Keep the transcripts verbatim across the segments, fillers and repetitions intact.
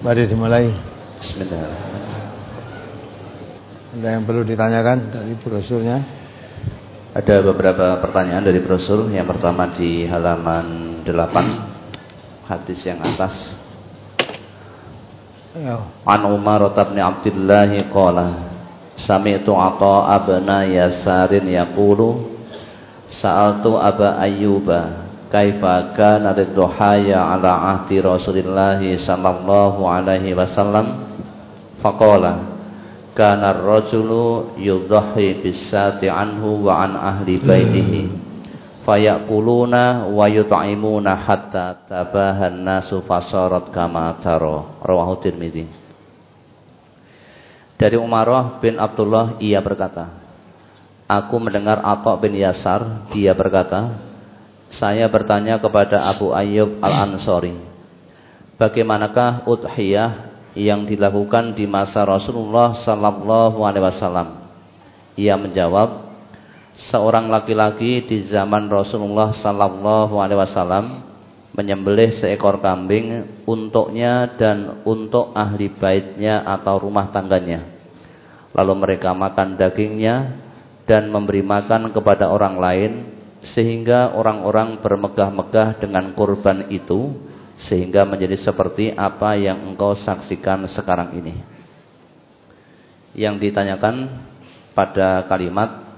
Mari dimulai. Bismillahirrahmanirrahim. Ada yang perlu ditanyakan dari brosurnya? Ada beberapa pertanyaan dari brosur. Yang pertama di halaman delapan, hadis yang atas. Ya. An Umar bin Abdullah qala sami'tu Atha abna Yasarin yaqulu sa'altu Aba Ayyuba kaifa kana ridhaya ala ahdi Rasulillah sallallahu alaihi wasallam faqala kana ar-rajulu yudhhi bis-sati anhu wa an ahli baitihi fayaquluna wa yut'imuna hatta tabahan nasu fasarat kama tara rawahu Tirmidzi. Dari Umarah bin Abdullah ia berkata, aku mendengar Atha bin Yasar dia berkata, saya bertanya kepada Abu Ayyub Al-Ansari, bagaimanakah udhiyah yang dilakukan di masa Rasulullah sallallahu alaihi wasallam? Ia menjawab, seorang laki-laki di zaman Rasulullah sallallahu alaihi wasallam menyembelih seekor kambing untuknya dan untuk ahli baitnya atau rumah tangganya. Lalu mereka makan dagingnya dan memberi makan kepada orang lain, sehingga orang-orang bermegah-megah dengan kurban itu, sehingga menjadi seperti apa yang engkau saksikan sekarang ini. Yang ditanyakan pada kalimat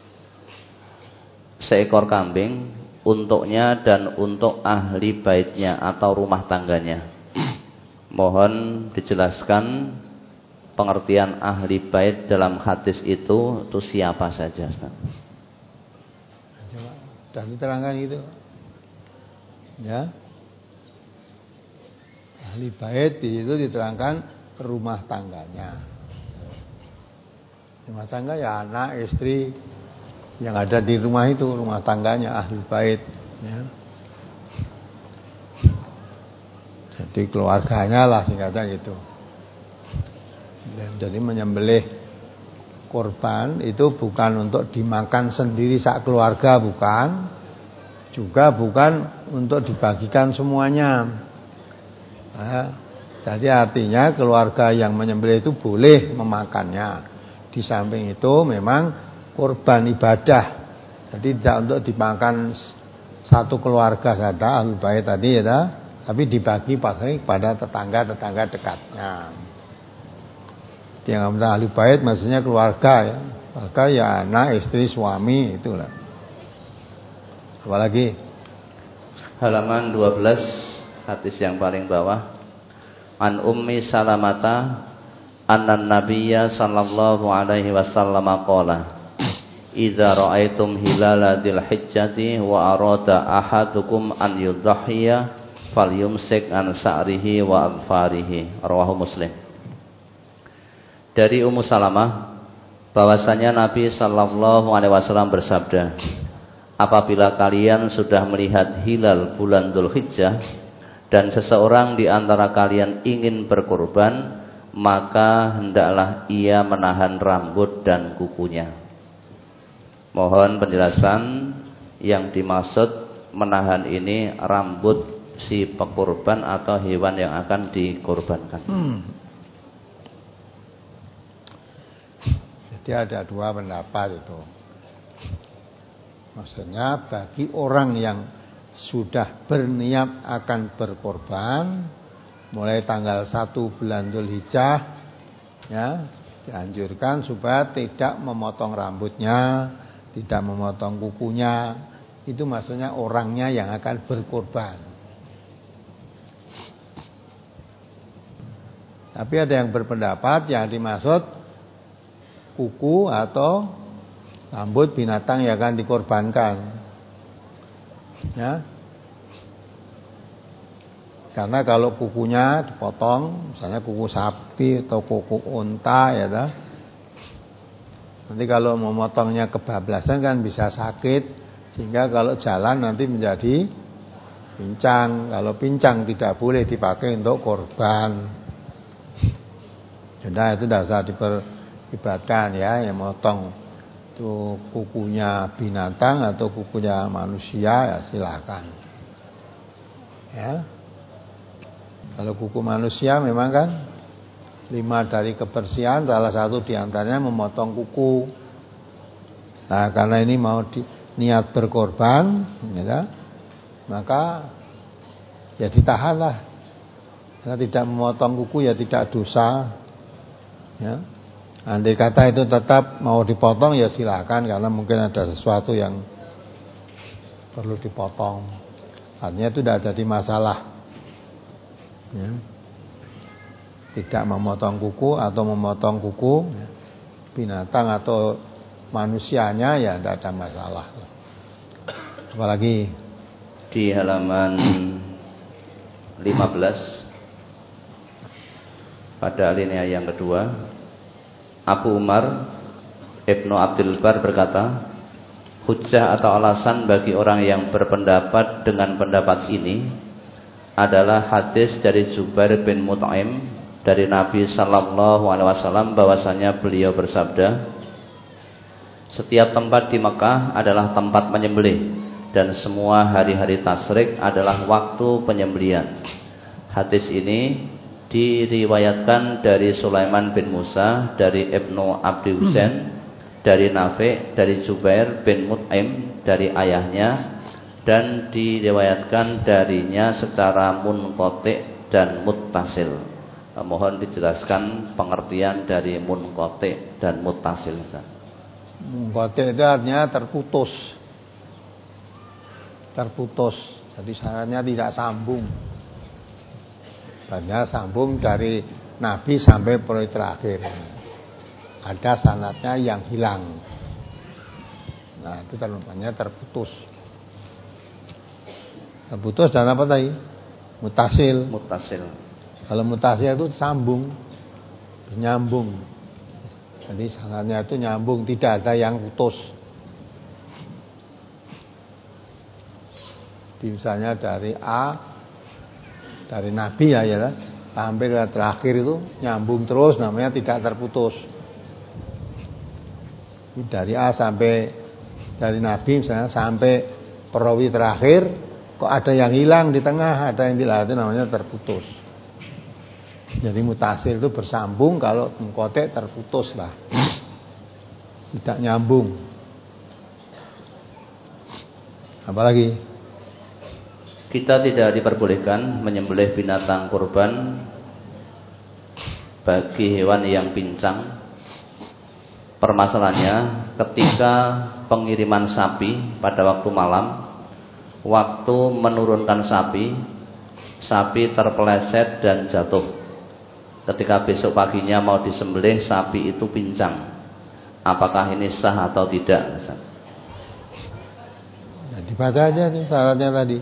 seekor kambing untuknya dan untuk ahli baitnya atau rumah tangganya. Mohon dijelaskan pengertian ahli bait dalam hadis itu itu siapa saja, Ustaz? Sudah diterangkan itu. Ya. Ahli bait itu diterangkan rumah tangganya. Rumah tangga ya anak, istri yang ada di rumah itu, rumah tangganya ahli bait, ya. Jadi keluarganya lah singkatnya gitu. Dan jadi menyembelih korban itu bukan untuk dimakan sendiri sak keluarga, bukan. Juga bukan untuk dibagikan semuanya. Nah, jadi artinya keluarga yang menyembelih itu boleh memakannya. Di samping itu memang korban ibadah, jadi tidak untuk dimakan satu keluarga saja ahlul bait tadi ya, tapi dibagi-bagi kepada tetangga-tetangga dekatnya. Yang namanya ahlul bait maksudnya keluarga ya, keluarga ya anak, istri, suami, itulah. Apalagi halaman dua belas, hadis yang paling bawah. An Ummi Salamata anna Nabiyya sallallahu alaihi wasallam qala idza ra'aitum hilala dzil hijjati wa arada ahadukum an yudhhiya falyumsik an sa'rihi wa adfarihi rawahu Muslim. Dari Ummu Salamah bahwasanya Nabi sallallahu alaihi wasallam bersabda, apabila kalian sudah melihat hilal bulan Dzulhijjah dan seseorang di antara kalian ingin berkurban, maka hendaklah ia menahan rambut dan kukunya. Mohon penjelasan yang dimaksud menahan ini rambut si pekurban atau hewan yang akan dikurbankan. Hmm. Jadi ada dua pendapat itu. Maksudnya bagi orang yang sudah berniat akan berkorban mulai tanggal satu bulan Dzulhijjah, ya, dianjurkan supaya tidak memotong rambutnya, tidak memotong kukunya. Itu maksudnya orangnya yang akan berkorban. Tapi ada yang berpendapat yang dimaksud kuku atau rambut binatang yang akan dikorbankan, ya. Karena kalau kukunya dipotong, misalnya kuku sapi atau kuku unta, ya dah. Nanti kalau memotongnya kebablasan kan bisa sakit, sehingga kalau jalan nanti menjadi pincang. Kalau pincang tidak boleh dipakai untuk korban. Sudah itu tidak usah diperlibatkan ya, yang motong itu kukunya binatang atau kukunya manusia ya silakan. Ya. Kalau kuku manusia memang kan lima dari kebersihan, salah satu diantaranya memotong kuku. Nah, karena ini mau di, niat berkorban, ya, maka ya ditahanlah. Karena tidak memotong kuku ya tidak dosa. Ya. Andai kata itu tetap mau dipotong ya silakan, karena mungkin ada sesuatu yang perlu dipotong. Artinya itu tidak jadi masalah. Ya. Tidak memotong kuku atau memotong kuku ya, binatang atau manusianya ya tidak ada masalah. Apalagi di halaman lima belas pada alinea yang kedua, Abu Umar Ibnu Abdul Bar berkata, hujjah atau alasan bagi orang yang berpendapat dengan pendapat ini adalah hadis dari Jubair bin Mut'im dari Nabi Sallallahu Alaihi Wasallam bahwasanya beliau bersabda, setiap tempat di Mekah adalah tempat menyembelih dan semua hari-hari tasyrik adalah waktu penyembelihan. Hadis ini diriwayatkan dari Sulaiman bin Musa, dari Ibnu Abdi Husain, dari Nafi', dari Jubair bin Mut'im, dari ayahnya, dan diriwayatkan darinya secara munqati' dan muttasil. Mohon dijelaskan pengertian dari munqati' dan muttasil. Munqati' itu artinya terputus. Terputus. Jadi syaratnya tidak sambung. Banyak sambung dari Nabi sampai periode terakhir. Ada sanadnya yang hilang. Nah, itu namanya terputus. Terputus dan apa tadi? Mutasil. Mutasil. Kalau mutasil itu sambung, nyambung. Jadi sanadnya itu nyambung, tidak ada yang putus. Misalnya dari A, dari Nabi ya, ya sampai ke terakhir itu nyambung terus, namanya tidak terputus. Dari A sampai dari Nabi misalnya sampai perawi terakhir, kok ada yang hilang di tengah, ada yang hilang, itu namanya terputus. Jadi mutasil itu bersambung, kalau mengkotek terputus lah, tidak nyambung. Apalagi? Kita tidak diperbolehkan menyembelih binatang kurban bagi hewan yang pincang. Permasalahannya ketika pengiriman sapi pada waktu malam, waktu menurunkan sapi, sapi terpeleset dan jatuh. Ketika besok paginya mau disembelih, sapi itu pincang. Apakah ini sah atau tidak? Nah, dibaca aja nih syaratnya tadi.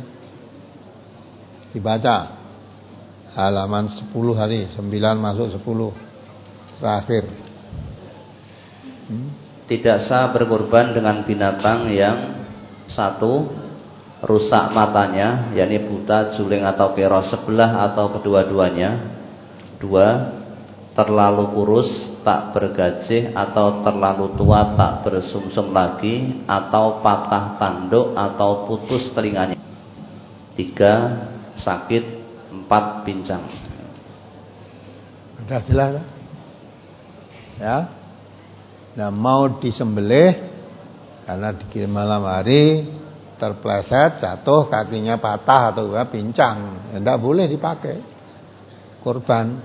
Dibaca halaman sepuluh hari, sembilan masuk sepuluh terakhir. Hmm? Tidak sah berkorban dengan binatang yang satu, rusak matanya, yakni buta, juling atau kero sebelah atau kedua-duanya. Dua, terlalu kurus, tak bergajih atau terlalu tua, tak bersumsum lagi, atau patah tanduk atau putus telinganya. Tiga, sakit. Empat, pincang. Sudah jelas kan? Ya. Nah, mau disembelih karena dikirim malam hari, terpleset, jatuh, kakinya patah atau juga pincang, ya, tidak boleh dipakai kurban.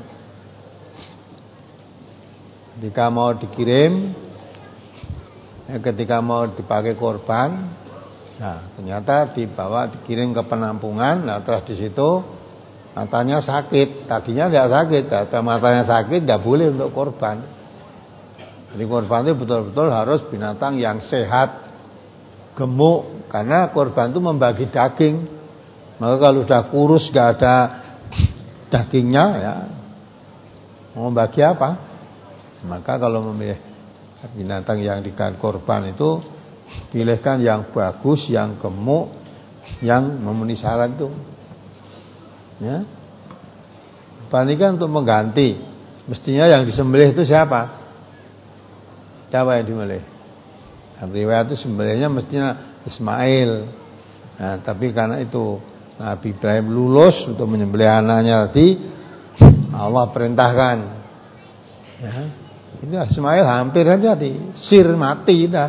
Ketika mau dikirim, ya, ketika mau dipakai kurban, nah ternyata dibawa dikirim ke penampungan, nah terus di situ matanya sakit, tadinya tidak sakit, tapi matanya sakit, tidak boleh untuk kurban. Jadi kurban itu betul-betul harus binatang yang sehat, gemuk, karena kurban itu membagi daging. Maka kalau sudah kurus gak ada dagingnya, ya mau bagi apa? Maka kalau memilih binatang yang dikan kurban itu, pilihkan yang bagus, yang gemuk, yang memenuhi syarat itu. Ya, panikan untuk mengganti. Mestinya yang disembelih itu siapa? Siapa yang disembelih? Nah, riwayat itu sembelihnya mestinya Ismail. Nah, tapi karena itu Nabi Ibrahim lulus untuk menyembelih anaknya tadi, Allah perintahkan. Ya, itu Ismail hampir saja disir mati dah.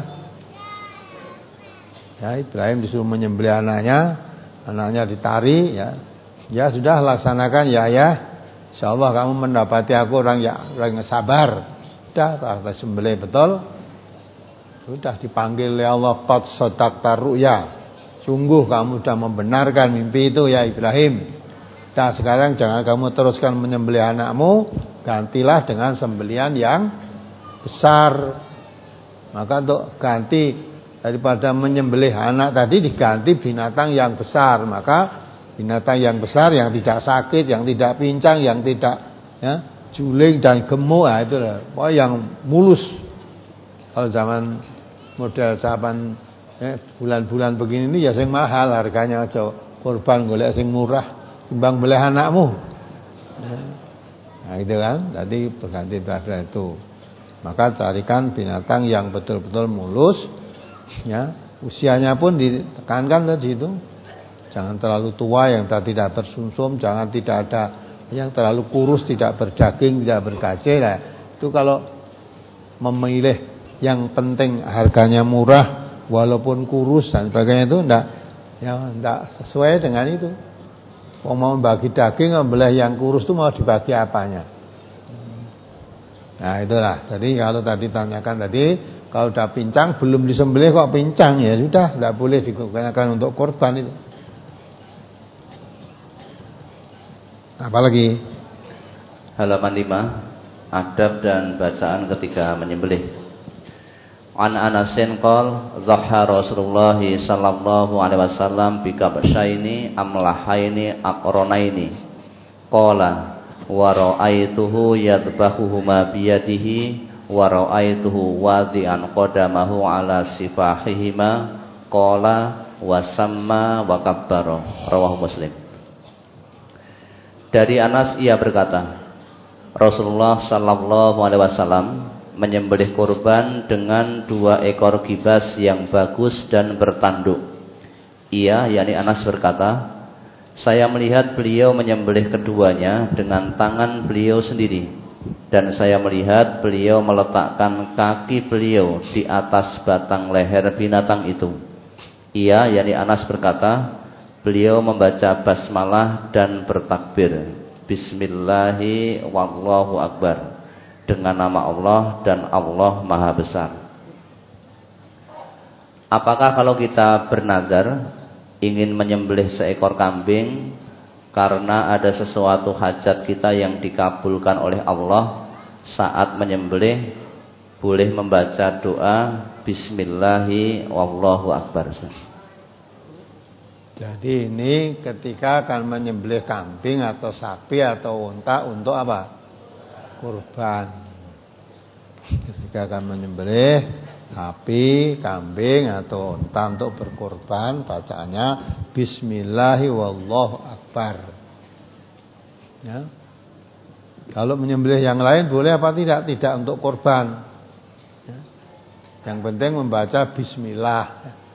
Ya, Ibrahim disuruh menyembelih anaknya, anaknya ditarik, ya. Ya sudah laksanakan ya ya. Insyaallah kamu mendapati aku orang yang orang yang sabar. Sudah tak sembelih betul. Sudah dipanggil oleh Allah, qad sadaqta ru'ya. Sungguh kamu sudah membenarkan mimpi itu ya Ibrahim. Nah sekarang jangan kamu teruskan menyembelih anakmu, gantilah dengan sembelihan yang besar. Maka untuk ganti daripada menyembelih anak tadi, diganti binatang yang besar. Maka binatang yang besar yang tidak sakit, yang tidak pincang, yang tidak ya, juling dan gemuk, nah itu lah. Oh, yang mulus. Kalau zaman model zaman eh, bulan-bulan begini ini ya sing mahal harganya aja, korban golek sing murah timbang beli anakmu. Nah itu kan, jadi berganti pada itu. Maka carikan binatang yang betul-betul mulus, ya usianya pun ditekankan tadi itu. Jangan terlalu tua yang tidak bersumsum, jangan tidak ada yang terlalu kurus, tidak berdaging, tidak bergaje lah. Itu kalau memilih yang penting harganya murah walaupun kurus dan sebagainya itu enggak, ya enggak sesuai dengan itu. Kalau mau bagi daging, membelah yang kurus itu mau dibagi apanya? Nah itulah. Jadi kalau tadi tanyakan tadi, kalau udah pincang belum disembelih kok pincang, ya sudah, enggak boleh digunakan untuk korban itu. Apalagi halaman lima, adab dan bacaan ketika menyembelih. An Anasin qol dhahha Rasulullah sallallahu alaihi wasallam bi kabshaini amlahaini aqranaini qala wa ra'aituhu yadhbahuhuma bi yadihi wa ra'aituhu wadi'an qadamahu ala sifahihima qala wa samma wa kabbara. Rawahu Muslim. Dari Anas ia berkata, Rasulullah sallallahu alaihi wasallam menyembelih kurban dengan dua ekor gibas yang bagus dan bertanduk. Ia, yakni Anas berkata, saya melihat beliau menyembelih keduanya dengan tangan beliau sendiri, dan saya melihat beliau meletakkan kaki beliau di atas batang leher binatang itu. Ia, yakni Anas berkata, beliau membaca basmalah dan bertakbir, Bismillahi wallahu akbar, dengan nama Allah dan Allah Maha Besar. Apakah kalau kita bernazar ingin menyembelih seekor kambing karena ada sesuatu hajat kita yang dikabulkan oleh Allah, saat menyembelih boleh membaca doa Bismillahi wallahu akbar? Jadi ini ketika akan menyembelih kambing atau sapi atau unta untuk apa? Kurban. Ketika akan menyembelih sapi, kambing atau unta untuk berkorban, bacaannya Bismillahi wallahu akbar. Ya. Kalau menyembelih yang lain boleh apa tidak? Tidak untuk korban. Ya. Yang penting membaca Bismillah.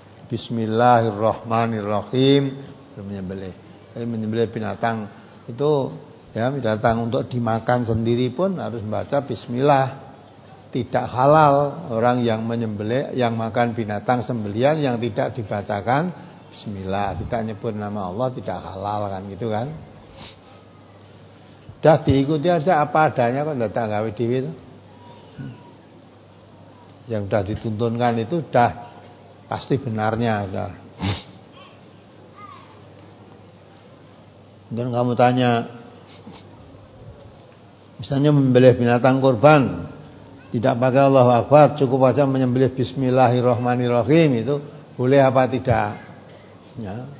Bismillahirrahmanirrahim menyembelih. Jadi menyembelih binatang itu ya, binatang untuk dimakan sendiri pun harus membaca Bismillah. Tidak halal orang yang menyembelih, yang makan binatang sembelihan yang tidak dibacakan Bismillah, tidak nyebut nama Allah, tidak halal kan gitu kan. Dah diikuti aja apa adanya kok ndak gawe dhewe itu. Yang sudah dituntunkan itu dah pasti benarnya sudah. Dan kamu tanya, misalnya menyembelih binatang kurban tidak pakai Allahu Akbar, cukup aja menyembelih Bismillahirrahmanirrahim, itu boleh apa tidak? Ya.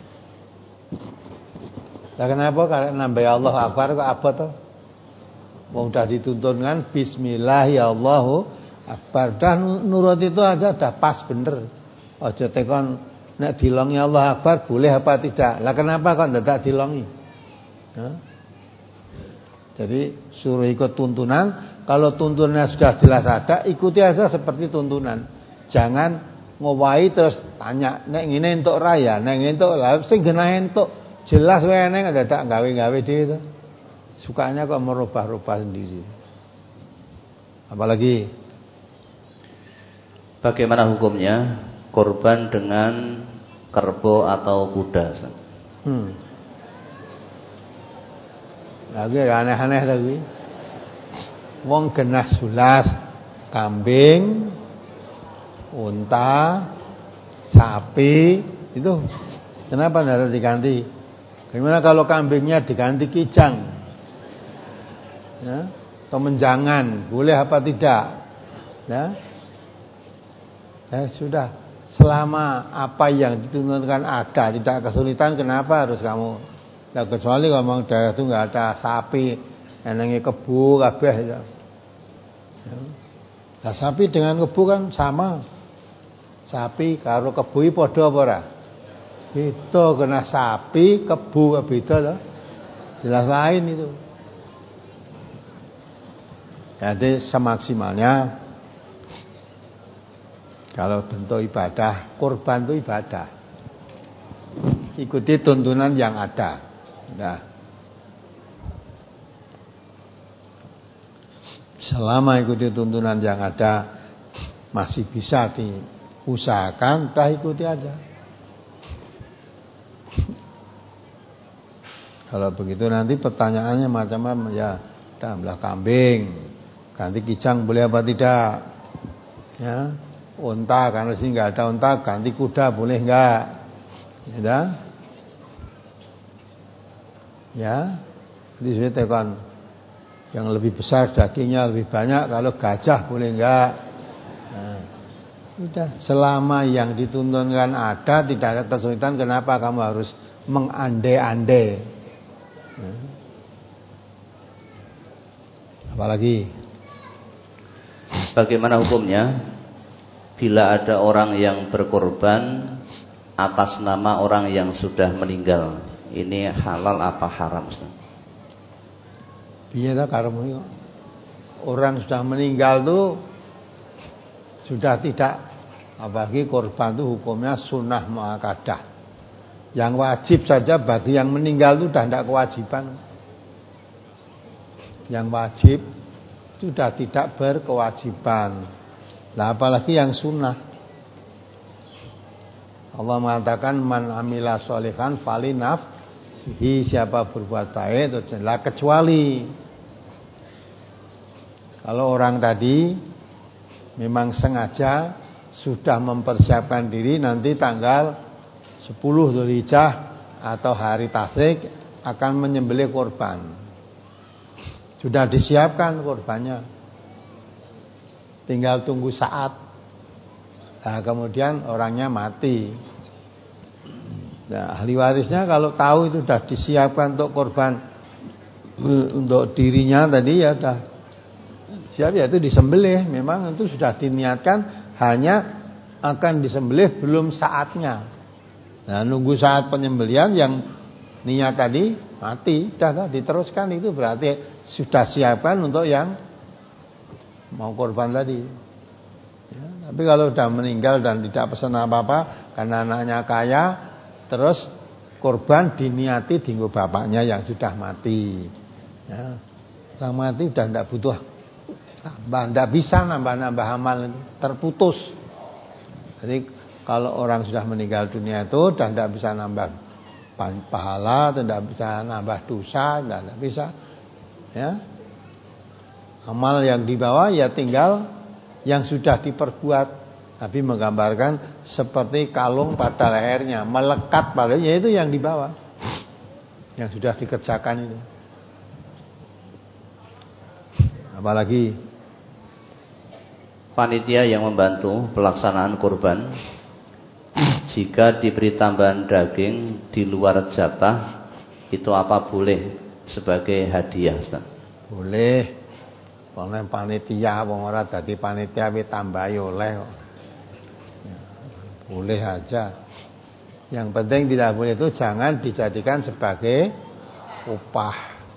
Nah, kenapa kalau nambah Allahu Akbar kok apa toh? Mau udah dituntunkan Bismillahirrahmanirrahim Akbar, dan nurut itu aja udah pas bener. Aja tekon nek dilongi Allah Akbar boleh apa tidak? Lah kenapa kok ndak dilongi? Ya. Jadi suruh ikut tuntunan. Kalau tuntunannya sudah jelas ada, ikuti aja seperti tuntunan. Jangan ngowahi terus tanya, nek ngene entuk raya, nek ngene entuk, lah sing genah entuk jelas wae eneng dadak gawe-gawe dhewe to. Sukanya kok merubah-rubah sendiri. Apalagi bagaimana hukumnya kurban dengan kerbau atau kuda? Hmm. Lagi aneh-aneh lagi. Wong genah sulas kambing, unta, sapi itu kenapa tidak diganti? Gimana kalau kambingnya diganti kijang, ya, atau menjangan, boleh apa tidak? Ya, ya sudah. Selama apa yang dituntunkan ada, tidak kesulitan, kenapa harus kamu? Nah, kecuali kalau daerah itu nggak ada sapi, enenge kebu kabeh. Ya. Nah, sapi dengan kebu kan sama. Sapi karo kebu iki padha apa ora? Beda, kena sapi, kebu beda to. Jelas lain itu. Jadi semaksimalnya kalau bentuk ibadah, kurban itu ibadah. Ikuti tuntunan yang ada. Nah, selama ikuti tuntunan yang ada masih bisa diusahakan, tak ikuti aja. Kalau begitu nanti pertanyaannya macam-macam ya, tambah kambing, ganti kijang boleh apa tidak? Ya, unta karena sini nggak ada unta, ganti kuda boleh nggak? Ya, ya, jadi saya tekan yang lebih besar dagingnya lebih banyak. Kalau gajah boleh nggak? Nah, udah, selama yang dituntunkan ada, tidak ada kesulitan, kenapa kamu harus mengandai-andai? Nah, apalagi bagaimana hukumnya bila ada orang yang berkorban atas nama orang yang sudah meninggal? Ini halal apa haram, Ustaz? Iya, karena orang sudah meninggal tuh sudah tidak, apalagi korban itu hukumnya sunnah muakkadah. Yang wajib saja bagi yang meninggal itu sudah tidak kewajiban. Yang wajib sudah tidak berkewajiban. Nah, apalagi yang sunnah. Allah mengatakan man amila sholihan fali nafsihi, siapa berbuat baik itu adalah, kecuali kalau orang tadi memang sengaja sudah mempersiapkan diri nanti tanggal sepuluh Dzulhijjah atau hari tasyrik akan menyembelih korban. Sudah disiapkan korbannya, tinggal tunggu saat. Nah, kemudian orangnya mati. Nah, ahli warisnya kalau tahu itu sudah disiapkan untuk korban untuk dirinya tadi, ya sudah siap, ya itu disembelih. Memang itu sudah diniatkan, hanya akan disembelih belum saatnya. Nah, nunggu saat penyembelihan yang niat tadi mati, sudah diteruskan, itu berarti sudah siapkan untuk yang mau korban tadi. Ya, tapi kalau sudah meninggal dan tidak pesan apa-apa karena anaknya kaya, terus korban diniati dinggo bapaknya yang sudah mati. Ya, orang mati sudah tidak butuh tambah, tidak bisa nambah-nambah amal, terputus. Jadi kalau orang sudah meninggal dunia itu sudah tidak bisa nambah pahala, tidak bisa nambah dosa, tidak bisa. Ya, amal yang dibawa ya tinggal yang sudah diperbuat. Nabi menggambarkan seperti kalung pada lehernya, melekat padanya, itu yang dibawa, yang sudah dikerjakan itu. Apalagi panitia yang membantu pelaksanaan kurban, jika diberi tambahan daging di luar jatah, itu apa boleh sebagai hadiah, Ustaz? Boleh. Oleh panitia, wong ora dadi panitia wi tambahi oleh kok. Ya, boleh aja. Yang penting tidak boleh itu jangan dijadikan sebagai upah.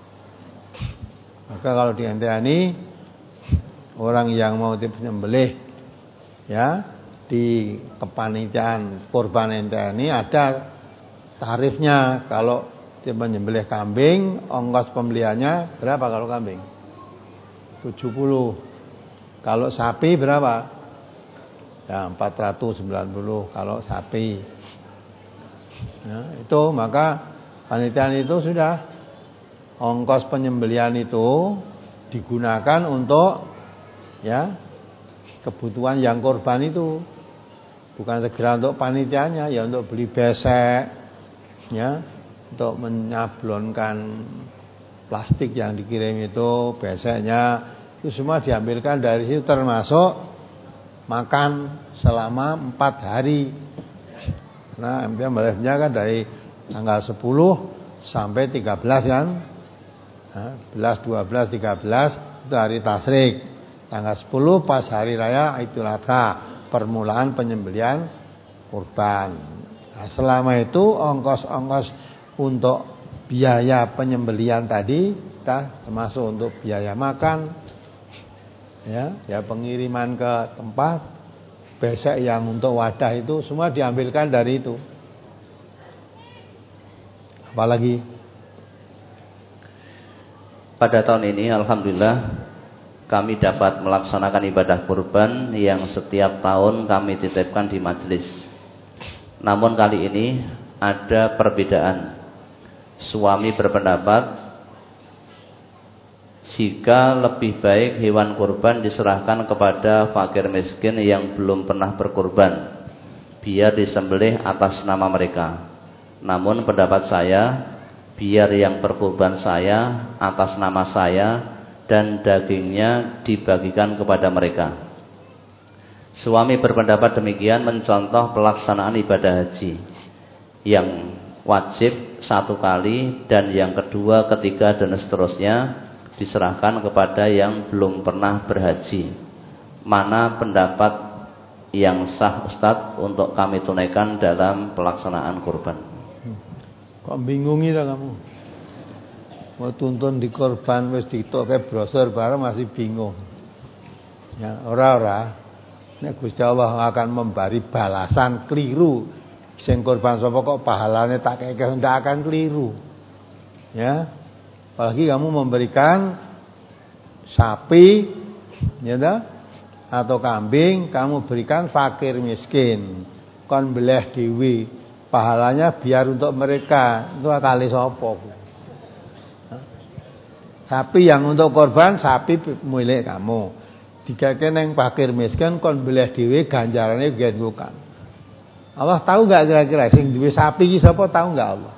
Maka kalau di N T A ini orang yang mau disembelih, ya, di kepanitiaan kurban N T A ini ada tarifnya. Kalau dia menyembelih kambing, ongkos pembeliannya berapa kalau kambing? tujuh puluh. Kalau sapi berapa? Ya, empat ratus sembilan puluh kalau sapi. Ya, itu maka panitia itu sudah ongkos penyembelihan itu digunakan untuk ya kebutuhan yang korban itu, bukan segera untuk panitianya, ya untuk beli besek, ya untuk menyablonkan plastik yang dikirim itu, beseknya itu semua diambilkan dari situ, termasuk makan selama empat hari. Nah, M T A kan dari tanggal sepuluh sampai tiga belas kan, nah, sebelas, dua belas, tiga belas itu hari tasyrik. Tanggal sepuluh pas hari raya Idul Adha, permulaan penyembelihan kurban. Nah, selama itu ongkos-ongkos untuk biaya penyembelihan tadi, kita termasuk untuk biaya makan, ya, ya pengiriman ke tempat, besek yang untuk wadah itu semua diambilkan dari itu. Apalagi pada tahun ini alhamdulillah kami dapat melaksanakan ibadah kurban yang setiap tahun kami titipkan di majelis. Namun kali ini ada perbedaan. Suami berpendapat jika lebih baik hewan kurban diserahkan kepada fakir miskin yang belum pernah berkurban, biar disembelih atas nama mereka. Namun pendapat saya, biar yang berkurban saya atas nama saya dan dagingnya dibagikan kepada mereka. Suami berpendapat demikian mencontoh pelaksanaan ibadah haji yang wajib satu kali dan yang kedua, ketiga dan seterusnya diserahkan kepada yang belum pernah berhaji. Mana pendapat yang sah Ustadz untuk kami tunaikan dalam pelaksanaan kurban? Kok bingungi tak kamu? Mau tuntun di korban wis ditoke brosur bareng masih bingung. Ya, ora-ora. Nek Gusti Allah akan memberi balasan keliru. Sing korban sapa kok pahalane tak kekeh, ndak akan keliru. Ya. Apalagi kamu memberikan sapi, ya dah, atau kambing, kamu berikan fakir miskin. Kon beleh dhewe. Pahalanya biar untuk mereka. Itu kali sapa? Sapi yang untuk korban, sapi milik kamu. Dikake neng fakir miskin kon beleh dhewe ganjarane nggo kan. Allah tahu enggak kira-kira sing duwe sapi iki sapa, tahu enggak Allah?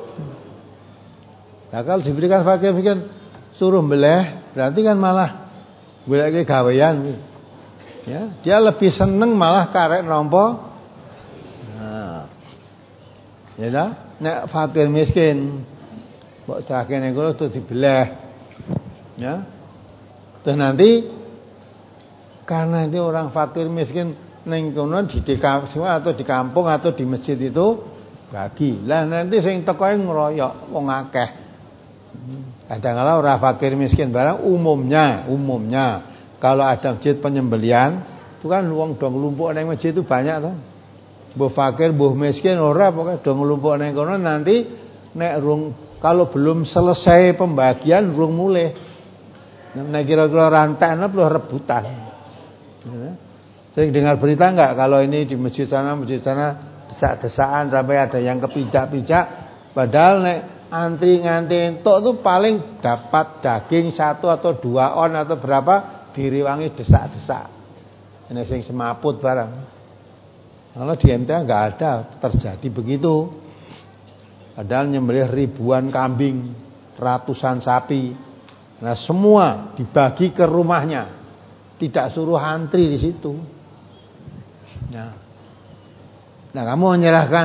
Nah, kalau diberikan fakir miskin suruh beleh, berarti kan malah goleke gawean. Ya, dia lebih seneng malah karek nampa. Nah. Ya dah, nek fakir miskin mbok serahke ning kono tuh dibeleh. Ya. Terus nanti karena itu orang fakir miskin ning kono di desa atau di kampung atau di masjid itu bagi. Lah nanti sing teko ngeroyok wong akeh. Kadang-kala orang fakir miskin barang umumnya, umumnya kalau ada masjid penyembelian, itu kan wong do nglumpuk ning masjid itu banyak toh. Mbah fakir, mbah miskin ora pokoke do nglumpuk ning kono nanti nek rung kalau belum selesai pembagian rung mulih. Nek kira-kira rantekno perlu rebutan. Ya. Sering dengar berita enggak kalau ini di masjid sana, masjid sana desak-desakan sampai ada yang kepijak-pijak, padahal nek antri nganti entuk tuh paling dapat daging satu atau dua on atau berapa diriwangi desak-desak. Ini sing semaput barang. Kalau di M T A enggak ada terjadi begitu. Padahal nyembelih ribuan kambing, ratusan sapi. Nah, semua dibagi ke rumahnya. Tidak suruh antri di situ. Nah, nah kamu menyerahkan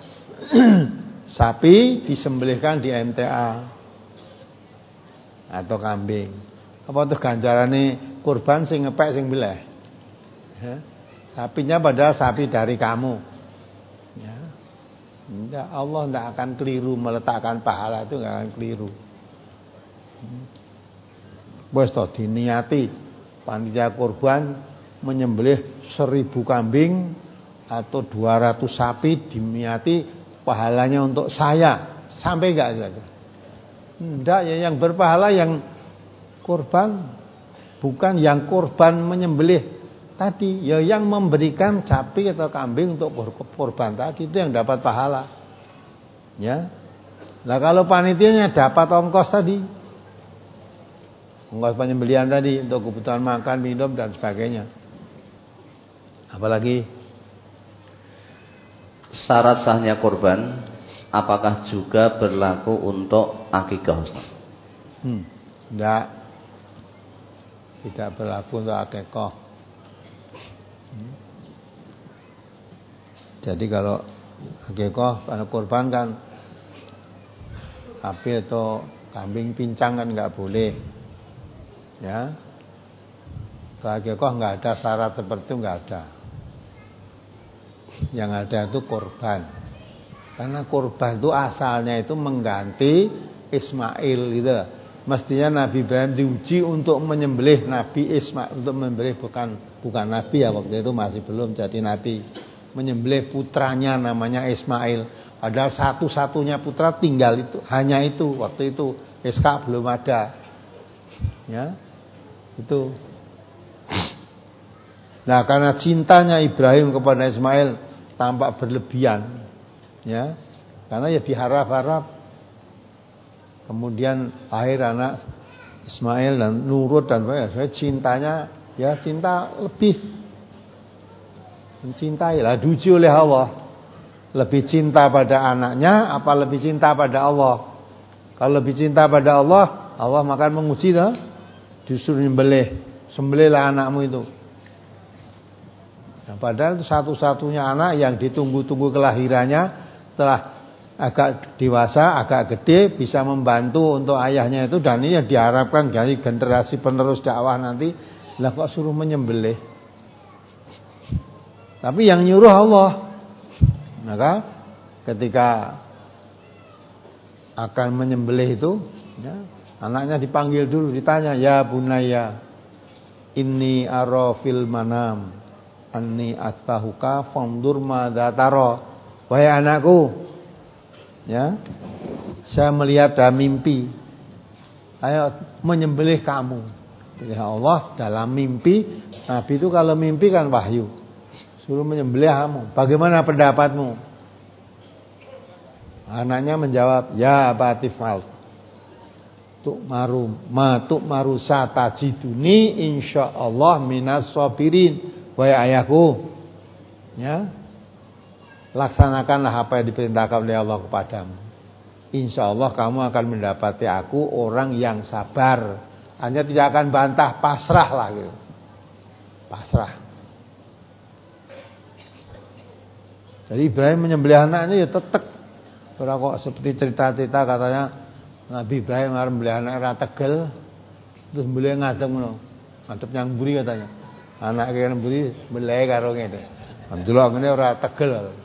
sapi disembelihkan di M T A atau kambing. Apa tuh ganjarane kurban sing ngepek sing beleh? Ya. Sapinya padahal sapi dari kamu. Ya. Enggak, Allah tidak akan keliru meletakkan pahala itu, enggak akan keliru. Wes to diniati panitia kurban menyembelih seribu kambing atau dua ratus sapi, diniati pahalanya untuk saya. Sampai enggak kira-kira? Enggak, ya yang berpahala yang korban, bukan yang korban menyembelih tadi, ya yang memberikan sapi atau kambing untuk korban tadi itu yang dapat pahala. Ya. Nah, kalau panitianya dapat ongkos tadi, ongkos penyembelihan tadi untuk kebutuhan makan, minum dan sebagainya. Apalagi syarat sahnya korban apakah juga berlaku untuk akikah? Hmm, enggak. Tidak berlaku untuk akikah. Hmm. Jadi kalau akikah pada korban kan sapi atau kambing pincang kan enggak boleh. Ya. Kalau akikah enggak ada syarat seperti itu, enggak ada. Yang ada itu korban. Karena korban itu asalnya itu mengganti Ismail gitu. Mestinya Nabi Ibrahim diuji untuk menyembelih Nabi Ismail, untuk menyembelih bukan bukan Nabi ya, waktu itu masih belum jadi Nabi. Menyembelih putranya namanya Ismail. Padahal satu-satunya putra tinggal itu, hanya itu waktu itu. Ishak belum ada. Ya. Itu. Nah, karena cintanya Ibrahim kepada Ismail tampak berlebihan, ya, karena ya diharap-harap, kemudian lahir anak Ismail dan nurut dan saya cintanya, ya cinta lebih, mencintai lah, diuji oleh Allah, lebih cinta pada anaknya apa lebih cinta pada Allah? Kalau lebih cinta pada Allah, Allah akan menguji dah, disuruh nyembelih, sembelihlah anakmu itu. Nah, padahal itu satu-satunya anak yang ditunggu-tunggu kelahirannya, telah agak dewasa, agak gede, bisa membantu untuk ayahnya itu, dan ini yang diharapkan dari generasi penerus dakwah nanti. Lah kok suruh menyembelih? Tapi yang nyuruh Allah. Maka ketika akan menyembelih itu, ya, anaknya dipanggil dulu, ditanya, ya bunaya, inni ara fil manam anni atbahuka fandur madza tara. Wahai anakku, ya, saya melihat dalam mimpi, ayo menyembelih kamu. Ya Allah, dalam mimpi. Nabi itu kalau mimpi kan wahyu, suruh menyembelih kamu. Bagaimana pendapatmu? Anaknya menjawab, ya batifal tuk maru ma tuk maru satajiduni insyaallah minas sabirin. Wahai ayahku, ya, laksanakanlah apa yang diperintahkan oleh Allah kepadamu. Insya Allah kamu akan mendapati aku orang yang sabar. Hanya tidak akan bantah, pasrah lah gitu. Pasrah. Jadi Ibrahim menyembelih anaknya ya tetek. Ora kok seperti cerita-cerita katanya Nabi Ibrahim arep mbelih anak ra tegel, terus mbelih ngadeg ngono. Ngadeg nyang mburi katanya. Anak kene mburi mbelih karo ngene. Delok ngene ora tegel.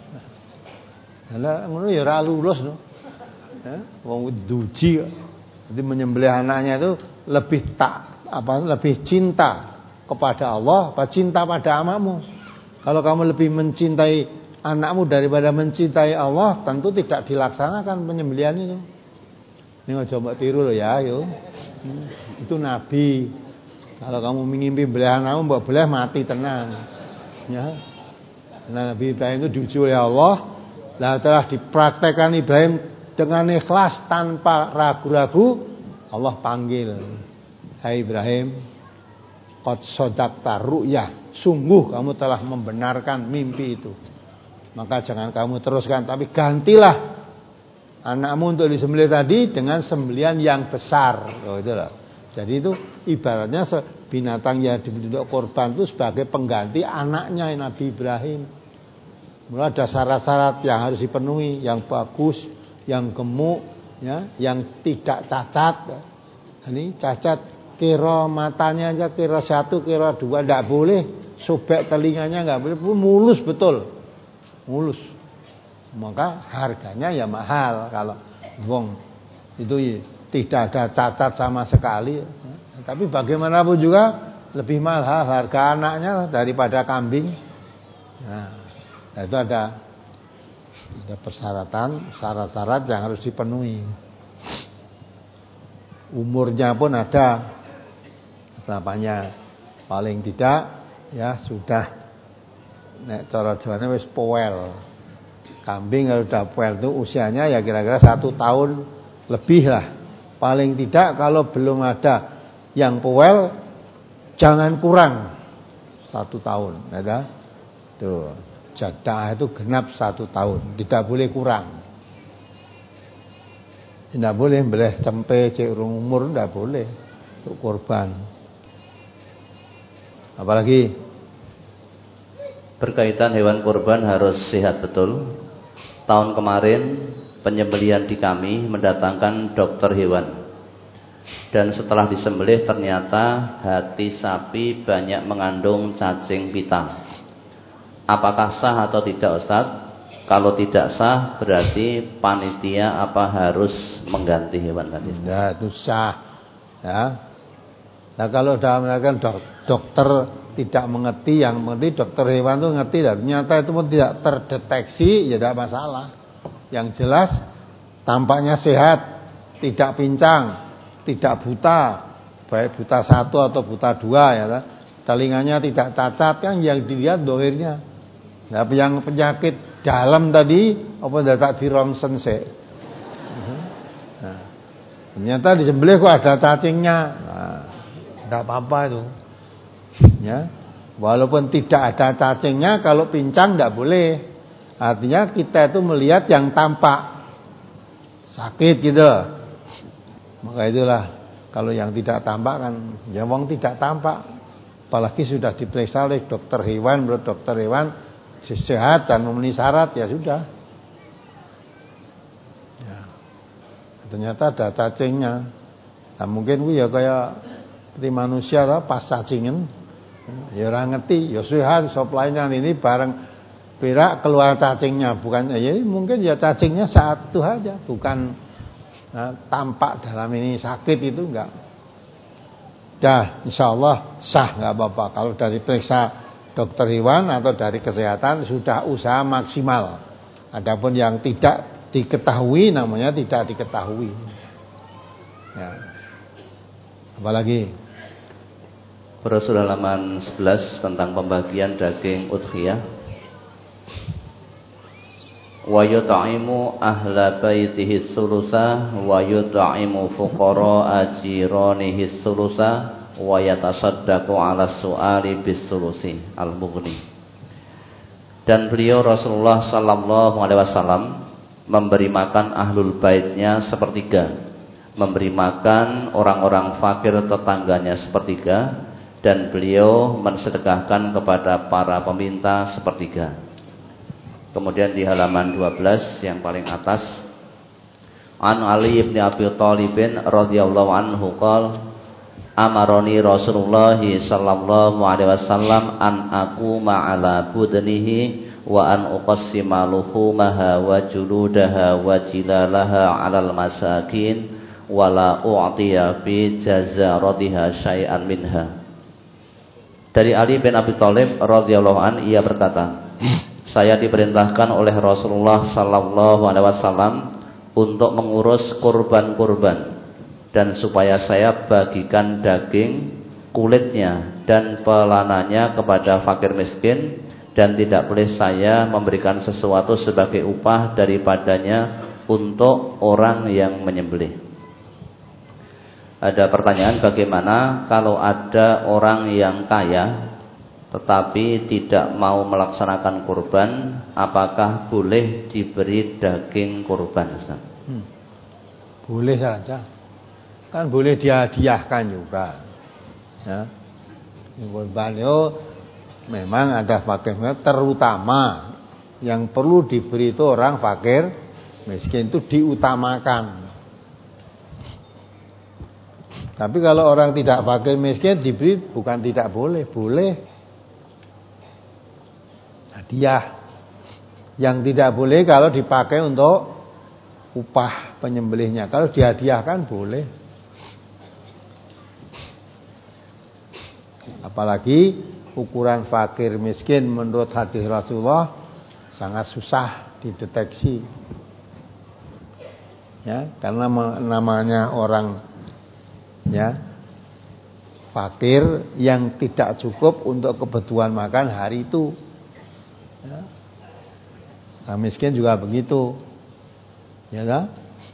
Lah ngono ya ora lulus no. Ya, wong duji. Jadi menyembelih anaknya itu lebih tak apa lebih cinta kepada Allah apa cinta pada anakmu. Kalau kamu lebih mencintai anakmu daripada mencintai Allah, tentu tidak dilaksanakan penyembelihan itu. Ini coba tiru loh ya, yo. Hmm, itu Nabi. Kalau kamu mengimpi belah anakmu, mbok belah mati tenang. Ya. Nah, Nabi Ibrahim itu diuji oleh Allah. Lah telah dipraktekkan Ibrahim dengan ikhlas tanpa ragu-ragu. Allah panggil, hai Ibrahim, qad sadaqta ru'yah. Sungguh kamu telah membenarkan mimpi itu. Maka jangan kamu teruskan, tapi gantilah anakmu untuk disembelih tadi dengan sembelihan yang besar. Oh, itulah. Jadi itu ibaratnya binatang yang dibentuk korban itu sebagai pengganti anaknya Nabi Ibrahim. Mulai ada syarat-syarat yang harus dipenuhi, yang bagus, yang gemuk, ya, yang tidak cacat. Ini cacat kira matanya aja, kira satu, kira dua, tidak boleh. Sobek telinganya nggak boleh, mulus betul, mulus. Maka harganya ya mahal kalau wong itu ya, tidak ada cacat sama sekali. Tapi bagaimanapun juga lebih mahal harga anaknya daripada kambing. Nah, itu ada Ada persyaratan, syarat-syarat yang harus dipenuhi. Umurnya pun ada berapanya. Paling tidak ya sudah nek cara Jawane wis poel. Kambing kalau udah poel itu usianya ya kira-kira satu tahun lebih lah. Paling tidak kalau belum ada yang poel jangan kurang satu tahun, ya. Tuh, jadah itu genap satu tahun, tidak boleh kurang. Tidak boleh boleh cempe cek urung umur, tidak boleh untuk korban. Apalagi berkaitan hewan kurban harus sehat betul. Tahun kemarin penyembelihan di kami mendatangkan dokter hewan. Dan setelah disembelih ternyata hati sapi banyak mengandung cacing pita. Apakah sah atau tidak, Ustaz? Kalau tidak sah berarti panitia apa harus mengganti hewan tadi? Ya, itu sah. Ya. Nah, kalau sudah melakukan dok, dokter tidak mengerti, yang mengerti dokter hewan itu ngerti, dan ternyata itu pun tidak terdeteksi, ya tidak masalah. Yang jelas tampaknya sehat, tidak pincang, tidak buta, baik buta satu atau buta dua, ya, telinganya tidak cacat, kan yang dilihat dohirnya. Nah, yang penyakit dalam tadi apa tidak dirongsen sih. Nah, ternyata disembelih kok ada cacingnya, nah, tidak apa-apa itu. Ya, walaupun tidak ada cacingnya, kalau pincang tidak boleh. Artinya kita itu melihat yang tampak sakit gitu. Maka itulah kalau yang tidak tampak kan, ya wong tidak tampak. Apalagi sudah diperiksa oleh dokter hewan, menurut dokter hewan sehat dan memenuhi syarat, ya sudah. Ya. Ternyata ada cacingnya. Nah, mungkin gue ya kayak seperti manusia lah, pas cacingen, ya orang ngerti, ya sehat, sop lainnya ini bareng perak keluar cacingnya, bukan ya mungkin ya cacingnya saat itu aja, bukan nah, tampak dalam ini sakit itu enggak. Dah, insyaallah sah, enggak apa-apa. Kalau dari periksa dokter hewan atau dari kesehatan sudah usaha maksimal. Adapun yang tidak diketahui namanya tidak diketahui. Ya. Apalagi Brosur halaman sebelas tentang pembagian daging udhiyah. Wa yut'imu ahla baitihi sulusa wa yut'imu fuqara jiranihi sulusa wa yatasaddaqu 'ala su'ali bis sulusi. Al-Mughni. Dan beliau Rasulullah sallallahu alaihi wasallam memberi makan ahlul baitnya sepertiga, memberi makan orang-orang fakir tetangganya sepertiga, dan beliau mensedekahkan kepada para peminta sepertiga. Kemudian di halaman dua belas yang paling atas, An Ali bin Abi Thalib radhiyallahu anhu qala amaroni Rasulullah sallallahu alaihi wasallam an aquma ala budnihi wa an uqassima luhumaha wa juludaha wa jilalaha 'alal masakin wa la u'tiya fi jazaratiha syai'an minha. Dari Ali bin Abi Thalib radhiyallahu an, ia berkata, saya diperintahkan oleh Rasulullah sallallahu alaihi wasallam untuk mengurus kurban-kurban, dan supaya saya bagikan daging, kulitnya dan pelananya kepada fakir miskin, dan tidak boleh saya memberikan sesuatu sebagai upah daripadanya untuk orang yang menyembelih. Ada pertanyaan, bagaimana kalau ada orang yang kaya tetapi tidak mau melaksanakan kurban, apakah boleh diberi daging kurban? Hmm. Boleh saja, kan boleh dihadiahkan juga. Ya, kurban itu memang ada fakir, terutama yang perlu diberi itu orang fakir miskin, itu diutamakan. Tapi kalau orang tidak fakir miskin diberi, bukan tidak boleh, boleh. Hadiah. Yang tidak boleh kalau dipakai untuk upah penyembelihnya. Kalau dihadiahkan boleh. Apalagi ukuran fakir miskin menurut hadis Rasulullah sangat susah. dideteksi. Ya, karena namanya orang ya fakir yang tidak cukup untuk kebutuhan makan hari itu. Ya. Orang miskin juga begitu. Ya kan?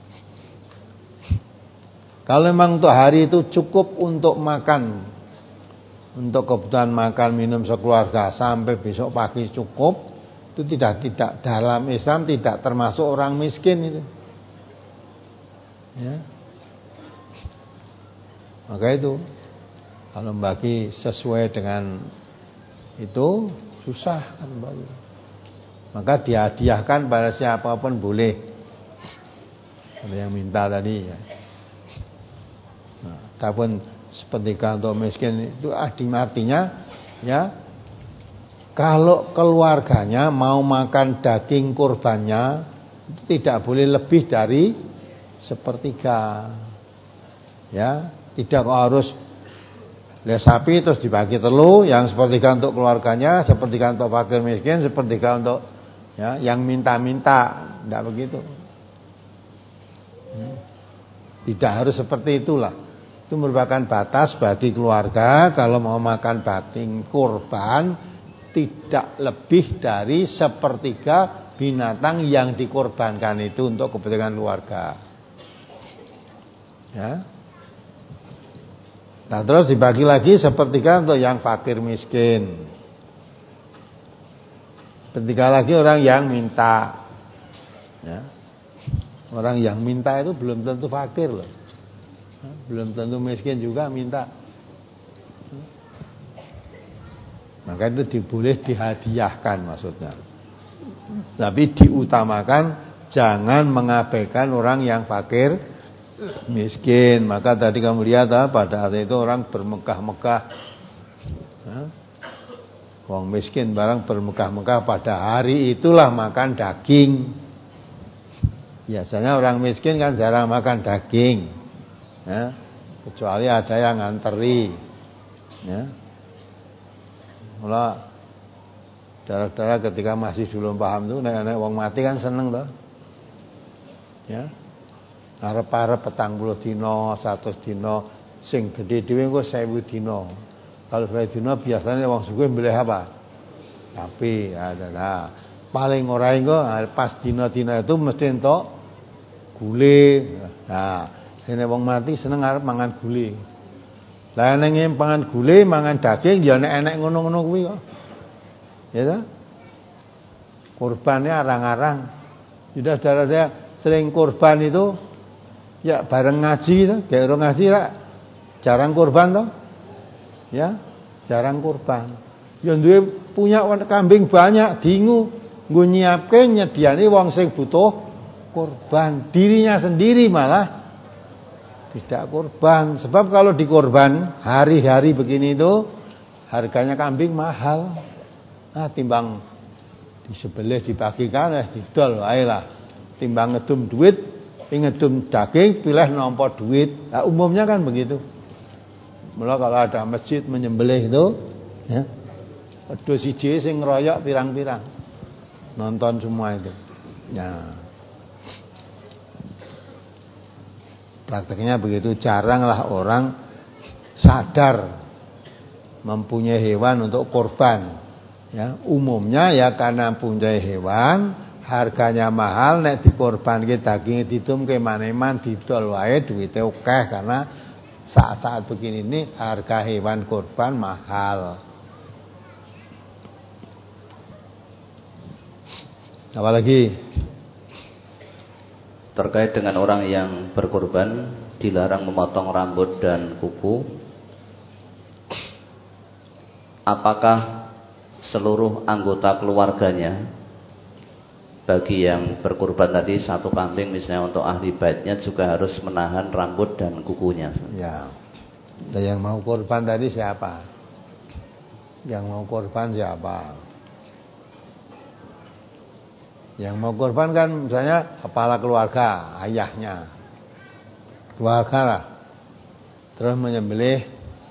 Kalau memang untuk hari itu cukup untuk makan, untuk kebutuhan makan minum sekeluarga sampai besok pagi cukup, itu tidak tidak dalam Islam tidak termasuk orang miskin itu. Ya. Maka itu kalau bagi sesuai dengan itu susah kan bagi. Maka dihadiahkan pada siapapun boleh. Ada yang minta tadi ya. Nah, ataupun sepertiga untuk miskin itu artinya ya kalau keluarganya mau makan daging kurbannya itu tidak boleh lebih dari sepertiga. Ya, tidak harus lihat sapi terus dibagi telu, yang sepertiga untuk keluarganya, sepertiga untuk fakir miskin, sepertiga untuk ya yang minta-minta, tidak begitu. Tidak harus seperti itulah. Itu merupakan batas bagi keluarga kalau mau makan daging kurban tidak lebih dari sepertiga binatang yang dikorbankan itu untuk kepentingan keluarga. Ya. Nah terus dibagi lagi sepertiga untuk yang fakir miskin, sepertiga lagi orang yang minta. Ya. Orang yang minta itu belum tentu fakir loh, belum tentu miskin juga minta. Maka itu diboleh dihadiahkan maksudnya. Tapi diutamakan jangan mengabaikan orang yang fakir miskin. Maka tadi kamu lihat ah, pada saat itu orang bermegah-megah. Wong miskin barang bermegah-megah pada hari itulah makan daging. Biasanya orang miskin kan jarang makan daging. Ya, kecuali ada yang nganteri. Ya. Mula darah-darah ketika masih belum paham tuh nek-nek wong mati kan seneng toh. Ya. Arep-arep petang puluh dina, seratus dina, sing gede dhewe engko seribu dina. Kalau seribu dina biasanya wong sugih milih apa? Tapi ada nah, paling ora engko pas dina-dina itu mesti entuk gule. Nah, sene wong mati seneng arep mangan gule. Lah nek pangan gule, mangan daging ya nek enek ngono-ngono kuwi kok. Ya ta? Kurbannya arang-arang. Sudah saudara sering kurban itu ya bareng ngaji to, kayak orang ngaji lah. Jarang kurban toh. Ya, jarang kurban. Ya duwe punya kambing banyak, dingu nggo nyiapke nyediani wong sing butuh kurban, dirinya sendiri malah tidak kurban. Sebab kalau dikurban hari-hari begini itu harganya kambing mahal. Nah, timbang disembelih dibagikan eh didol wae lah. Timbang ngedum duit, ngedum daging pilih nampa duit. Nah, umumnya kan begitu. Mula kalau ada masjid menyembelih itu ya, wedhus siji sing ngeroyok pirang-pirang. Nonton semua itu. Ya. Prakteknya begitu, jaranglah orang sadar mempunyai hewan untuk korban. Ya, umumnya ya karena punya hewan harganya mahal, nek dikorbanke daging ditumke maneman didol wae duwite akeh karena saat-saat begini ini harga hewan korban mahal. Apalagi terkait dengan orang yang berkorban dilarang memotong rambut dan kuku, apakah seluruh anggota keluarganya, bagi yang berkorban tadi satu kambing misalnya untuk ahli baitnya juga harus menahan rambut dan kukunya? Ya, yang mau korban tadi siapa? Yang mau korban siapa? Yang mau korban kan misalnya kepala keluarga, ayahnya, keluarga lah, terus menyembelih,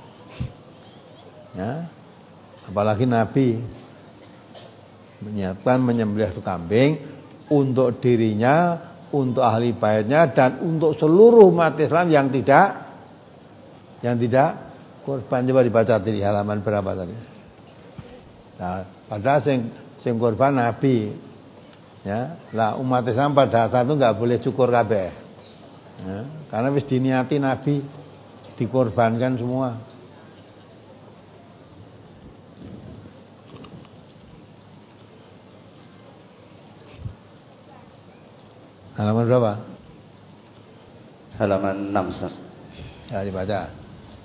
ya, apalagi Nabi menyiapkan menyembelih itu kambing untuk dirinya, untuk ahli baitnya, dan untuk seluruh umat Islam yang tidak yang tidak korban. Coba dibaca di halaman berapa tadi? Nah, padahal sing sing korban Nabi, ya. Lah umat Islam pada saat itu nggak boleh cukur kabeh, ya. Karena wis diniati Nabi dikorbankan semua. Halaman berapa? Halaman enam. Ya, dibaca.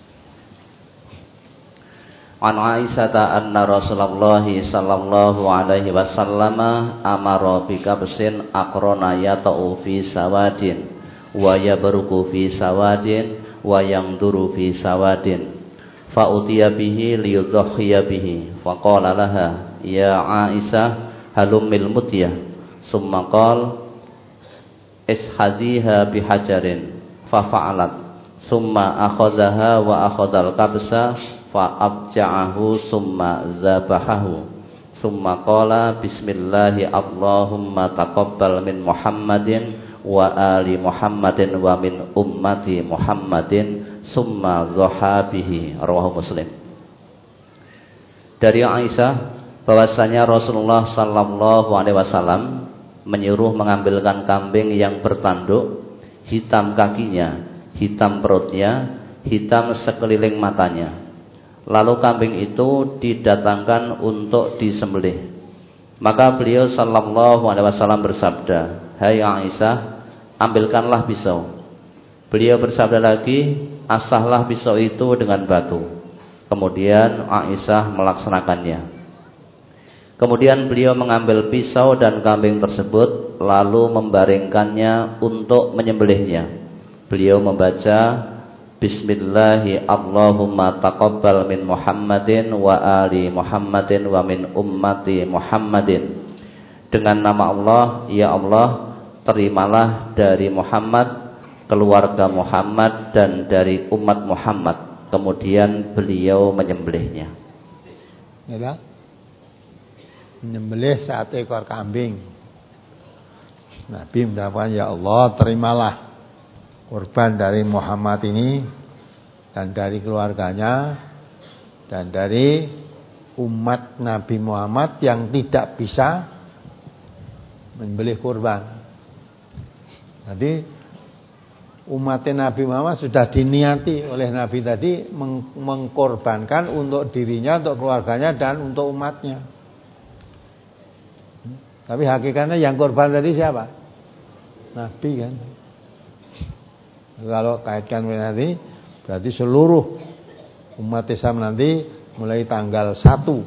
An Aisyata anna Rasulullah sallallahu alaihi wasallam amara bi kabsin aqrana yata'u fi sawadin wa yabruku fi sawadin wa yangduru fi sawadin fa utiya bihi liyudhiya bihi fa qala laha ya Aisyah halumil mutyah summa qala ishadiha bihajarin fa fa'alat summa akhadhaha wa akhadhal kabsa fa abja'ahu summa zabahahu summa qala bismillahi Allahumma taqabbal min Muhammadin wa ali Muhammadin wa min ummati Muhammadin summa zahabihi. Rawahu Muslim. Dari Aisyah bahwasanya Rasulullah sallallahu alaihi wasallam menyuruh mengambilkan kambing yang bertanduk, hitam kakinya, hitam perutnya, hitam sekeliling matanya. Lalu kambing itu didatangkan untuk disembelih. Maka beliau sallallahu alaihi wasallam bersabda, "Hai Aisyah, ambilkanlah pisau." Beliau bersabda lagi, "Asahlah pisau itu dengan batu." Kemudian Aisyah melaksanakannya. Kemudian beliau mengambil pisau dan kambing tersebut lalu membaringkannya untuk menyembelihnya. Beliau membaca Bismillahi Allahumma taqabbal min Muhammadin wa ali Muhammadin wa min ummati Muhammadin. Dengan nama Allah, ya Allah, terimalah dari Muhammad, keluarga Muhammad dan dari umat Muhammad. Kemudian beliau menyembelihnya. Ya, menyembelih satu ekor kambing. Nabi mendapatkan, ya Allah, terimalah korban dari Muhammad ini dan dari keluarganya dan dari umat Nabi Muhammad yang tidak bisa menyembelih korban. Jadi umat Nabi Muhammad sudah diniati oleh Nabi tadi meng- mengkorbankan untuk dirinya, untuk keluarganya dan untuk umatnya. Tapi hakikatnya yang korban tadi siapa? Nabi kan. Kalau kaitkan nanti berarti seluruh umat Islam nanti mulai tanggal satu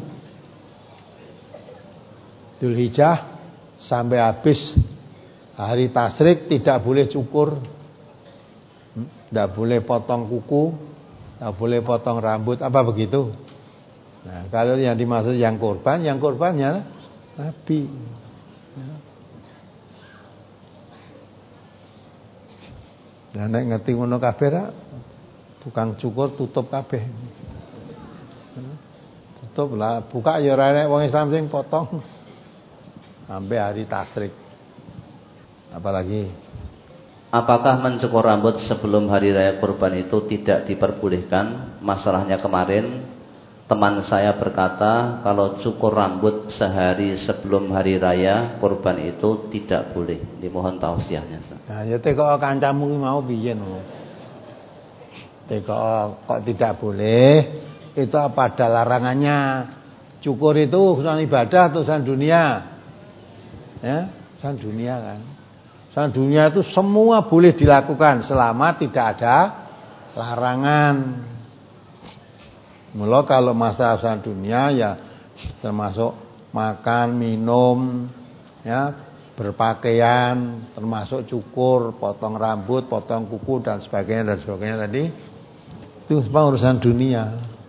Dzulhijjah sampai habis hari tasyrik tidak boleh cukur, tidak boleh potong kuku, tidak boleh potong rambut, apa begitu. Nah, kalau yang dimaksud yang korban, yang korbannya Nabi. Nah, nek ngerti ngono kabeh ra, tukang cukur tutup kabeh. Tutup lah, buka ya ora nek wong Islam sing potong sampai hari tasyrik. Apalagi apakah mencukur rambut sebelum hari raya kurban itu tidak diperbolehkan? Masalahnya kemarin teman saya berkata kalau cukur rambut sehari sebelum hari raya kurban itu tidak boleh. Dimohon tausiahnya. Nah, ya teko kancamu mau piye no? Teko kok tidak boleh? Itu apa ada larangannya? Cukur itu urusan ibadah atau urusan dunia? Ya, urusan dunia kan. Urusan dunia itu semua boleh dilakukan selama tidak ada larangan. Mula kalau masalah urusan dunia ya termasuk makan, minum, ya, berpakaian, termasuk cukur, potong rambut, potong kuku dan sebagainya dan sebagainya tadi. Itu semua urusan dunia.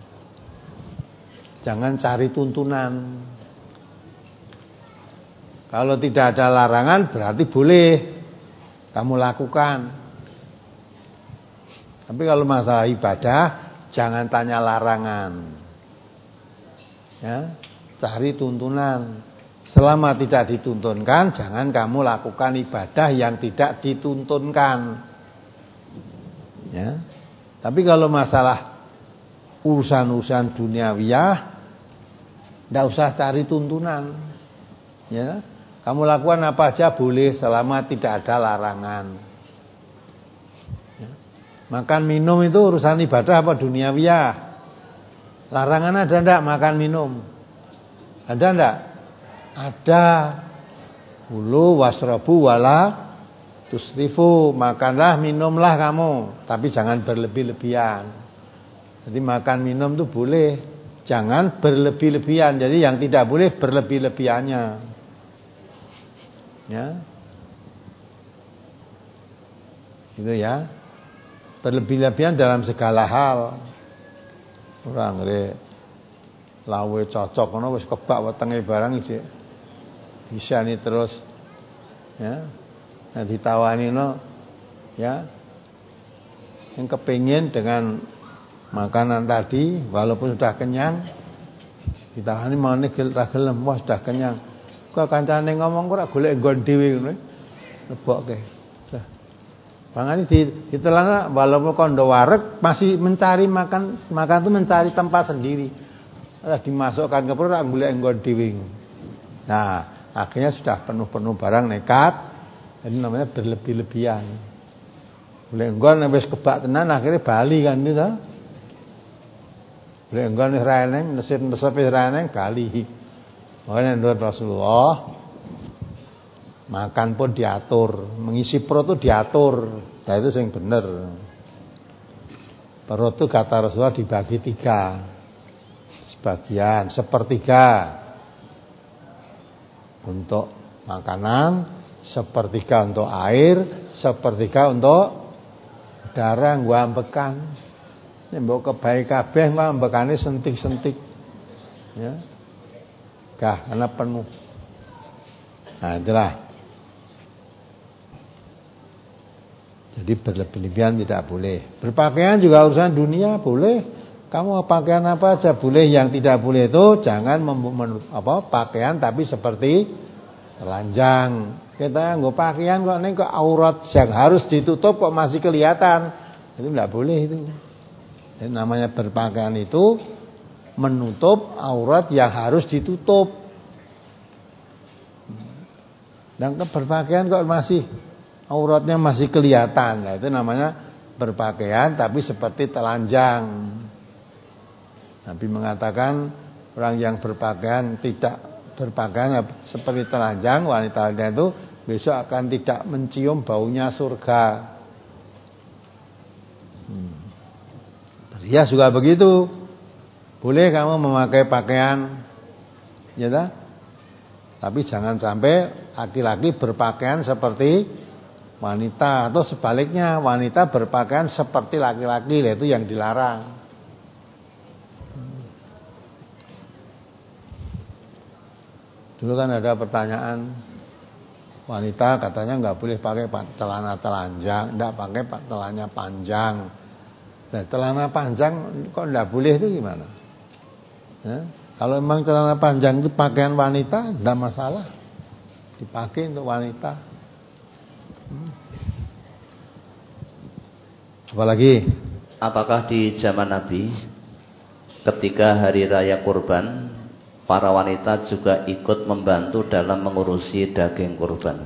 Jangan cari tuntunan. Kalau tidak ada larangan berarti boleh kamu lakukan. Tapi kalau masalah ibadah jangan tanya larangan. Ya, cari tuntunan. selama tidak dituntunkan, jangan kamu lakukan ibadah yang tidak dituntunkan. Ya. Tapi kalau masalah urusan-urusan duniawiyah, tidak usah cari tuntunan. Ya. Kamu lakukan apa aja boleh selama tidak ada larangan. Ya. Makan minum itu urusan ibadah apa duniawiyah? Larangan ada enggak makan minum? Ada enggak? Ada. Hulu wasrabu wala tusrifu, makanlah minumlah kamu, tapi jangan berlebih-lebihan. Jadi makan minum itu boleh, jangan berlebih-lebihan. Jadi yang tidak boleh berlebih-lebihannya. Ya. Itu ya. Berlebih-lebihan dalam segala hal. Ora ngre lawe cocok ngono wis kebak wetenge barang iki. Bisa nih terus. Ya. Nah ditawani no, ya, yang kepingin dengan makanan tadi, walaupun sudah kenyang, ditawani mau nih gelem, wah sudah kenyang. Kok kancane ngomong kok golek nggon dhewe ngono, lebokke. Mangane di ditelana walaupun kondo wareg masih mencari makan, makan itu mencari tempat sendiri. Lah dimasukkan ke perut golek nggon dhewe. Nah, akhirnya sudah penuh-penuh barang nekat. Ini namanya berlebih-lebihan. Boleh enggon wis kebak tenan akhirnya bali kan itu. Boleh enggon wis ra eneng, nesip-nesip wis ra eneng bali. Makanya menurut Rasulullah makan pun diatur, mengisi perut itu diatur. Nah itu yang benar. Perut itu kata Rasulullah dibagi tiga. Sebagian, sepertiga untuk makanan, sepertiga untuk air, sepertiga untuk darah ngwambekan. Nek mbok kebae kabeh ngwambekane sentik-sentik. Ya. Gah karena penuh. Nah, itulah. Jadi berlebih-lebihan tidak boleh. Berpakaian juga urusan dunia boleh. Kamu pakaian apa aja boleh, yang tidak boleh itu jangan mem- apa pakaian tapi seperti telanjang. Kita nggak pakaian kok nih kok aurat yang harus ditutup kok masih kelihatan. Itu enggak boleh itu. Jadi namanya berpakaian itu menutup aurat yang harus ditutup. Dan berpakaian kok masih auratnya masih kelihatan. Nah, itu namanya berpakaian tapi seperti telanjang. Nabi mengatakan orang yang berpakaian tidak berpakaian seperti telanjang, wanita itu besok akan tidak mencium baunya surga. Hmm. Berhias juga begitu. Boleh kamu memakai pakaian, ya tak? Tapi jangan sampai laki-laki berpakaian seperti wanita atau sebaliknya wanita berpakaian seperti laki-laki, itu yang dilarang. Dulu kan ada pertanyaan wanita katanya nggak boleh pakai celana telanjang, nggak pakai celananya panjang. Nah, celana panjang kok nggak boleh itu gimana? Ya, kalau memang celana panjang itu pakaian wanita, nggak masalah, dipakai untuk wanita. Hmm. Apalagi? Apakah di zaman Nabi ketika hari raya kurban para wanita juga ikut membantu dalam mengurusi daging kurban?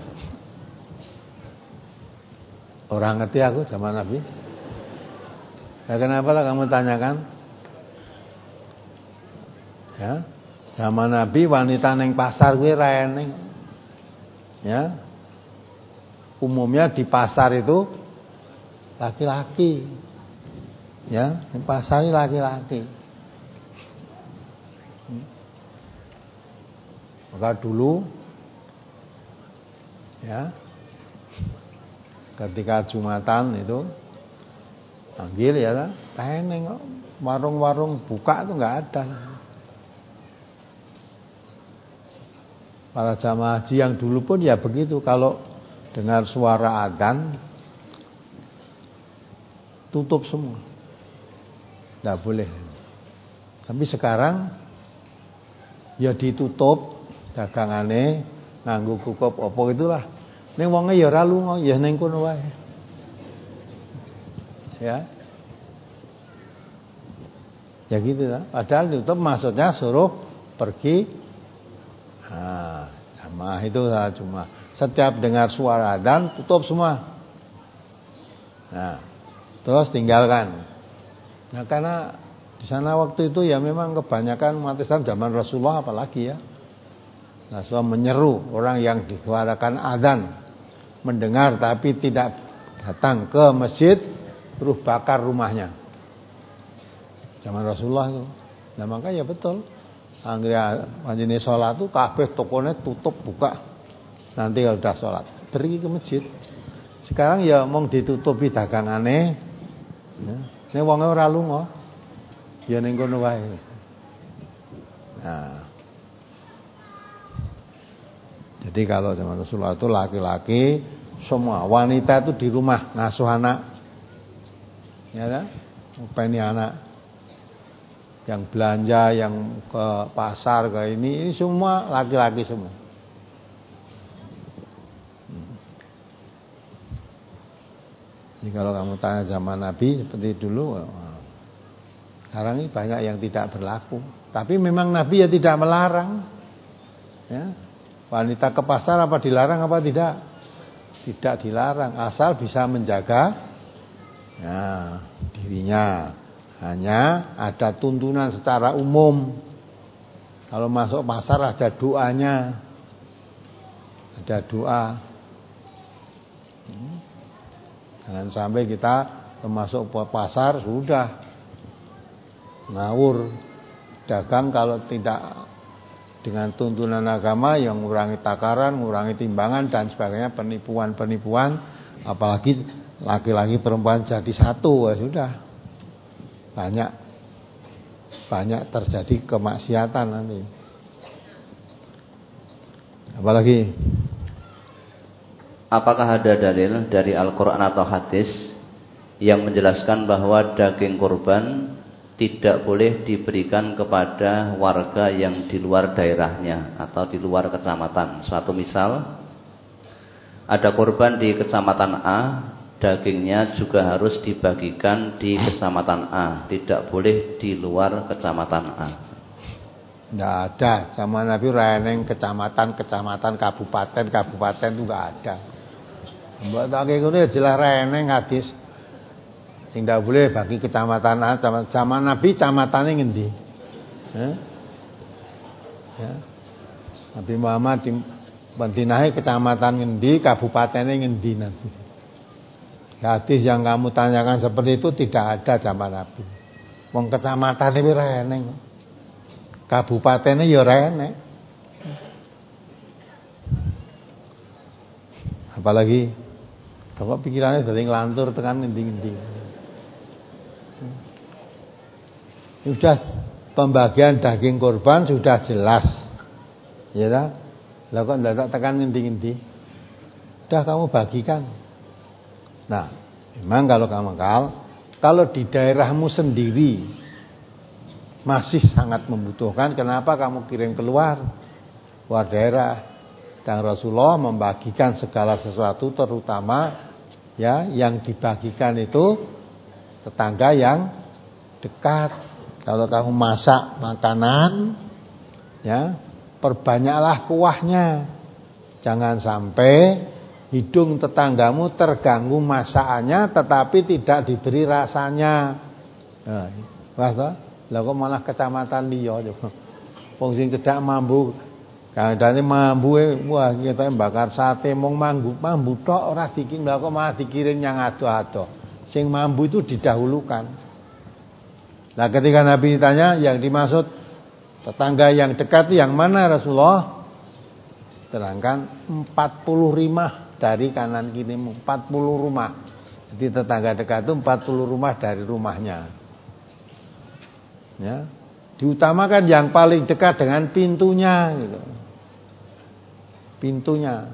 Orang ngerti aku zaman Nabi. Ya, kenapa lah kamu tanyakan? Ya, zaman Nabi wanita neng pasar gue ra eneng. Ya. Umumnya di pasar itu laki-laki. Ya, di pasar ini laki-laki. Maka dulu ya ketika Jumatan itu panggil ya, teneng warung-warung buka itu enggak ada. Para jamaah haji yang dulu pun ya begitu, kalau dengar suara adzan tutup semua. Enggak boleh. Tapi sekarang ya ditutup, dagangane nganggo kukup apa itulah. Ning wonge ya ora lunga, ya ning kono wae. Ya. Ya gitu lah. Padahal ditutup maksudnya suruh pergi. Nah, jamaah itu salah cuma. Setiap dengar suara adzan tutup semua. Nah, terus tinggalkan. Nah, karena di sana waktu itu ya memang kebanyakan umat Islam zaman Rasulullah apalagi ya. Rasulullah menyeru orang yang disuarakan adzan mendengar tapi tidak datang ke masjid, terus bakar rumahnya. Zaman Rasulullah itu. Nah makanya betul. Anggere panjenengan salat tuh kabeh tokone tutup buka. Nanti kalau udah salat pergi ke masjid. Sekarang ya mong ditutupi dagangane. Ya, nek wonge ora lunga. Ya ning kono wae. Nah. Jadi kalau zaman Rasulullah itu laki-laki semua, wanita itu di rumah ngasuh anak. Ya kan? Ngopeni anak. Yang belanja, yang ke pasar, ke ini, ini semua laki-laki semua. Hmm. Jadi kalau kamu tanya zaman Nabi seperti dulu, sekarang ini banyak yang tidak berlaku. Tapi memang Nabi ya tidak melarang. Ya. Wanita ke pasar apa dilarang apa tidak? Tidak dilarang, asal bisa menjaga ya, dirinya. Hanya ada tuntunan secara umum. Kalau masuk pasar ada doanya. Ada doa. Jangan sampai kita masuk pasar sudah ngawur dagang kalau tidak dengan tuntunan agama yang mengurangi takaran, mengurangi timbangan dan sebagainya, penipuan-penipuan, apalagi laki-laki perempuan jadi satu, ya sudah banyak banyak terjadi kemaksiatan nanti. Apalagi? Apakah ada dalil dari Al-Quran atau hadis yang menjelaskan bahwa daging kurban tidak boleh diberikan kepada warga yang di luar daerahnya atau di luar kecamatan? Suatu misal, ada kurban di kecamatan A, dagingnya juga harus dibagikan di kecamatan A, tidak boleh di luar kecamatan A. Tidak ada. Zaman Nabi Reneng kecamatan, kecamatan, kabupaten, kabupaten itu tidak ada. Mbak tak kira jelas Reneng hadis. Tidak boleh bagi kecamatan A. Zaman Nabi kecamatannya ngendi? Eh? Ya. Nabi Muhammad di Madinah kecamatan ngendi, kabupatennya ngendi Nabi. Hadis yang kamu tanyakan seperti itu tidak ada zaman Nabi. Wong kecamatan ini reneng, kabupatennya ya reneng. Apalagi kalau pikirannya dari ngelantur tekan ngendi-ngendi. Sudah pembagian daging kurban sudah jelas, ya tak? Lah kok ndak tekan ngendi-ngendi? Sudah kamu bagikan. Nah, memang kalau kamu kal, kalau di daerahmu sendiri masih sangat membutuhkan, kenapa kamu kirim keluar luar daerah? Dan Rasulullah membagikan segala sesuatu, terutama ya yang dibagikan itu tetangga yang dekat. Kalau kamu masak makanan, ya perbanyaklah kuahnya. Jangan sampai hidung tetanggamu terganggu masakannya, tetapi tidak diberi rasanya. Nah, bahasa, lah kok malah kecamatan liya coba. Wong sing cedak mambu, kadane mambu wah kita bakar sate mong mambu, mambu tok ora dikirim, lah kok malah dikirim yang ado-ado. Sing mambu itu didahulukan. Nah ketika Nabi ditanya yang dimaksud tetangga yang dekat itu yang mana Rasulullah? Terangkan empat puluh rumah dari kanan kirimu, empat puluh rumah. Jadi tetangga dekat itu empat puluh rumah dari rumahnya. Ya. Diutamakan yang paling dekat dengan pintunya gitu. Pintunya.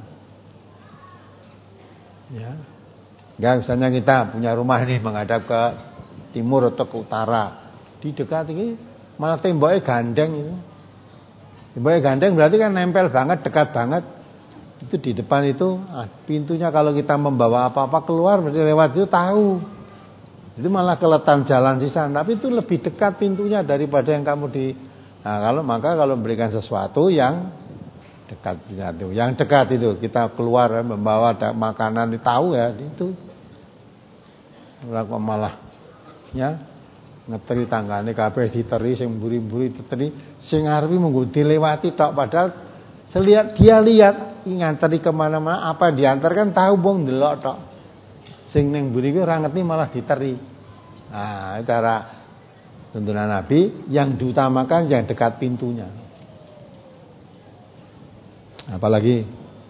Ya. Enggak misalnya kita punya rumah ini menghadap ke timur atau ke utara. Di dekat ini malah temboknya gandeng itu. Temboknya gandeng berarti kan nempel banget, dekat banget. Itu di depan itu pintunya, kalau kita membawa apa-apa keluar berarti lewat itu tahu. Itu malah keletan jalan sisa, tapi itu lebih dekat pintunya daripada yang kamu di. Nah, kalau maka kalau memberikan sesuatu yang dekat itu, yang dekat itu kita keluar membawa makanan tahu ya itu. Malah ya ngeteri tanggane kabeh diteri, sing mburi-mburi diteri, sing ngarepe munggo dilewati tok, padahal selihat dia lihat nganteri kemana-mana, apa diantarkan tahu bong delok tok. Sing ning mburi kuwi ora ngerti malah diteri. Nah, cara tuntunan Nabi yang diutamakan yang dekat pintunya. Apalagi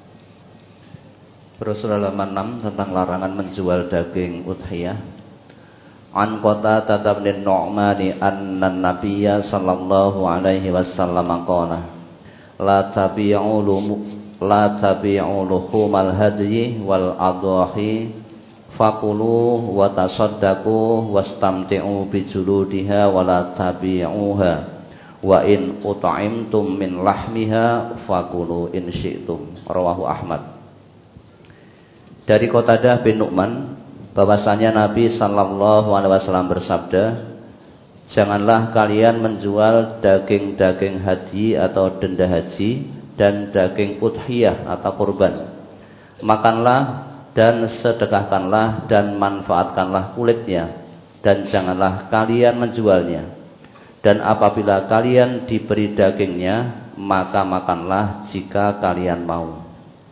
terus halaman enam tentang larangan menjual daging udhiyah. An Qatadah bin Nu'man anna Nabiyya sallallahu alaihi wasallam qala la tabi'u la tabi'u luhumal hadyi wal adhahi fakulu wa tasaddaqu wastamti'u bi juludiha wa la tabi'uha wa in ut'imtum min lahmiha fakulu in syi'tum. Rawahu Ahmad. Dari Qatadah bin Nu'man bahwasanya Nabi sallallahu alaihi wasallam bersabda, janganlah kalian menjual daging-daging haji atau denda haji dan daging udhiyah atau kurban. Makanlah dan sedekahkanlah dan manfaatkanlah kulitnya, dan janganlah kalian menjualnya. Dan apabila kalian diberi dagingnya, maka makanlah jika kalian mau.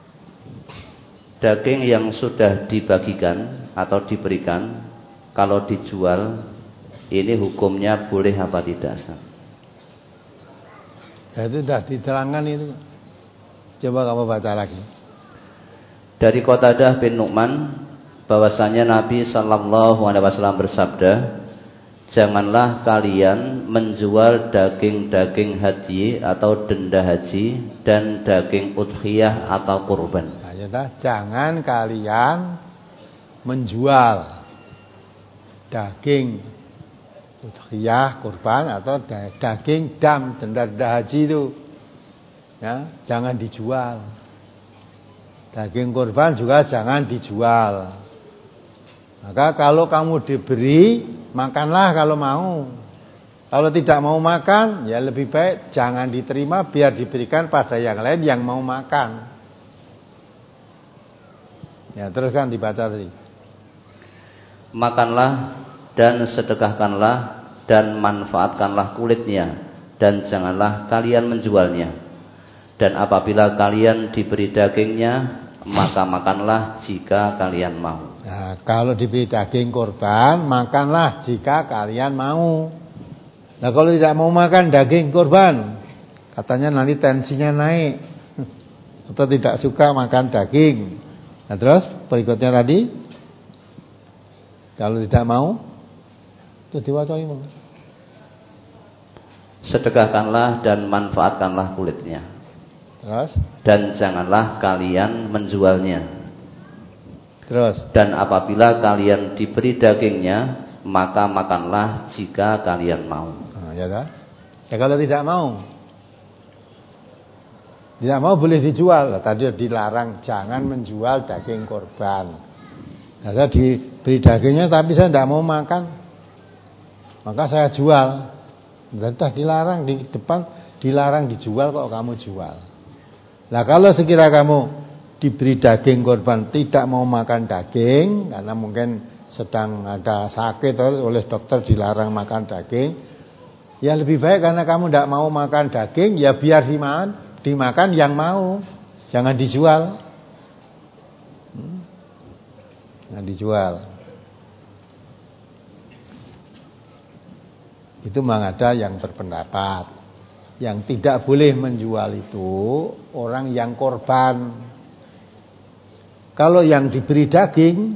Daging yang sudah dibagikan atau diberikan, kalau dijual ini hukumnya boleh apa tidak? Ya, itu sudah diterangkan itu. Coba kamu baca lagi. Dari Qatadah bin Nu'man bahwasanya Nabi sallallahu alaihi wasallam bersabda, janganlah kalian menjual daging-daging haji atau denda haji dan daging udhiyah atau kurban. Nah, ya, jangan kalian menjual daging udhiyah, kurban atau daging dam, denda-denda haji itu, ya, jangan dijual. Daging kurban juga jangan dijual. Maka kalau kamu diberi, makanlah kalau mau. Kalau tidak mau makan, ya lebih baik jangan diterima, biar diberikan pada yang lain yang mau makan. Ya, teruskan dibaca tadi. Makanlah dan sedekahkanlah dan manfaatkanlah kulitnya, dan janganlah kalian menjualnya. Dan apabila kalian diberi dagingnya, maka makanlah jika kalian mau. Nah, kalau diberi daging kurban, makanlah jika kalian mau. Nah, kalau tidak mau makan daging kurban, katanya nanti tensinya naik, atau tidak suka makan daging. Nah, terus berikutnya tadi, kalau tidak mau, itu diwacai mau. Sedekahkanlah dan manfaatkanlah kulitnya. Terus? Dan janganlah kalian menjualnya. Terus? Dan apabila kalian diberi dagingnya, maka makanlah jika kalian mau. Nah, ya dah. Ya kalau tidak mau, tidak mau boleh dijual. Tadi dilarang jangan menjual daging korban. Nah, saya diberi dagingnya tapi saya tidak mau makan, maka saya jual. Sudah dilarang di depan, dilarang dijual kok kamu jual. Nah, kalau sekira kamu diberi daging korban tidak mau makan daging karena mungkin sedang ada sakit oleh dokter dilarang makan daging, ya lebih baik karena kamu tidak mau makan daging, ya biar dimakan, dimakan yang mau, jangan dijual. Nah, dijual. Itu memang ada yang berpendapat yang tidak boleh menjual itu orang yang korban. Kalau yang diberi daging,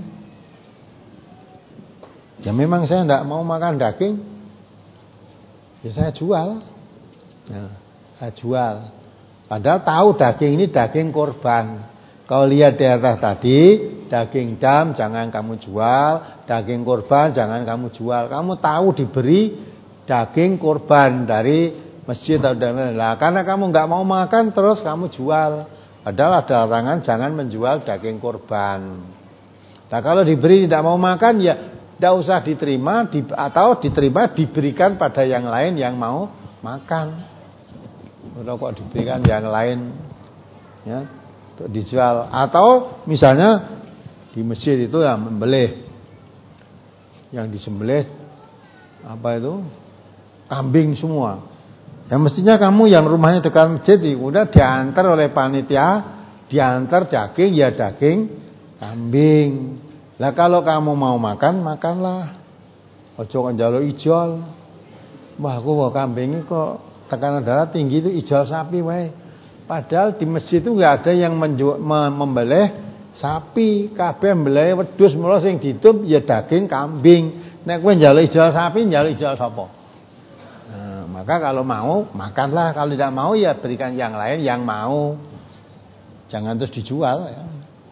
ya memang saya tidak mau makan daging, ya saya jual. Nah, saya jual. Padahal tahu daging ini daging korban. Kalau lihat di atas tadi, daging dam jangan kamu jual, daging korban jangan kamu jual. Kamu tahu diberi daging korban dari masjid atau lah karena kamu nggak mau makan terus kamu jual. Padahal ada larangan jangan menjual daging kurban. Nah kalau diberi tidak mau makan ya tidak usah diterima di, atau diterima diberikan pada yang lain yang mau makan. Kalau kok diberikan yang lain ya untuk dijual atau misalnya di masjid itu yang membelih yang disembelih apa itu kambing semua. Ya mestinya kamu yang rumahnya dekat masjid udah diantar oleh panitia, diantar daging ya daging kambing. Lah kalau kamu mau makan makanlah. Ojo kan njaluk ijol. Wah aku mau kambing kok tekanan darah tinggi itu ijol sapi wae. Padahal di masjid itu enggak ada yang menju- membelih sapi, kabeh mbelih wedhus mula sing ditutup ya daging kambing. Nek kowe njaluk ijol sapi, njaluk ijol sapa? Nah, maka kalau mau makanlah, kalau tidak mau ya berikan yang lain yang mau. Jangan terus dijual ya.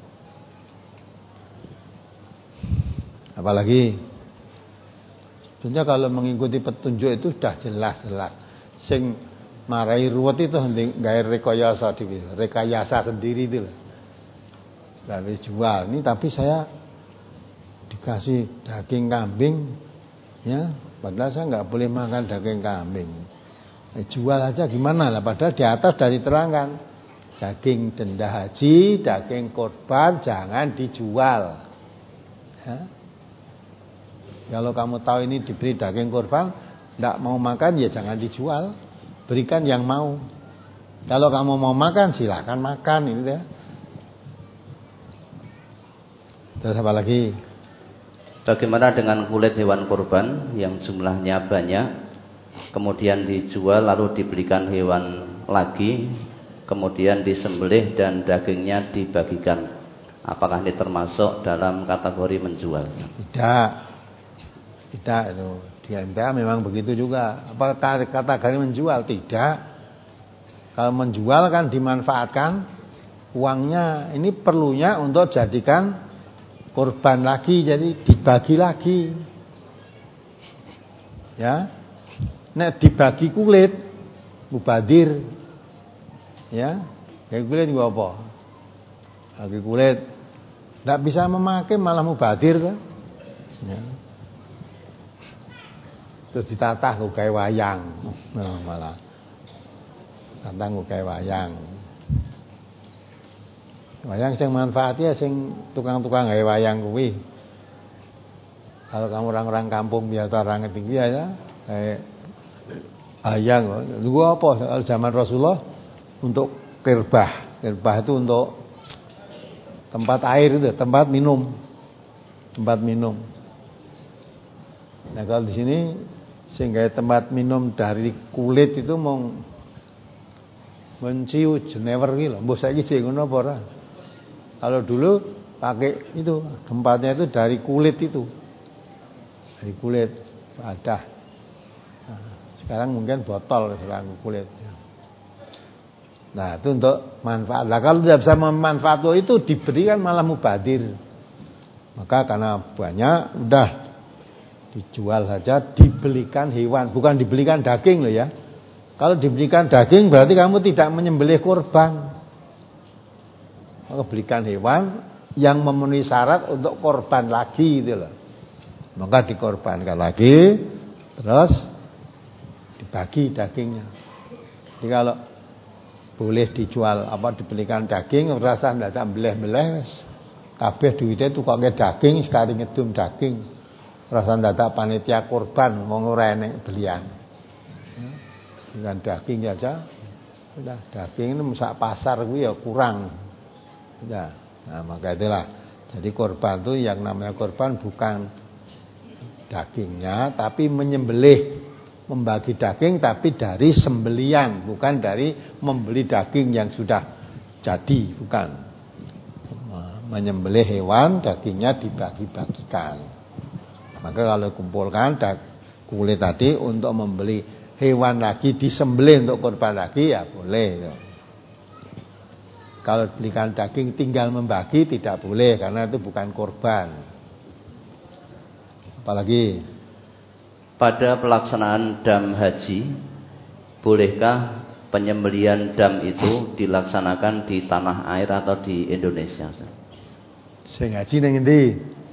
Apalagi sebenarnya kalau mengikuti petunjuk itu sudah jelas-jelas. Sing marai ruwet itu gawe rekayasa dhewe, rekayasa sendiri itu loh. Lalu jual ini tapi saya dikasih daging kambing ya, padahal saya nggak boleh makan daging kambing. Eh, jual aja gimana lah, padahal di atas dari terangkan daging denda haji, daging korban jangan dijual. Ya. Kalau kamu tahu ini diberi daging korban, tidak mau makan ya jangan dijual, berikan yang mau. Kalau kamu mau makan silakan makan ini ya. Terus apa lagi? Bagaimana dengan kulit hewan kurban yang jumlahnya banyak, kemudian dijual lalu diberikan hewan lagi, kemudian disembelih dan dagingnya dibagikan? Apakah ini termasuk dalam kategori menjual? Tidak, tidak itu di M T A memang begitu juga. Apa kategori menjual? Tidak. Kalau menjual kan dimanfaatkan uangnya, ini perlunya untuk jadikan korban lagi, jadi dibagi lagi. Ya. Nek dibagi kulit mubadir. Ya. Kayak kulit gua apa? Bagi kulit enggak bisa memakai malah mubadir kan. Ya. Terus ditatah nggo gawe wayang. Nah, malah tatah nggo gawe wayang. Wayang sing manfaatnya sing tukang-tukang gawe wayang kuwi. Kalau kamu orang-orang kampung biasa orang ngerti ya ya kayak wayang. Lu apa kalau zaman Rasulullah untuk kirbah. Kirbah itu untuk tempat air itu, tempat minum. Tempat minum. Nah, kalau di sini sehingga tempat minum dari kulit itu mau menciu jenever iki lho. Mbok saiki jek ngono apa ora? Kalau dulu pakai itu tempatnya itu dari kulit itu, dari kulit ada. Nah, sekarang mungkin botol sekarang kulit. Nah itu untuk manfaat. Nah kalau tidak bisa memanfaatkan itu diberikan malah mubadir. Maka karena banyak udah dijual saja, dibelikan hewan, bukan dibelikan daging loh ya. Kalau diberikan daging berarti kamu tidak menyembelih korban. Maka belikan hewan yang memenuhi syarat untuk korban lagi gitu loh. Maka dikorbankan lagi, terus dibagi dagingnya. Jadi kalau boleh dijual apa dibelikan daging, rasa ndak tak beleh-beleh, kabeh duwite tukake daging, sekali ngedum daging. Rasa ndak tak panitia korban, wong ora enek belian. Dengan daging aja, udah daging ini sak pasar kuwi ya kurang. Udah. Nah, maka itulah. Jadi korban itu yang namanya korban bukan dagingnya, tapi menyembelih, membagi daging tapi dari sembelian, bukan dari membeli daging yang sudah jadi, bukan. Menyembelih hewan, dagingnya dibagi-bagikan. Maka kalau kumpulkan kulit tadi untuk membeli hewan lagi, disembelih untuk korban lagi ya boleh. Kalau belikan daging tinggal membagi tidak boleh karena itu bukan korban. Apalagi pada pelaksanaan dam haji bolehkah penyembelian dam itu dilaksanakan di tanah air atau di Indonesia? Sing ngaji ning endi?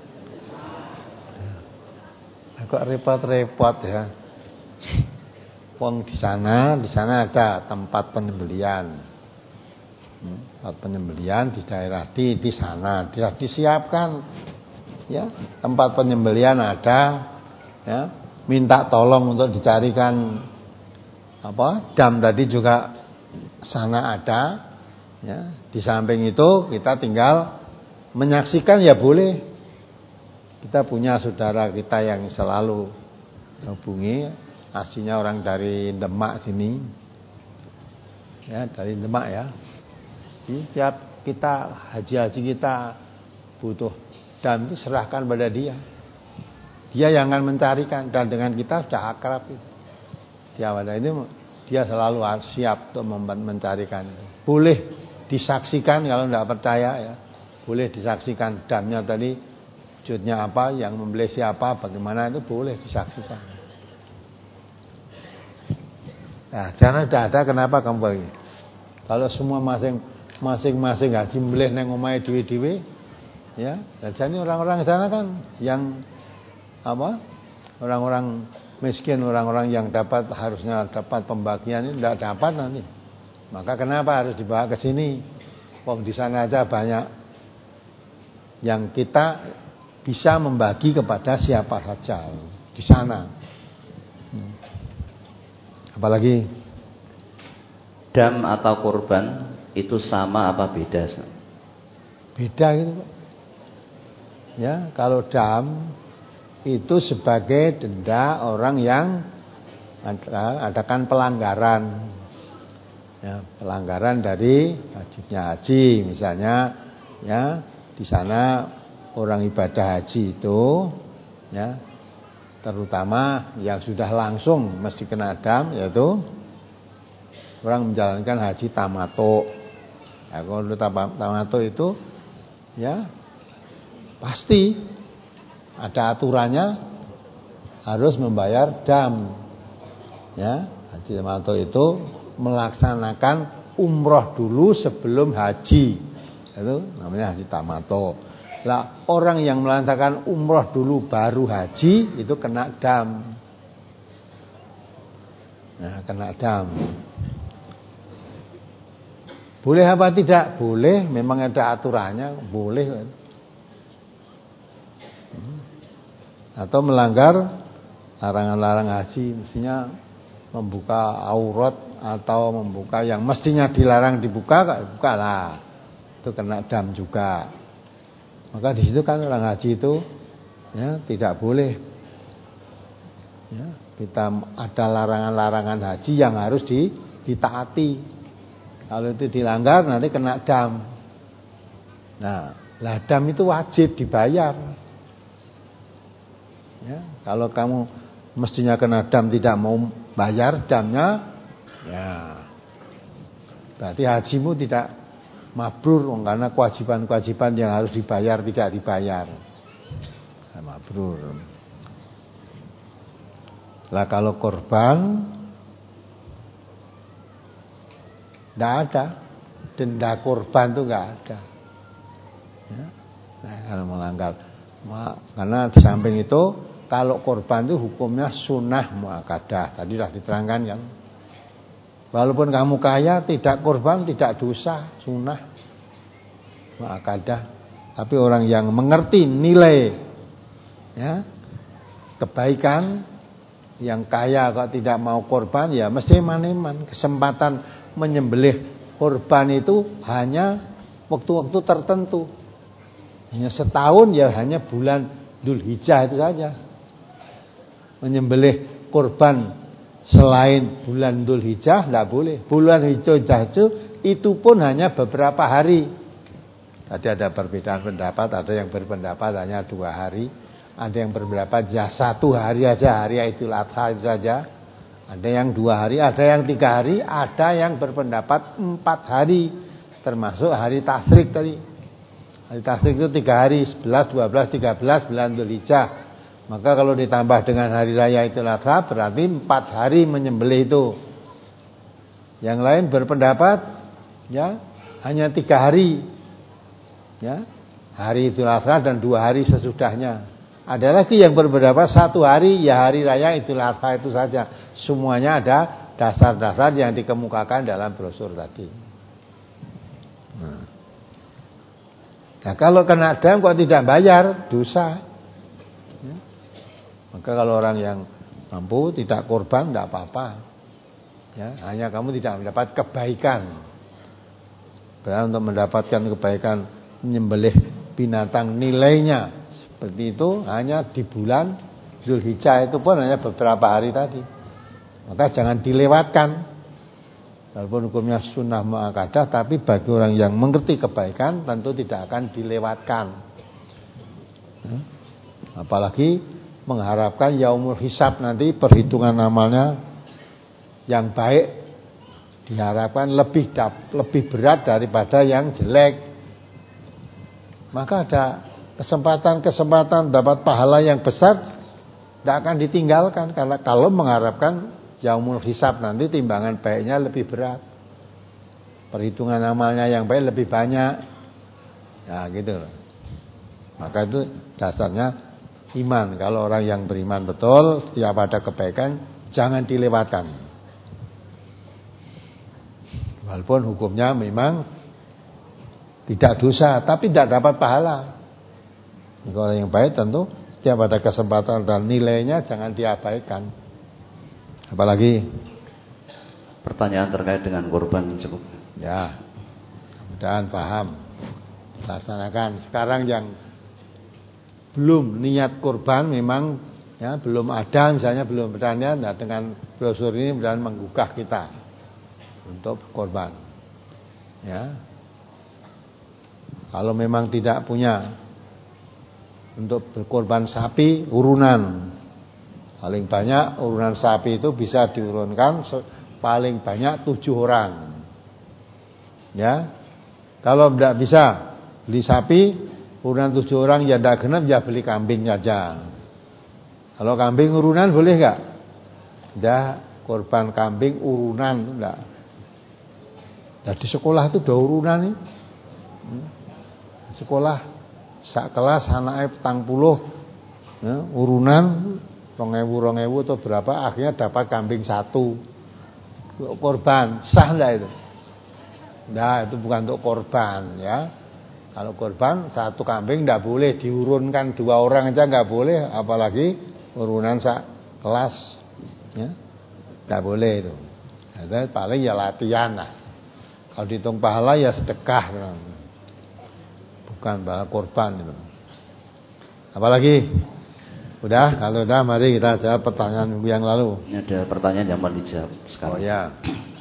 Kok repot-repot ya. Wong di sana, di sana ada tempat penyembelian. Tempat penyembelian di daerah di di sana, dia disiapkan ya, tempat penyembelian ada ya. Minta tolong untuk dicarikan apa? Dam tadi juga sana ada ya. Di samping itu kita tinggal menyaksikan ya boleh. Kita punya saudara kita yang selalu hubungi, aslinya orang dari Demak sini. Ya, dari Demak ya. Jadi tiap kita haji-haji kita butuh dam itu serahkan pada dia. Dia yang akan mencarikan dan dengan kita sudah akrab itu. Dia pada ini dia selalu siap untuk mencarikan. Boleh disaksikan kalau tidak percaya ya. Boleh disaksikan damnya tadi wujudnya apa, yang membeli siapa, bagaimana itu boleh disaksikan. Nah, jangan ada ada kenapa kamu bagi? Kalau semua masing masing-masing haji membeli neng omahe dhewe-dhewe, ya, dan jadi orang-orang sana kan yang apa? Orang-orang miskin, orang-orang yang dapat harusnya dapat pembagian ini tidak dapat nanti. Maka kenapa harus dibawa ke sini? Wong di sana aja banyak yang kita bisa membagi kepada siapa saja di sana. Hmm. Apalagi dam atau kurban itu sama apa beda? Beda gitu, Pak. Ya, kalau dam itu sebagai denda orang yang adakan pelanggaran. Ya, pelanggaran dari wajibnya haji, misalnya ya di sana orang ibadah haji itu ya terutama yang sudah langsung mesti kena dam, yaitu orang menjalankan haji tamato. Ya, kalau tamato itu ya pasti ada aturannya harus membayar dam. Ya, haji tamato itu melaksanakan umroh dulu sebelum haji. Itu namanya haji tamato. Lah orang yang melaksanakan umroh dulu baru haji itu kena dam. Nah, kena dam. Boleh apa tidak? Boleh, memang ada aturannya, boleh. Atau melanggar larangan-larangan haji, mestinya membuka aurat atau membuka yang mestinya dilarang dibuka, buka lah. Itu kena dam juga. Maka di situ kan orang haji itu ya tidak boleh. Ya, kita ada larangan-larangan haji yang harus di, ditaati. Kalau itu dilanggar nanti kena dam. Nah, lah dam itu wajib dibayar. Ya, kalau kamu mestinya kena dam tidak mau bayar damnya, ya berarti hajimu tidak mabrur, karena kewajiban-kewajiban yang harus dibayar tidak dibayar. Mabrur. Lah kalau korban tidak ada, denda korban itu nggak ada. Ya. Nah, kalau melanggar, karena di samping itu kalau korban itu hukumnya sunnah muakkadah. Tadi sudah diterangkan kan. Walaupun kamu kaya, tidak korban, tidak dosa, sunnah muakkadah. Tapi orang yang mengerti nilai ya kebaikan, yang kaya kok tidak mau korban, ya mesti iman-iman. Kesempatan menyembelih korban itu hanya waktu-waktu tertentu. Hanya setahun, ya hanya bulan Dzulhijjah itu saja. Menyembelih korban selain bulan Dzulhijjah tidak boleh. Bulan Dzulhijjah itu pun hanya beberapa hari. Tadi ada perbedaan pendapat, ada yang berpendapat hanya dua hari, ada yang berpendapat ya satu hari aja, hari Idul Adha saja. Ada yang dua hari, ada yang tiga hari, ada yang berpendapat empat hari, termasuk hari Tasyrik tadi. Hari Tasyrik itu tiga hari, sebelas, dua belas, tiga belas bulan Dzulhijjah. Maka kalau ditambah dengan hari raya Idul Adha berarti empat hari menyembelih itu. Yang lain berpendapat ya hanya tiga hari, ya hari Idul Adha dan dua hari sesudahnya. Ada lagi yang berpendapat satu hari ya hari raya Idul Adha itu saja. Semuanya ada dasar-dasar yang dikemukakan dalam brosur tadi. Nah, nah kalau kena dam kok tidak bayar, dosa. Ya. Maka kalau orang yang mampu tidak korban tidak apa-apa. Ya, hanya kamu tidak mendapat kebaikan. Karena untuk mendapatkan kebaikan menyembelih binatang nilainya seperti itu hanya di bulan Zulhijjah, itu pun hanya beberapa hari tadi. Maka jangan dilewatkan. Walaupun hukumnya sunnah muakkadah, tapi bagi orang yang mengerti kebaikan tentu tidak akan dilewatkan. Ya. Apalagi mengharapkan yaumul hisab, nanti perhitungan amalnya yang baik diharapkan lebih lebih berat daripada yang jelek. Maka ada kesempatan-kesempatan dapat pahala yang besar tidak akan ditinggalkan, karena kalau mengharapkan yaumul hisab nanti timbangan baiknya lebih berat, perhitungan amalnya yang baik lebih banyak. Ya gitu loh. Maka itu dasarnya iman. Kalau orang yang beriman betul, setiap ada kebaikan jangan dilewatkan. Walaupun hukumnya memang tidak dosa, tapi tidak dapat pahala. Jika orang yang baik tentu setiap ada kesempatan dan nilainya jangan diabaikan. Apalagi pertanyaan terkait dengan korban cukup. Ya, mudah-mudahan paham. Laksanakan. Sekarang yang belum niat korban memang ya belum ada, misalnya belum bertanya, nah dengan brosur ini mudah-mudahan menggugah kita untuk korban. Ya. Kalau memang tidak punya untuk berkorban sapi urunan, paling banyak urunan sapi itu bisa diurunkan paling banyak tujuh orang. Ya, kalau tidak bisa beli sapi urunan tujuh orang ya tidak genap, ya beli kambing saja. Kalau kambing urunan boleh enggak? Tidak, korban kambing urunan enggak. Jadi sekolah itu udah urunan nih. Sekolah sak kelas anaknya petang puluh ya, urunan rongewu rongewu atau berapa, akhirnya dapat kambing satu. Korban sah enggak itu? Nah, itu bukan untuk korban ya. Kalau korban satu kambing tidak boleh diurunkan, dua orang aja nggak boleh, apalagi urunan sak kelas ya, tidak boleh itu. Jadi paling ya latihan lah. Kalau dihitung pahala ya sedekah, bukan pahala korban itu. Apalagi udah, kalau udah mari kita jawab pertanyaan yang lalu. Ini ada pertanyaan yang mau dijawab sekarang. Oh ya.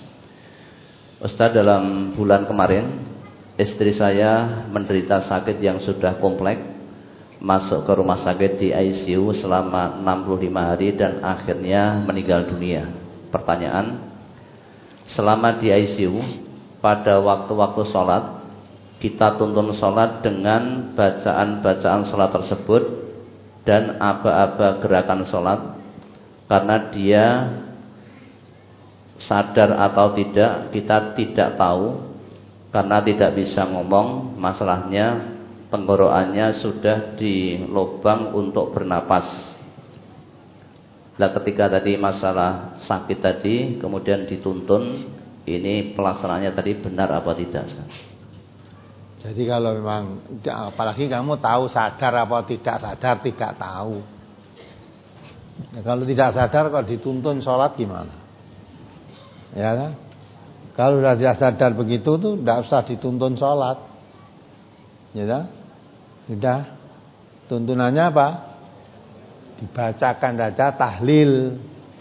Ustaz, dalam bulan kemarin istri saya menderita sakit yang sudah kompleks, masuk ke rumah sakit di I C U selama enam puluh lima hari dan akhirnya meninggal dunia. Pertanyaan, selama di I C U pada waktu-waktu sholat kita tuntun sholat dengan bacaan-bacaan sholat tersebut dan aba-aba gerakan sholat, karena dia sadar atau tidak kita tidak tahu, karena tidak bisa ngomong, masalahnya tenggorokannya sudah di lubang untuk bernapas. Nah, ketika tadi masalah sakit tadi kemudian dituntun, ini pelaksanaannya tadi benar apa tidak? Jadi kalau memang, apalagi kamu tahu sadar apa tidak sadar, tidak tahu ya, kalau tidak sadar kok dituntun sholat gimana ya kan? Kalau sudah tidak sadar begitu tuh tidak usah dituntun sholat ya kan? Sudah, tuntunannya apa? Dibacakan saja tahlil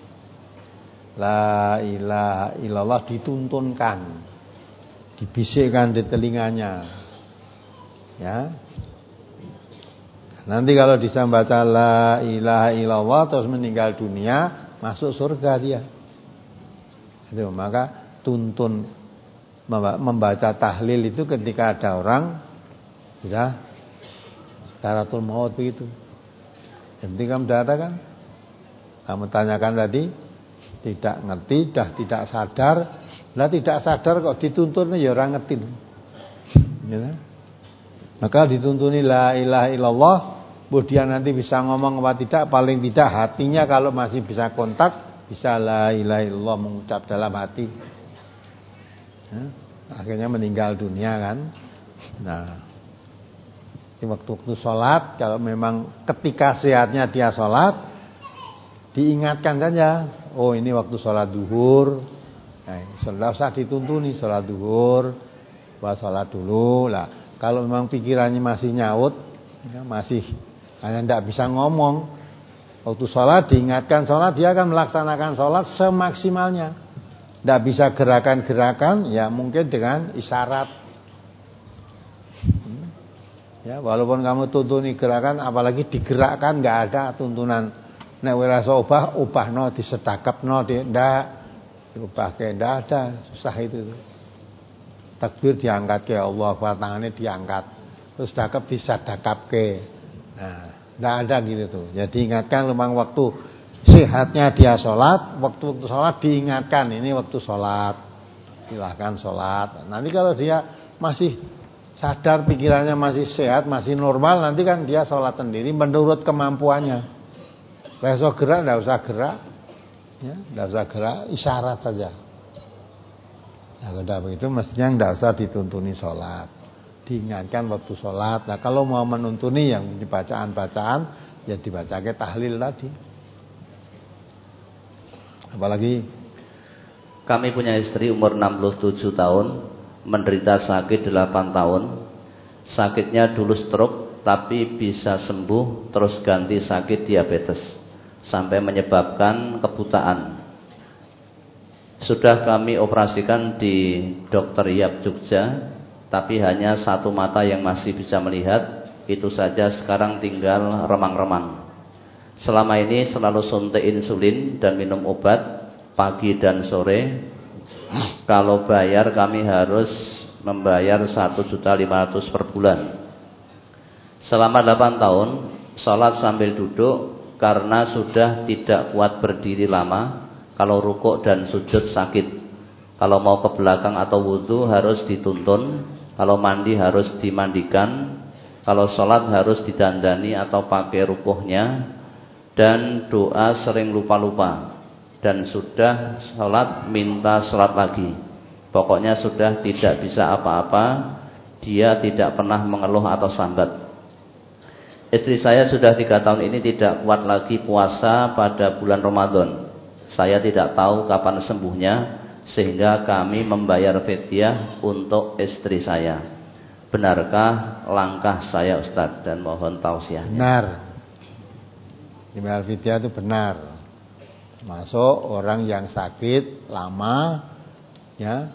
la ilaha illallah, dituntunkan, dibisikkan di telinganya ya. Nanti kalau bisa baca la ilaha illallah terus meninggal dunia, masuk surga dia itu. Maka tuntun membaca tahlil itu ketika ada orang sudah sakaratul maut begitu. Yang penting kamu datakan, kamu tanyakan tadi tidak ngerti, dah tidak sadar, Lah tidak sadar kok dituntun ya ora ngerti. Ya. Maka dituntuni la ilaha illallah, kemudian nanti bisa ngomong apa tidak, paling tidak hatinya kalau masih bisa kontak, bisa la ilaha illallah mengucap dalam hati. Ya. Akhirnya meninggal dunia kan. Nah, di waktu-waktu sholat, kalau memang ketika sehatnya dia sholat, diingatkan saja, oh ini waktu sholat duhur. Nah, sudah usah dituntuni sholat duhur, buat sholat dulu lah. Kalau memang pikirannya masih nyaut, ya, masih hanya tidak bisa ngomong, waktu sholat diingatkan sholat, dia akan melaksanakan sholat semaksimalnya. Tidak bisa gerakan-gerakan, ya mungkin dengan isyarat. Ya, walaupun kamu tuntuni gerakan, apalagi digerakkan, nggak ada tuntunan. Nek wira obah, obahno disedakapno, ndak diubah ke, ndak ada, susah itu. Takbir diangkat ke Allah, tangannya diangkat, terus sedekap disedakap ke. Nah, ndak ada gitu tuh. Jadi ingatkan memang waktu sehatnya dia sholat, waktu-waktu sholat diingatkan ini waktu sholat, silahkan sholat. Nanti kalau dia masih sadar, pikirannya masih sehat, masih normal, nanti kan dia sholat sendiri menurut kemampuannya. Besok gerak, tidak usah gerak, ya, tidak usah gerak, isyarat saja. Nah, kalau begitu mestinya tidak usah dituntuni sholat, diingatkan waktu sholat. Nah, kalau mau menuntuni yang bacaan-bacaan, ya dibaca ke tahlil tadi. Apalagi kami punya istri umur enam puluh tujuh tahun, menderita sakit delapan tahun. Sakitnya dulu stroke, tapi bisa sembuh, terus ganti sakit diabetes, sampai menyebabkan kebutaan. Sudah kami operasikan di Dokter Yap Jogja, tapi hanya satu mata yang masih bisa melihat. Itu saja sekarang tinggal remang-remang. Selama ini selalu suntik insulin dan minum obat pagi dan sore. Kalau bayar kami harus membayar satu juta lima ratus ribu per bulan. Selama delapan tahun sholat sambil duduk karena sudah tidak kuat berdiri lama. Kalau rukuk dan sujud sakit. Kalau mau ke belakang atau wudhu harus dituntun. Kalau mandi harus dimandikan. Kalau sholat harus didandani atau pakai rukuhnya. Dan doa sering lupa-lupa. Dan sudah sholat minta sholat lagi. Pokoknya sudah tidak bisa apa-apa. Dia tidak pernah mengeluh atau sambat. Istri saya sudah tiga tahun ini tidak kuat lagi puasa pada bulan Ramadan. Saya tidak tahu kapan sembuhnya, sehingga kami membayar fidyah untuk istri saya. Benarkah langkah saya, Ustaz? Dan mohon tausiahnya. Benar. Membayar fidyah itu benar. Masuk orang yang sakit lama, ya,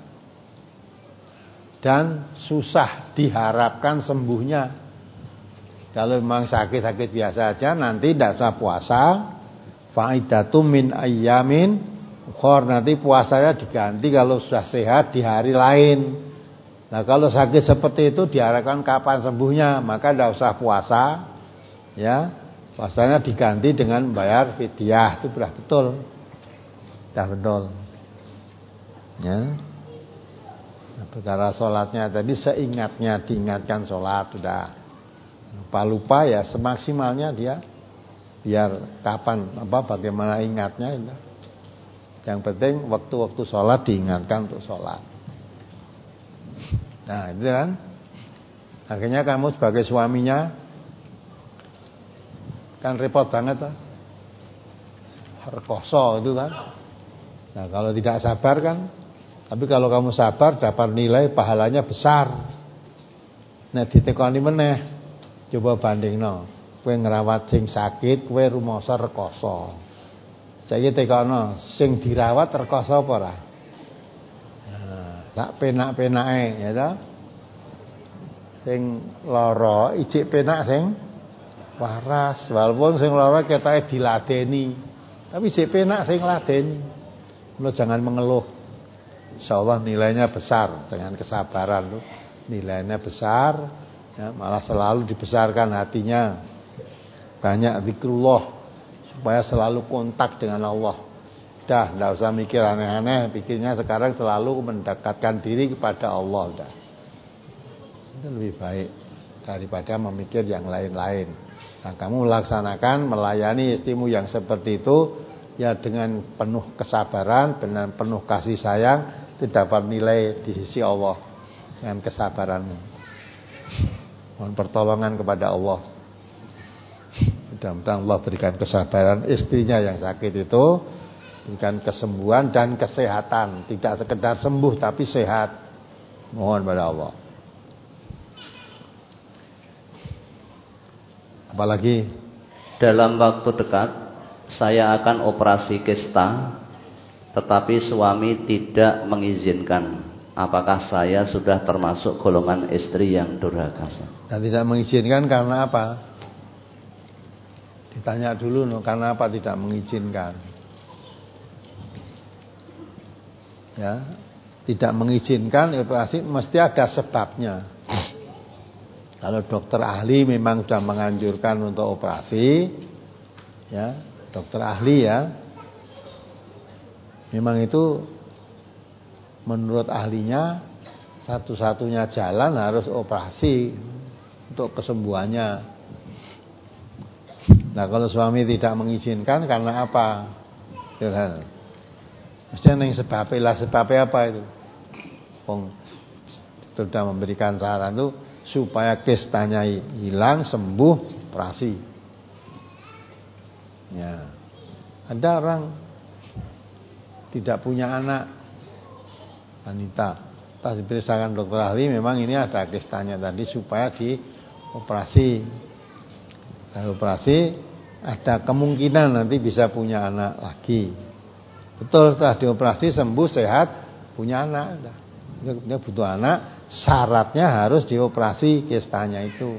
dan susah diharapkan sembuhnya. Kalau memang sakit-sakit biasa aja, nanti tidak usah puasa. Faidatum min ayyamin ukhor, nanti puasanya diganti kalau sudah sehat di hari lain. Nah, kalau sakit seperti itu diharapkan kapan sembuhnya, maka tidak usah puasa, ya. Puasanya diganti dengan bayar fidyah, itu sudah betul. Sudah betul. Ya. Nah, perkara sholatnya tadi seingatnya diingatkan sholat, sudah. Lupa-lupa ya semaksimalnya dia, biar kapan apa bagaimana ingatnya. Yang penting waktu-waktu sholat diingatkan untuk sholat. Nah itu kan, akhirnya kamu sebagai suaminya kan repot banget lah, rekoso itu kan. Nah kalau tidak sabar kan, tapi kalau kamu sabar dapat nilai pahalanya besar. Nah ditekoni meneh, coba banding no, kowe ngerawat sing sakit, kowe rumoso rekoso. Saiki tekono sing dirawat rekoso apa ora? Nah, tak penak-penake ya ta. Sing lara ijik penak sing waras, walaupun sing lara ketoke diladeni, tapi ijik penak sing ladeni. Lo jangan mengeluh. Insyaallah nilainya besar dengan kesabaran lo. Nilainya besar, ya, malah selalu dibesarkan hatinya. Banyak zikrullah supaya selalu kontak dengan Allah. Dah, tidak usah mikir aneh-aneh, pikirnya sekarang selalu mendekatkan diri kepada Allah. Dah. Itu lebih baik daripada memikir yang lain-lain. Nah, kamu laksanakan melayani istrimu yang seperti itu ya dengan penuh kesabaran, dengan penuh kasih sayang, itu dapat nilai di sisi Allah dengan kesabaranmu. Mohon pertolongan kepada Allah. Mudah-mudahan Allah berikan kesabaran istrinya yang sakit itu, berikan kesembuhan dan kesehatan, tidak sekedar sembuh tapi sehat. Mohon pada Allah. Apalagi dalam waktu dekat saya akan operasi kista, tetapi suami tidak mengizinkan. Apakah saya sudah termasuk golongan istri yang durhaka? Dan tidak mengizinkan karena apa? Ditanya dulu, no, karena apa tidak mengizinkan? Ya, tidak mengizinkan operasi mesti ada sebabnya. Kalau dokter ahli memang sudah menganjurkan untuk operasi, ya, dokter ahli ya, memang itu menurut ahlinya satu-satunya jalan harus operasi untuk kesembuhannya. Nah, kalau suami tidak mengizinkan karena apa? Mestinya yang sebabnya lah, sebabnya apa itu? Pong sudah memberikan saran itu supaya kistanya hilang, sembuh, operasi. Ya. Ada orang tidak punya anak, wanita, pas diperiksakan dokter ahli memang ini ada kistanya tadi supaya dioperasi. Kalau operasi ada kemungkinan nanti bisa punya anak lagi. Betul, setelah dioperasi sembuh sehat punya anak. Dia butuh anak, syaratnya harus dioperasi kistanya itu.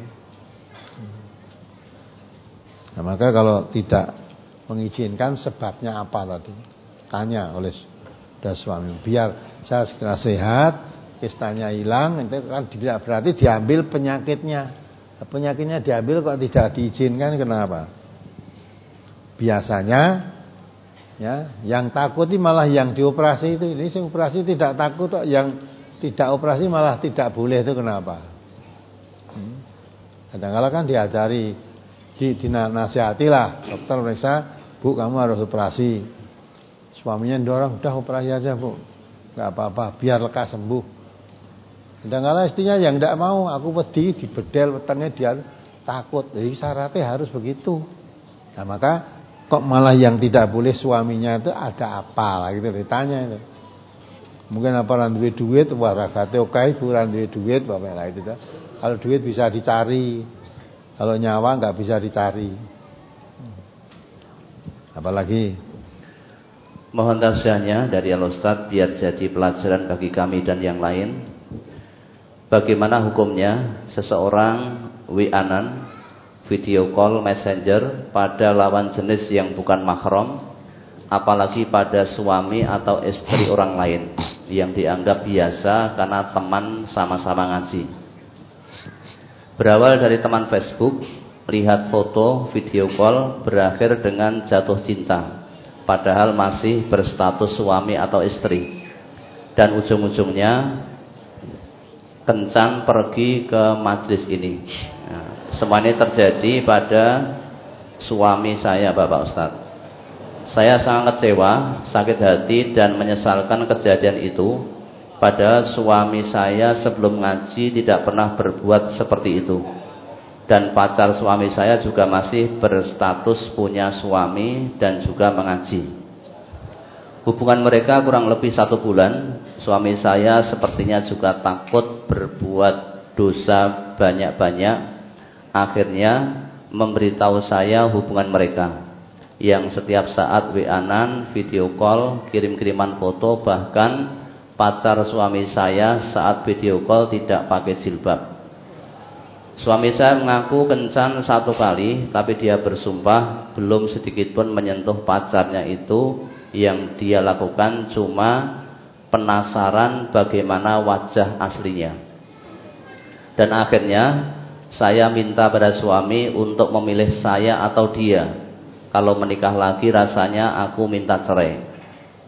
Nah, maka kalau tidak mengizinkan sebabnya apa tadi? Tanya oleh sudah suami. Biar saya segera sehat, kistanya hilang, itu kan berarti diambil penyakitnya. Penyakitnya diambil kok tidak diizinkan, kenapa? Biasanya ya, yang takut ini malah yang dioperasi itu. Ini yang operasi tidak takut kok, yang tidak operasi malah tidak boleh, itu kenapa? Hmm. Kadang-kadang kan diajari, dinasihati lah, dokter meriksa, bu kamu harus operasi. Suaminya dorong, udah operasi aja bu, nggak apa-apa, biar lekas sembuh. Kadang-kadang istrinya yang tidak mau, aku wedi, dibedel wetengnya dia takut. Jadi syaratnya harus begitu. Nah maka kok malah yang tidak boleh suaminya itu ada apa lah gitu ditanya itu. Mungkin apa orang duit duit, wah ragate oke, ibu orang duit duit, bapak lah itu. Kalau duit bisa dicari, kalau nyawa nggak bisa dicari. Apalagi mohon tausiahnya dari Al Ustadz biar jadi pelajaran bagi kami dan yang lain. Bagaimana hukumnya seseorang W A-an, video call, messenger pada lawan jenis yang bukan mahram, apalagi pada suami atau istri orang lain yang dianggap biasa karena teman sama-sama ngaji. Berawal dari teman Facebook, lihat foto, video call, berakhir dengan jatuh cinta, padahal masih berstatus suami atau istri, dan ujung-ujungnya kencan pergi ke majelis ini. Nah, semua ini terjadi pada suami saya, Bapak Ustadz. Saya sangat kecewa, sakit hati dan menyesalkan kejadian itu. Padahal suami saya sebelum ngaji tidak pernah berbuat seperti itu. Dan pacar suami saya juga masih berstatus punya suami dan juga mengaji. Hubungan mereka kurang lebih satu bulan. Suami saya sepertinya juga takut berbuat dosa banyak-banyak. Akhirnya memberitahu saya hubungan mereka, yang setiap saat W A-an, video call, kirim-kiriman foto. Bahkan pacar suami saya saat video call tidak pakai jilbab. Suami saya mengaku kencan satu kali, tapi dia bersumpah belum sedikit pun menyentuh pacarnya itu. Yang dia lakukan cuma penasaran bagaimana wajah aslinya. Dan akhirnya saya minta pada suami untuk memilih saya atau dia. Kalau menikah lagi rasanya aku minta cerai.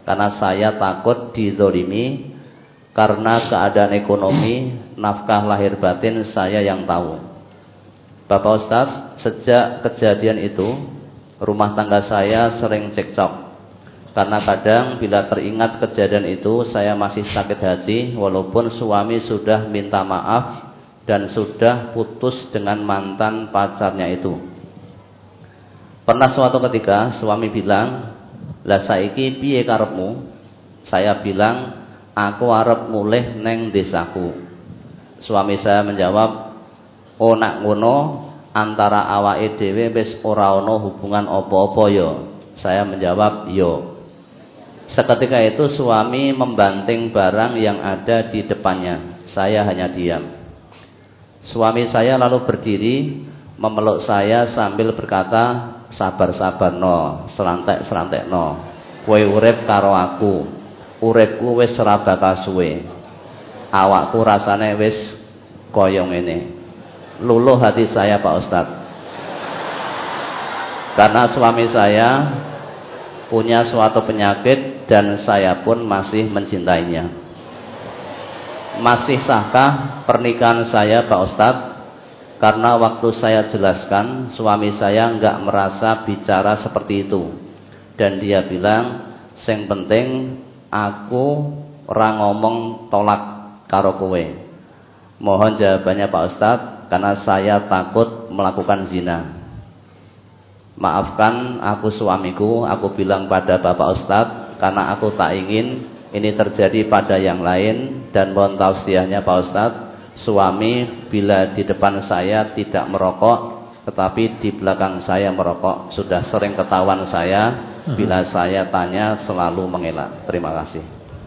karena saya takut dizolimi karena keadaan ekonomi, nafkah lahir batin saya yang tahu. Bapak Ustadz, sejak kejadian itu rumah tangga saya sering cekcok. Karena kadang bila teringat kejadian itu saya masih sakit hati walaupun suami sudah minta maaf dan sudah putus dengan mantan pacarnya itu. Pernah suatu ketika suami bilang, "Lah saiki piye karepmu?" Saya bilang, "Aku arep mulih neng desaku." Suami saya menjawab, "Oh nak ngono, antara awake dhewe wis ora ana hubungan apa-apa ya?" Saya menjawab, "Yo." Seketika itu suami membanting barang yang ada di depannya. Saya hanya diam. Suami saya lalu berdiri memeluk saya sambil berkata, "Sabar-sabar no, serantek-serantek no. Kowe urip karo aku. Uripku wis ora bakal suwe. Awakku rasane wis kaya ngene." Luluh hati saya Pak Ustadz. Karena suami saya punya suatu penyakit dan saya pun masih mencintainya. Masih sahkah pernikahan saya Pak Ustadz? Karena waktu saya jelaskan, suami saya enggak merasa bicara seperti itu. Dan dia bilang, "Sing penting aku ora ngomong tolak karo kowe." Mohon jawabannya Pak Ustadz, karena saya takut melakukan zina. Maafkan aku suamiku, aku bilang pada Bapak Ustadz, karena aku tak ingin ini terjadi pada yang lain. Dan mohon tausiahnya Pak Ustadz, suami bila di depan saya tidak merokok, tetapi di belakang saya merokok. Sudah sering ketahuan saya, bila saya tanya selalu mengelak. Terima kasih.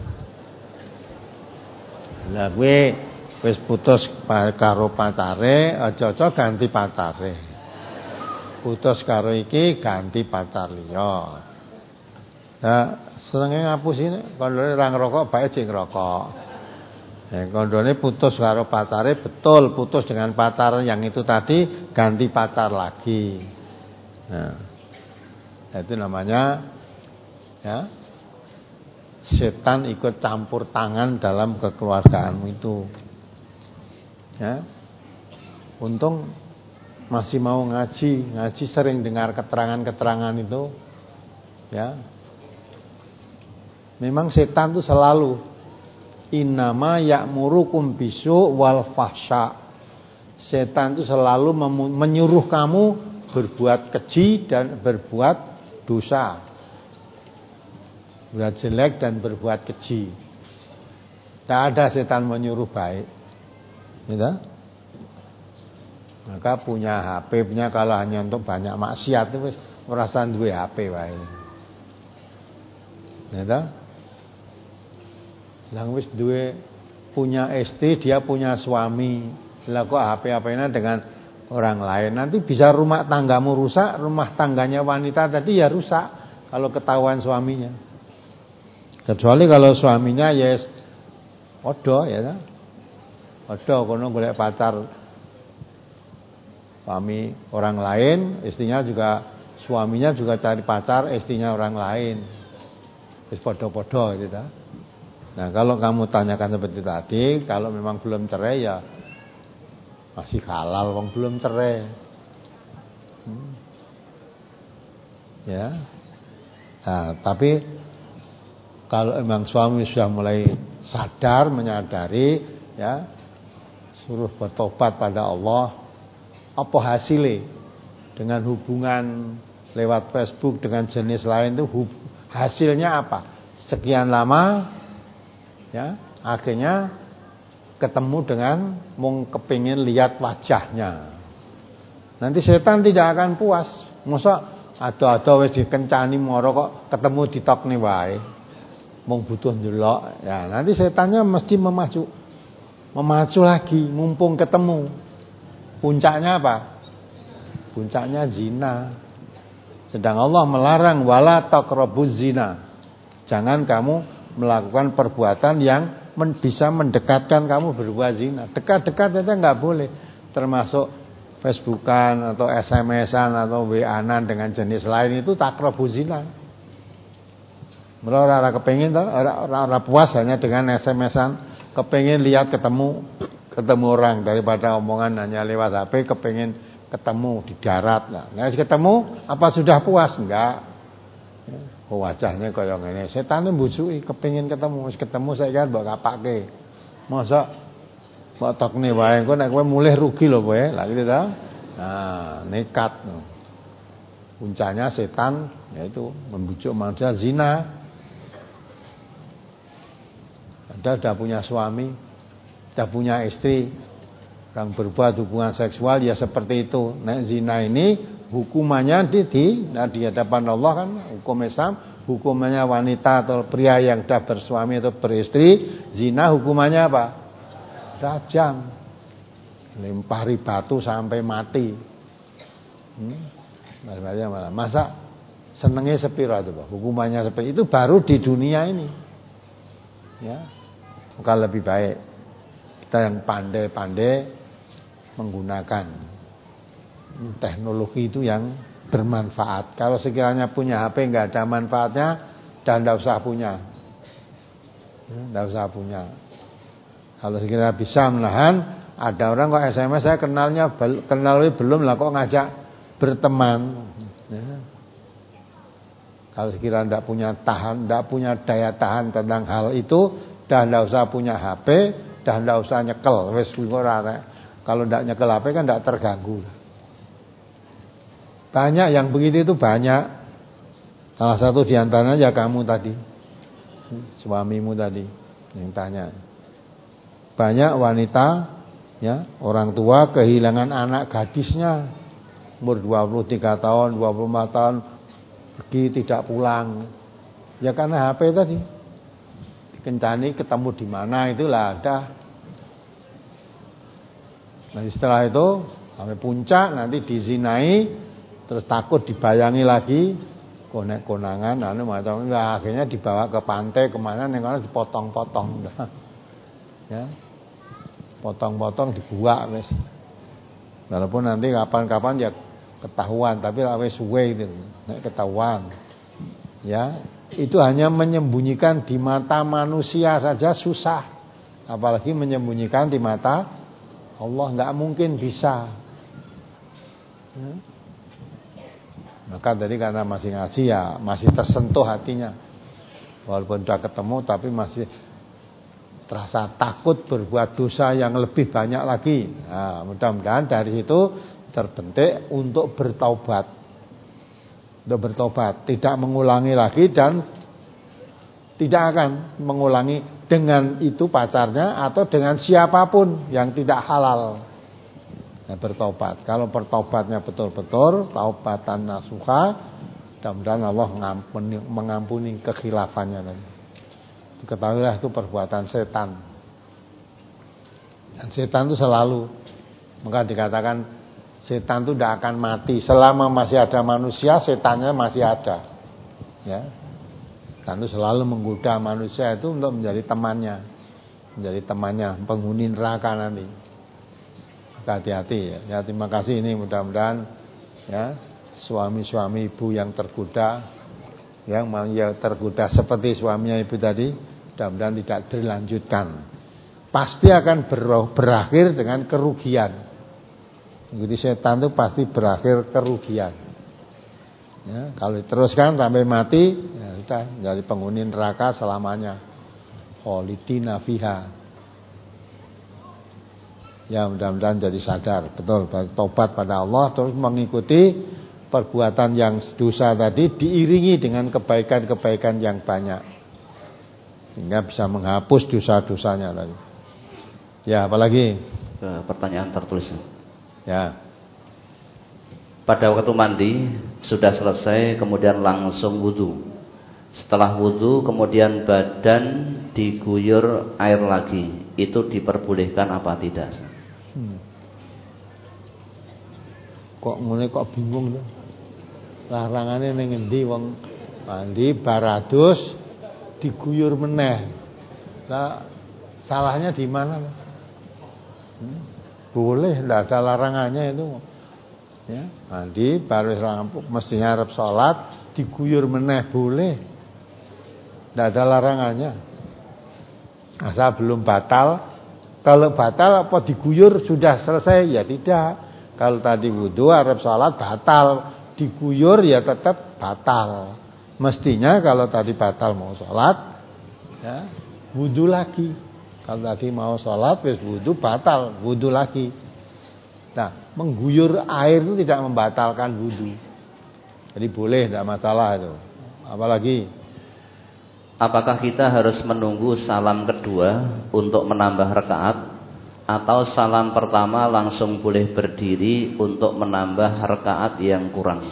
Lah kowe wis putus karo pacare, aja-aja ganti pacare. Putus karo iki ganti pacar liya. Nah, senenge ngapusi kandhane ra ngrokok bae jeng ngrokok. Eh kandhane putus karo pacare, betul putus dengan pacar yang itu tadi, ganti pacar lagi. Nah, itu namanya ya setan ikut campur tangan dalam kekeluargaanmu itu. Ya. Untung masih mau ngaji, ngaji sering dengar keterangan-keterangan itu. Ya. Memang setan itu selalu innama ya'murukum bisu wal fahsya. Setan itu selalu menyuruh kamu berbuat keji dan berbuat dosa. Berbuat jelek dan berbuat keji. Tak ada setan menyuruh baik. Gitu? Maka punya H P, punya kalau hanya untuk banyak maksiat itu merasa duwe H P wae. Gitu? Lah wis duwe punya istri, dia punya suami. Lah kok H P-H P-nya dengan orang lain. Nanti bisa rumah tanggamu rusak, rumah tangganya wanita tadi ya rusak kalau ketahuan suaminya. Kecuali kalau suaminya yes odo ya ta. Odo kono golek pacar suami orang lain, istrinya juga suaminya juga cari pacar istrinya orang lain. Wis padha-padha gitu ta. Nah, kalau kamu tanyakan seperti tadi, kalau memang belum cerai ya masih halal wong belum cerai. Hmm. Ya. Nah, tapi kalau memang suami sudah mulai sadar, menyadari, ya, suruh bertobat pada Allah. Apa hasilnya dengan hubungan lewat Facebook dengan jenis lain itu hasilnya apa? Sekian lama, ya, akhirnya ketemu dengan mung kepingin lihat wajahnya. Nanti setan tidak akan puas. Masa ada-ada wis dikencani moro kok ketemu ditokne wae. Mung butuh ndelok. Ya, nanti setannya mesti memacu. Memacu lagi mumpung ketemu. Puncaknya apa? Puncaknya zina. Sedang Allah melarang wala taqrabuz zina. Jangan kamu melakukan perbuatan yang bisa mendekatkan kamu berbuat zina. Dekat-dekat aja enggak boleh. Termasuk Facebookan atau S M S-an atau W A-an dengan jenis lain itu taqrabuz zina. Mula ora ora kepengin to, ora ora puas hanya dengan S M S-an, kepengin lihat ketemu ketemu orang daripada omongan hanya lewat H P, kepengin ketemu di darat. Nah, nah ketemu apa sudah puas? Enggak. Ya, oh, wajahnya kaya ngene. Setan mbujuki kepengin ketemu, wis ketemu saiki kan mbok kapake. Mosok mbok tokne wae engko nek kowe mulih rugi lho kowe. Lah gitu ta. Nah, nekat. Puncanya setan yaitu membujuk manusia zina. Anda sudah punya suami, sudah punya istri, orang berbuat hubungan seksual ya seperti itu. Nah, zina ini hukumannya di di, nah, di hadapan Allah kan hukum Islam, hukumannya wanita atau pria yang sudah bersuami atau beristri, zina hukumannya apa? Rajam, lempari batu sampai mati. Hmm? Malah masa senengnya sepiro itu, Pak? Hukumannya seperti itu baru di dunia ini. Ya. Maka lebih baik kita yang pandai-pandai menggunakan teknologi itu yang bermanfaat. Kalau sekiranya punya H P nggak ada manfaatnya, dan tidak usah punya, tidak usah punya. Kalau sekiranya bisa menahan, ada orang kok S M S saya kenalnya kenal belum lah kok ngajak berteman. Ya. Kalau sekiranya tidak punya tahan, tidak punya daya tahan tentang hal itu, dan tidak usah punya H P, dan tidak usah nyekel. Wes kalau tidak nyekel H P kan tidak terganggu. Banyak yang begitu itu banyak. Salah satu diantaranya ya kamu tadi, suamimu tadi yang tanya. Banyak wanita, ya orang tua kehilangan anak gadisnya umur dua puluh tiga tahun, dua puluh empat tahun. Pergi tidak pulang, ya karena H P tadi. Dikencani ketemu di mana itulah ada. Nah setelah itu sampai puncak nanti dizinai, terus takut dibayangi lagi, konek-konangan, anu macam nah, akhirnya dibawa ke pantai kemana, yang dipotong-potong, ya, potong-potong dibuak wes. Walaupun nanti kapan-kapan ya ketahuan, tapi lah wes suwe itu, nek ketahuan, ya itu hanya menyembunyikan di mata manusia saja susah, apalagi menyembunyikan di mata Allah, nggak mungkin bisa. Ya. Maka tadi karena masih ngaji ya masih tersentuh hatinya, walaupun sudah ketemu tapi masih terasa takut berbuat dosa yang lebih banyak lagi. Nah, mudah-mudahan dari situ terbentuk untuk bertaubat, untuk bertobat, tidak mengulangi lagi dan tidak akan mengulangi dengan itu pacarnya atau dengan siapapun yang tidak halal. Nah, bertobat. Kalau bertobatnya betul-betul taubatan nasuha, mudah-mudahan Allah mengampuni, mengampuni kekhilafannya nanti. Ketahuilah itu perbuatan setan. Dan setan itu selalu, maka dikatakan setan itu tidak akan mati selama masih ada manusia, setannya masih ada. Ya, setan itu selalu menggoda manusia itu untuk menjadi temannya, menjadi temannya penghuni neraka nanti. Maka hati-hati ya. Ya, terima kasih ini mudah-mudahan ya suami-suami ibu yang tergoda, yang yang tergoda seperti suaminya ibu tadi, mudah-mudahan tidak dilanjutkan. Pasti akan berakhir dengan kerugian. Jadi setan itu pasti berakhir kerugian. Ya, kalau diteruskan sampai mati, ya sudah jadi penghuni neraka selamanya. Khalidina fiha. Ya mudah-mudahan jadi sadar, betul, bertobat pada Allah terus mengikuti perbuatan yang dosa tadi diiringi dengan kebaikan-kebaikan yang banyak, sehingga bisa menghapus dosa-dosanya tadi. Ya, apalagi? Pertanyaan tertulis. Ya. Pada waktu mandi sudah selesai kemudian langsung wudu. Setelah wudu kemudian badan diguyur air lagi, itu diperbolehkan apa tidak? Hmm. Kok ngene kok bingung tuh. Larangane ning endi wong mandi barados diguyur meneh. Lah salahnya di mana? Hmm. Boleh, tidak ada larangannya itu. Ya, mandi baru rampung, mestinya arep salat diguyur meneh boleh. Tidak ada larangannya. Asal belum batal. Kalau batal apa diguyur sudah selesai? Ya tidak. Kalau tadi wudu arep salat batal, diguyur ya tetap batal. Mestinya kalau tadi batal mau salat, ya wudu lagi. Kalau tadi mau salat wis wudu batal, wudu lagi. Nah, mengguyur air itu tidak membatalkan wudu. Jadi boleh, tidak masalah itu. Apalagi apakah kita harus menunggu salam kedua untuk menambah rakaat, atau salam pertama langsung boleh berdiri untuk menambah rakaat yang kurang?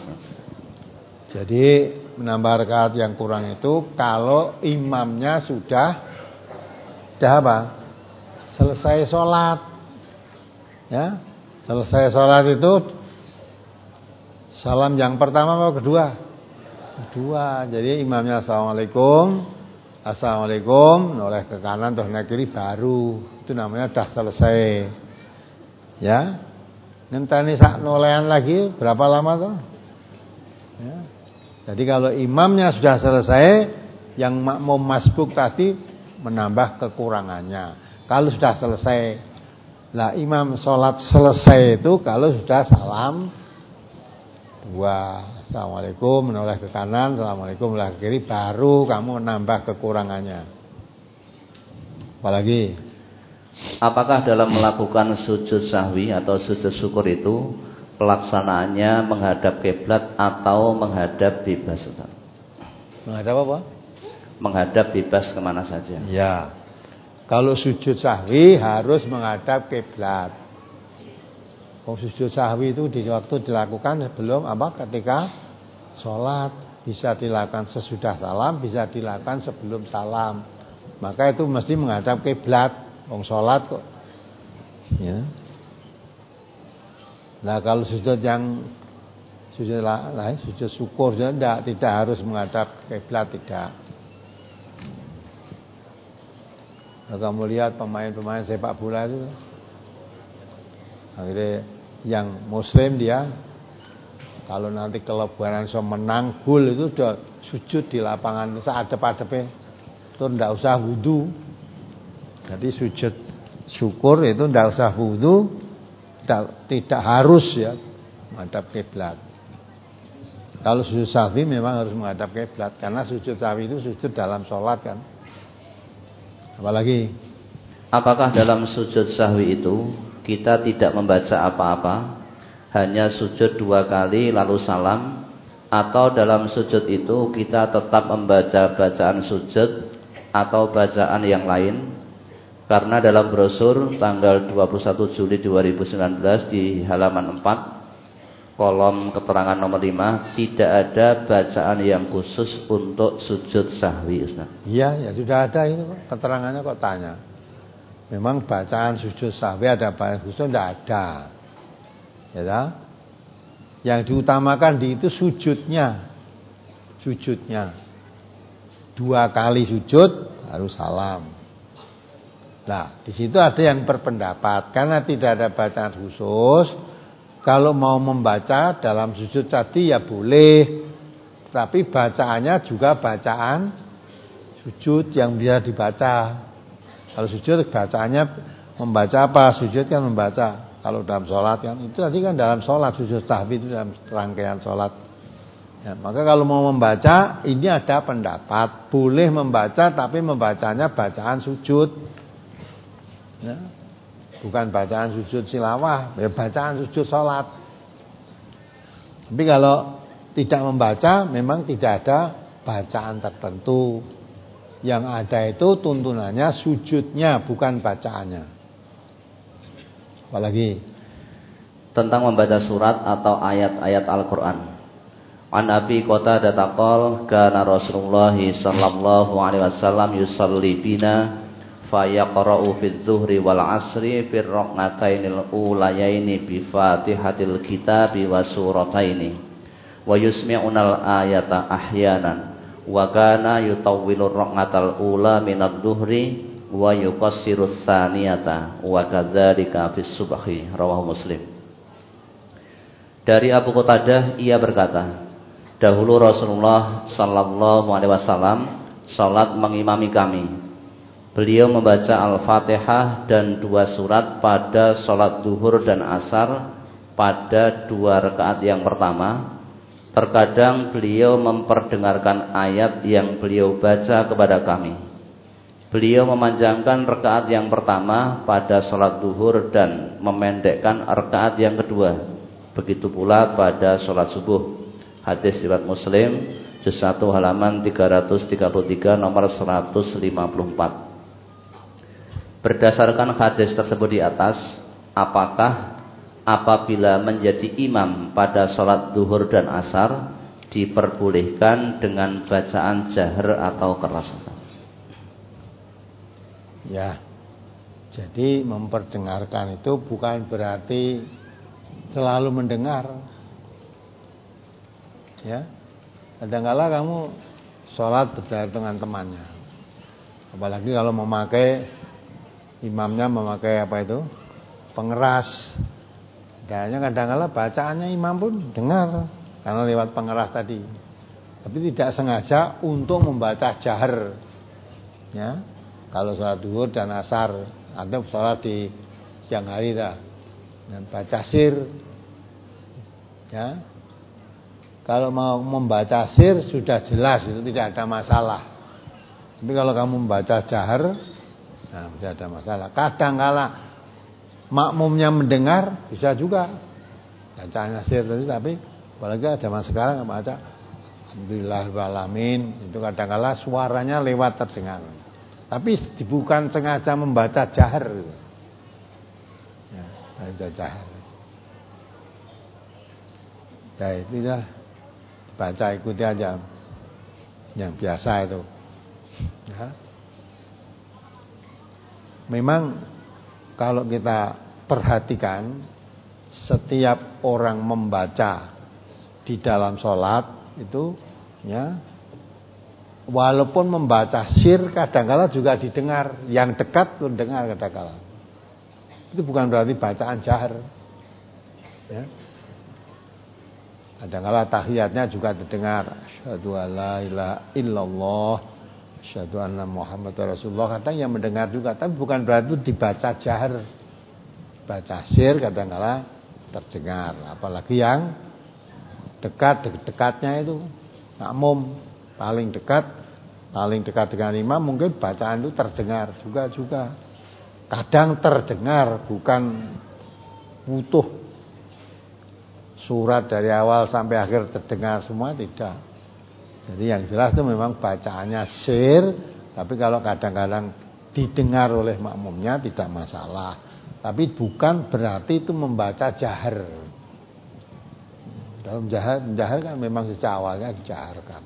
Jadi menambah rakaat yang kurang itu kalau imamnya sudah sudah apa? Selesai sholat, ya selesai sholat itu salam yang pertama atau kedua? Kedua. Jadi imamnya assalamualaikum. Assalamualaikum, noleh ke kanan terus naik kiri baru, itu namanya dah selesai. Ya, ngenteni sak nolehan lagi berapa lama tuh? Ya. Jadi kalau imamnya sudah selesai, yang makmum masbuk tadi menambah kekurangannya. Kalau sudah selesai, lah imam sholat selesai itu kalau sudah salam dua. Assalamualaikum, menoleh ke kanan, assalamualaikum, menoleh ke kiri, baru kamu menambah kekurangannya. Apalagi, apakah dalam melakukan sujud sahwi atau sujud syukur itu pelaksanaannya menghadap kiblat atau menghadap bebas? Menghadap apa? Menghadap bebas kemana saja. Ya, kalau sujud sahwi harus menghadap kiblat. Oh, sujud sahwi itu di waktu dilakukan sebelum apa? Ketika sholat, bisa dilakukan sesudah salam, bisa dilakukan sebelum salam. Maka itu mesti menghadap kiblat. Wong sholat kok. Ya. Nah kalau sujud yang sujud lain, sujud syukur tidak tidak harus menghadap kiblat, tidak. Nah, kamu lihat pemain-pemain sepak bola itu, akhirnya yang muslim dia kalau nanti kelebaran so menang gol itu udah sujud di lapangan seadep-adepnya, itu ndak usah wudu. Jadi sujud syukur itu ndak usah wudu, tidak, tidak harus ya menghadap kiblat. Kalau sujud sahwi memang harus menghadap kiblat karena sujud sahwi itu sujud dalam sholat kan. Apalagi, apakah dalam sujud sahwi itu kita tidak membaca apa-apa, hanya sujud dua kali lalu salam, atau dalam sujud itu kita tetap membaca bacaan sujud atau bacaan yang lain? Karena dalam brosur tanggal dua puluh satu Juli dua ribu sembilan belas di halaman empat kolom keterangan nomor lima tidak ada bacaan yang khusus untuk sujud sahwi, Ustaz. Iya, ya sudah ada ini keterangannya kok tanya. Memang bacaan sujud sahwi ada bacaan khusus tidak ada. Ya tak? Yang diutamakan di itu sujudnya. Sujudnya. Dua kali sujud harus salam. Nah, di situ ada yang berpendapat karena tidak ada bacaan khusus, kalau mau membaca dalam sujud tadi ya boleh. Tapi bacaannya juga bacaan sujud yang bisa dibaca. Kalau sujud bacaannya membaca apa? Sujud kan membaca. Kalau dalam sholat kan itu tadi kan dalam sholat, sujud sahwi itu dalam rangkaian sholat. Ya, maka kalau mau membaca ini ada pendapat boleh membaca tapi membacanya bacaan sujud. Ya, bukan bacaan sujud silawah, ya bacaan sujud sholat. Tapi kalau tidak membaca memang tidak ada bacaan tertentu. Yang ada itu tuntunannya sujudnya bukan bacaannya. Apalagi tentang membaca surat atau ayat-ayat Al-Qur'an. An Abi Qatadah taqal kana Rasulullah sallallahu alaihi wasallam yusalli bina fayaqra'u fi dzuhri wal 'asri fi rak'atainil ulayaini bi Fatihatil Kitabi wa surataini wa yusmi'unal ayata ahyanan wa kana yutawwilur rak'atal ula minadh dhuhri wa yuqassirus tsaniyata wa kadzalika fis subhi, rawahu Muslim. Dari Abu Qatadah ia berkata, dahulu Rasulullah sallallahu alaihi wasallam salat mengimami kami. Beliau membaca Al-Fatihah dan dua surat pada salat zuhur dan asar pada dua rakaat yang pertama. Terkadang beliau memperdengarkan ayat yang beliau baca kepada kami. Beliau memanjangkan rakaat yang pertama pada salat zuhur dan memendekkan rakaat yang kedua. Begitu pula pada salat subuh. Hadis riwayat Muslim, juz satu halaman tiga ratus tiga puluh tiga nomor seratus lima puluh empat. Berdasarkan hadis tersebut di atas, apakah apabila menjadi imam pada sholat zuhur dan asar diperbolehkan dengan bacaan jahar atau keras? Ya, jadi memperdengarkan itu bukan berarti selalu mendengar. Ya, kadang-kala kamu sholat berjalan dengan temannya, apalagi kalau memakai imamnya memakai apa itu pengeras. Dan kadang-kala bacaannya imam pun dengar karena lewat pengeras tadi, tapi tidak sengaja untuk membaca jahar. Ya, kalau sholat zuhur dan asar atau sholat di siang hari dah, dan baca sir. Ya, kalau mau membaca sir sudah jelas itu tidak ada masalah. Tapi kalau kamu membaca jahar, nah, tidak ada masalah. Kadang-kala makmumnya mendengar bisa juga bacaannya sir tadi, tapi apalagi zaman sekarang baca Alhamdulillahirrahmanirrahim, itu kadang-kala suaranya lewat terdengar, tapi bukan sengaja membaca jahar. Ya, baca jahar. Ya itu ya, baca ikuti aja yang biasa itu. Ya. Memang kalau kita perhatikan, setiap orang membaca di dalam sholat itu, ya, walaupun membaca sir kadang-kala juga didengar, yang dekat pun dengar kadang-kala. Itu bukan berarti bacaan jahar. Ya. Kadang-kala tahiyatnya juga didengar, asyhadu alla ilaha illallah, asyhadu anna Muhammadar Rasulullah, kadang yang mendengar juga, tapi bukan berarti itu dibaca jahar. Baca sir kadang-kala terdengar, apalagi yang dekat-dekatnya itu makmum, paling dekat, paling dekat dengan imam, mungkin bacaan itu terdengar juga juga. Kadang terdengar, bukan utuh surat dari awal sampai akhir terdengar semua, tidak. Jadi yang jelas itu memang bacaannya sir, tapi kalau kadang-kadang didengar oleh makmumnya tidak masalah. Tapi bukan berarti itu membaca jahar. Kalau jahar, jahar kan memang sejak awalnya dijaharkan.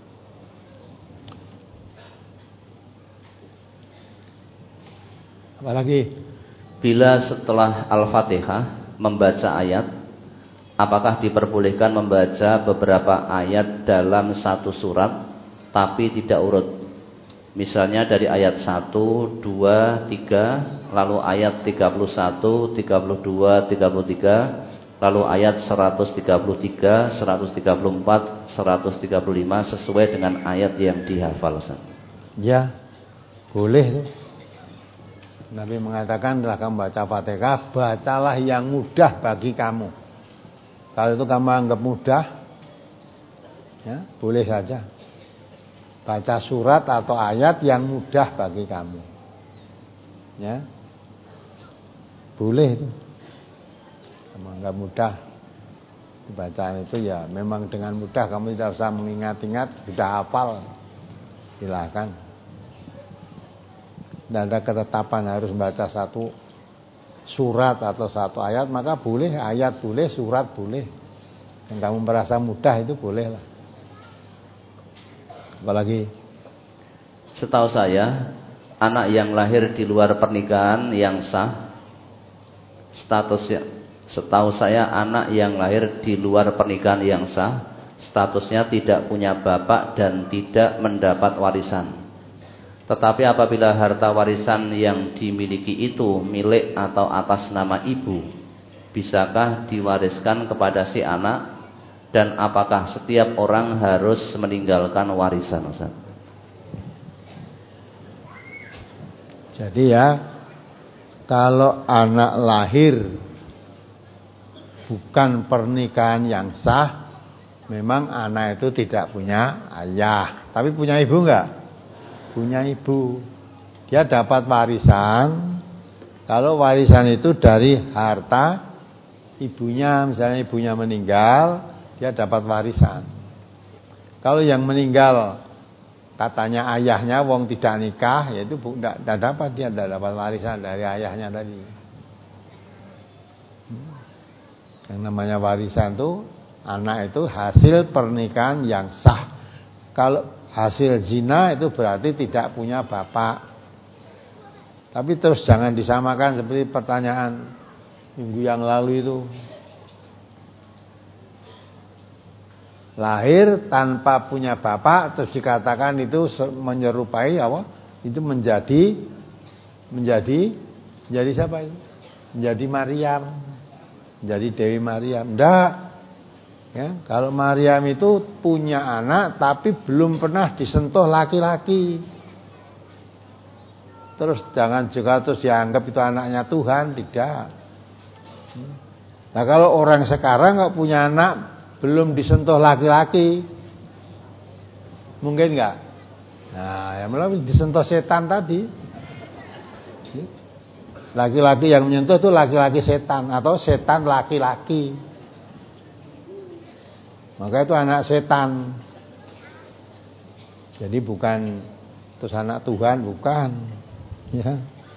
Apalagi bila setelah Al-Fatihah membaca ayat, apakah diperbolehkan membaca beberapa ayat dalam satu surat tapi tidak urut? Misalnya dari ayat satu, dua, tiga, lalu ayat tiga puluh satu, tiga puluh dua, tiga puluh tiga, lalu ayat seratus tiga puluh tiga, seratus tiga puluh empat, seratus tiga puluh lima sesuai dengan ayat yang dihafal. Ya, boleh tuh. Nabi mengatakan setelah kamu baca Fatihah, bacalah yang mudah bagi kamu. Kalau itu kamu anggap mudah, ya boleh saja. Baca surat atau ayat yang mudah bagi kamu, ya boleh itu. Kamu anggap mudah bacaan itu, ya memang dengan mudah, kamu tidak usah mengingat-ingat, sudah hafal, silakan. Tidak ada ketetapan harus membaca satu surat atau satu ayat, maka boleh ayat boleh, surat boleh. Yang kamu merasa mudah itu boleh lah. Apalagi setahu saya, anak yang lahir di luar pernikahan yang sah statusnya, setahu saya anak yang lahir di luar pernikahan yang sah statusnya tidak punya bapak dan tidak mendapat warisan. Tetapi apabila harta warisan yang dimiliki itu milik atau atas nama ibu, bisakah diwariskan kepada si anak? Dan apakah setiap orang harus meninggalkan warisan, Ustaz? Jadi ya, kalau anak lahir bukan pernikahan yang sah, memang anak itu tidak punya ayah. Tapi punya ibu enggak? Punya ibu. Dia dapat warisan. Kalau warisan itu dari harta ibunya, misalnya ibunya meninggal, dia dapat warisan. Kalau yang meninggal katanya ayahnya wong tidak nikah, yaitu tidak dapat, dia tidak dapat warisan dari ayahnya tadi. Yang namanya warisan itu anak itu hasil pernikahan yang sah. Kalau hasil zina itu berarti tidak punya bapak. Tapi terus jangan disamakan seperti pertanyaan minggu yang lalu itu. Lahir tanpa punya bapak terus dikatakan itu menyerupai apa? Itu menjadi menjadi menjadi siapa itu? Menjadi Maryam. Menjadi Dewi Maryam. Enggak. Ya, kalau Maryam itu punya anak tapi belum pernah disentuh laki-laki. Terus jangan juga terus dianggap itu anaknya Tuhan, tidak. Nah, kalau orang sekarang nggak punya anak belum disentuh laki-laki, mungkin nggak? Nah, yang melalui disentuh setan tadi. Laki-laki yang menyentuh itu laki-laki setan atau setan laki-laki. Maka itu anak setan. Jadi bukan terus anak Tuhan, bukan. Ya.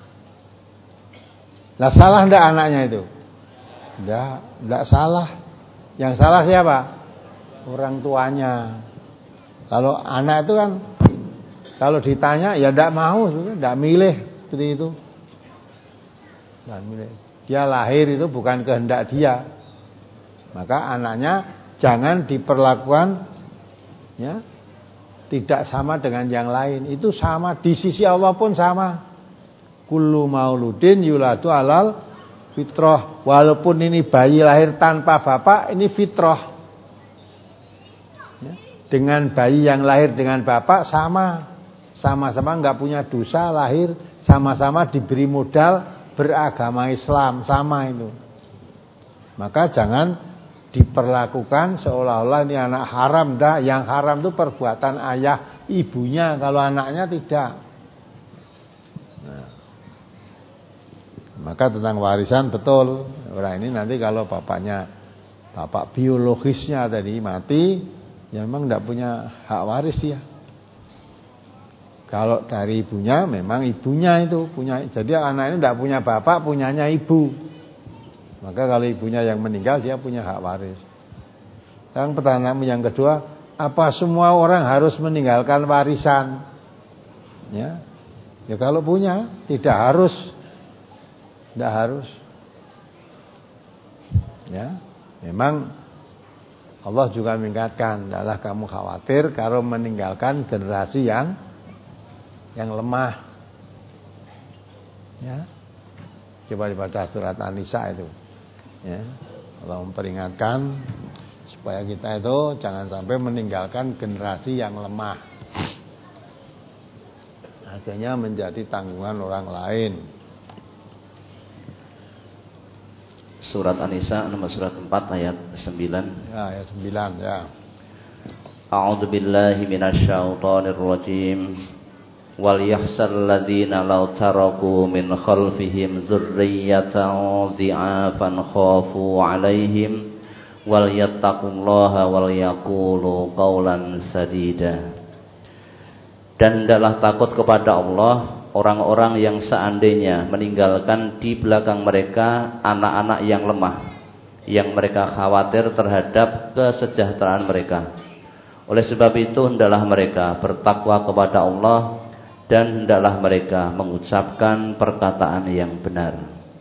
Lah salah ndak anaknya itu? Ndak, ndak salah. Yang salah siapa? Orang tuanya. Kalau anak itu kan kalau ditanya ya ndak mau, ndak milih seperti itu. Ndak milih. Dia lahir itu bukan kehendak dia. Maka anaknya jangan diperlakukan ya tidak sama dengan yang lain. Itu sama di sisi Allah pun sama. Kullu mauludin yuladu alal fitrah. Walaupun ini bayi lahir tanpa bapak, ini fitrah ya. Dengan bayi yang lahir dengan bapak sama. Sama-sama enggak punya dosa, lahir sama-sama diberi modal beragama Islam, sama itu. Maka jangan diperlakukan seolah-olah ini anak haram. Dah, yang haram itu perbuatan ayah ibunya, kalau anaknya tidak. Nah, maka tentang warisan betul. Orang ini nanti kalau bapaknya, bapak biologisnya tadi mati, ya memang tidak punya hak waris dia. Kalau dari ibunya, memang ibunya itu punya. Jadi anak ini tidak punya bapak, punyanya ibu. Maka kalau ibunya yang meninggal, dia punya hak waris. Yang pertanyaan yang kedua, apa semua orang harus meninggalkan warisan? Ya, ya kalau punya, tidak harus. Tidak harus. Ya, memang Allah juga mengingatkan, adalah kamu khawatir kalau meninggalkan generasi yang yang lemah. Ya, coba dibaca surat An-Nisa itu. Ya, Allah memperingatkan supaya kita itu jangan sampai meninggalkan generasi yang lemah. Akhirnya menjadi tanggungan orang lain. Surat An-Nisa nomor surat empat ayat sembilan. Ya, ayat sembilan ya. A'udzu billahi minasyaitonir rajim. Wal yahsal ladzina law taraku min khalfihim dzurriyyatan dhi'afan khafu 'alaihim wal yattaqullaha wal yaqulu qawlan sadida. Dan hendaklah takut kepada Allah orang-orang yang seandainya meninggalkan di belakang mereka anak-anak yang lemah, yang mereka khawatir terhadap kesejahteraan mereka. Oleh sebab itu hendaklah mereka bertakwa kepada Allah dan hendaklah mereka mengucapkan perkataan yang benar.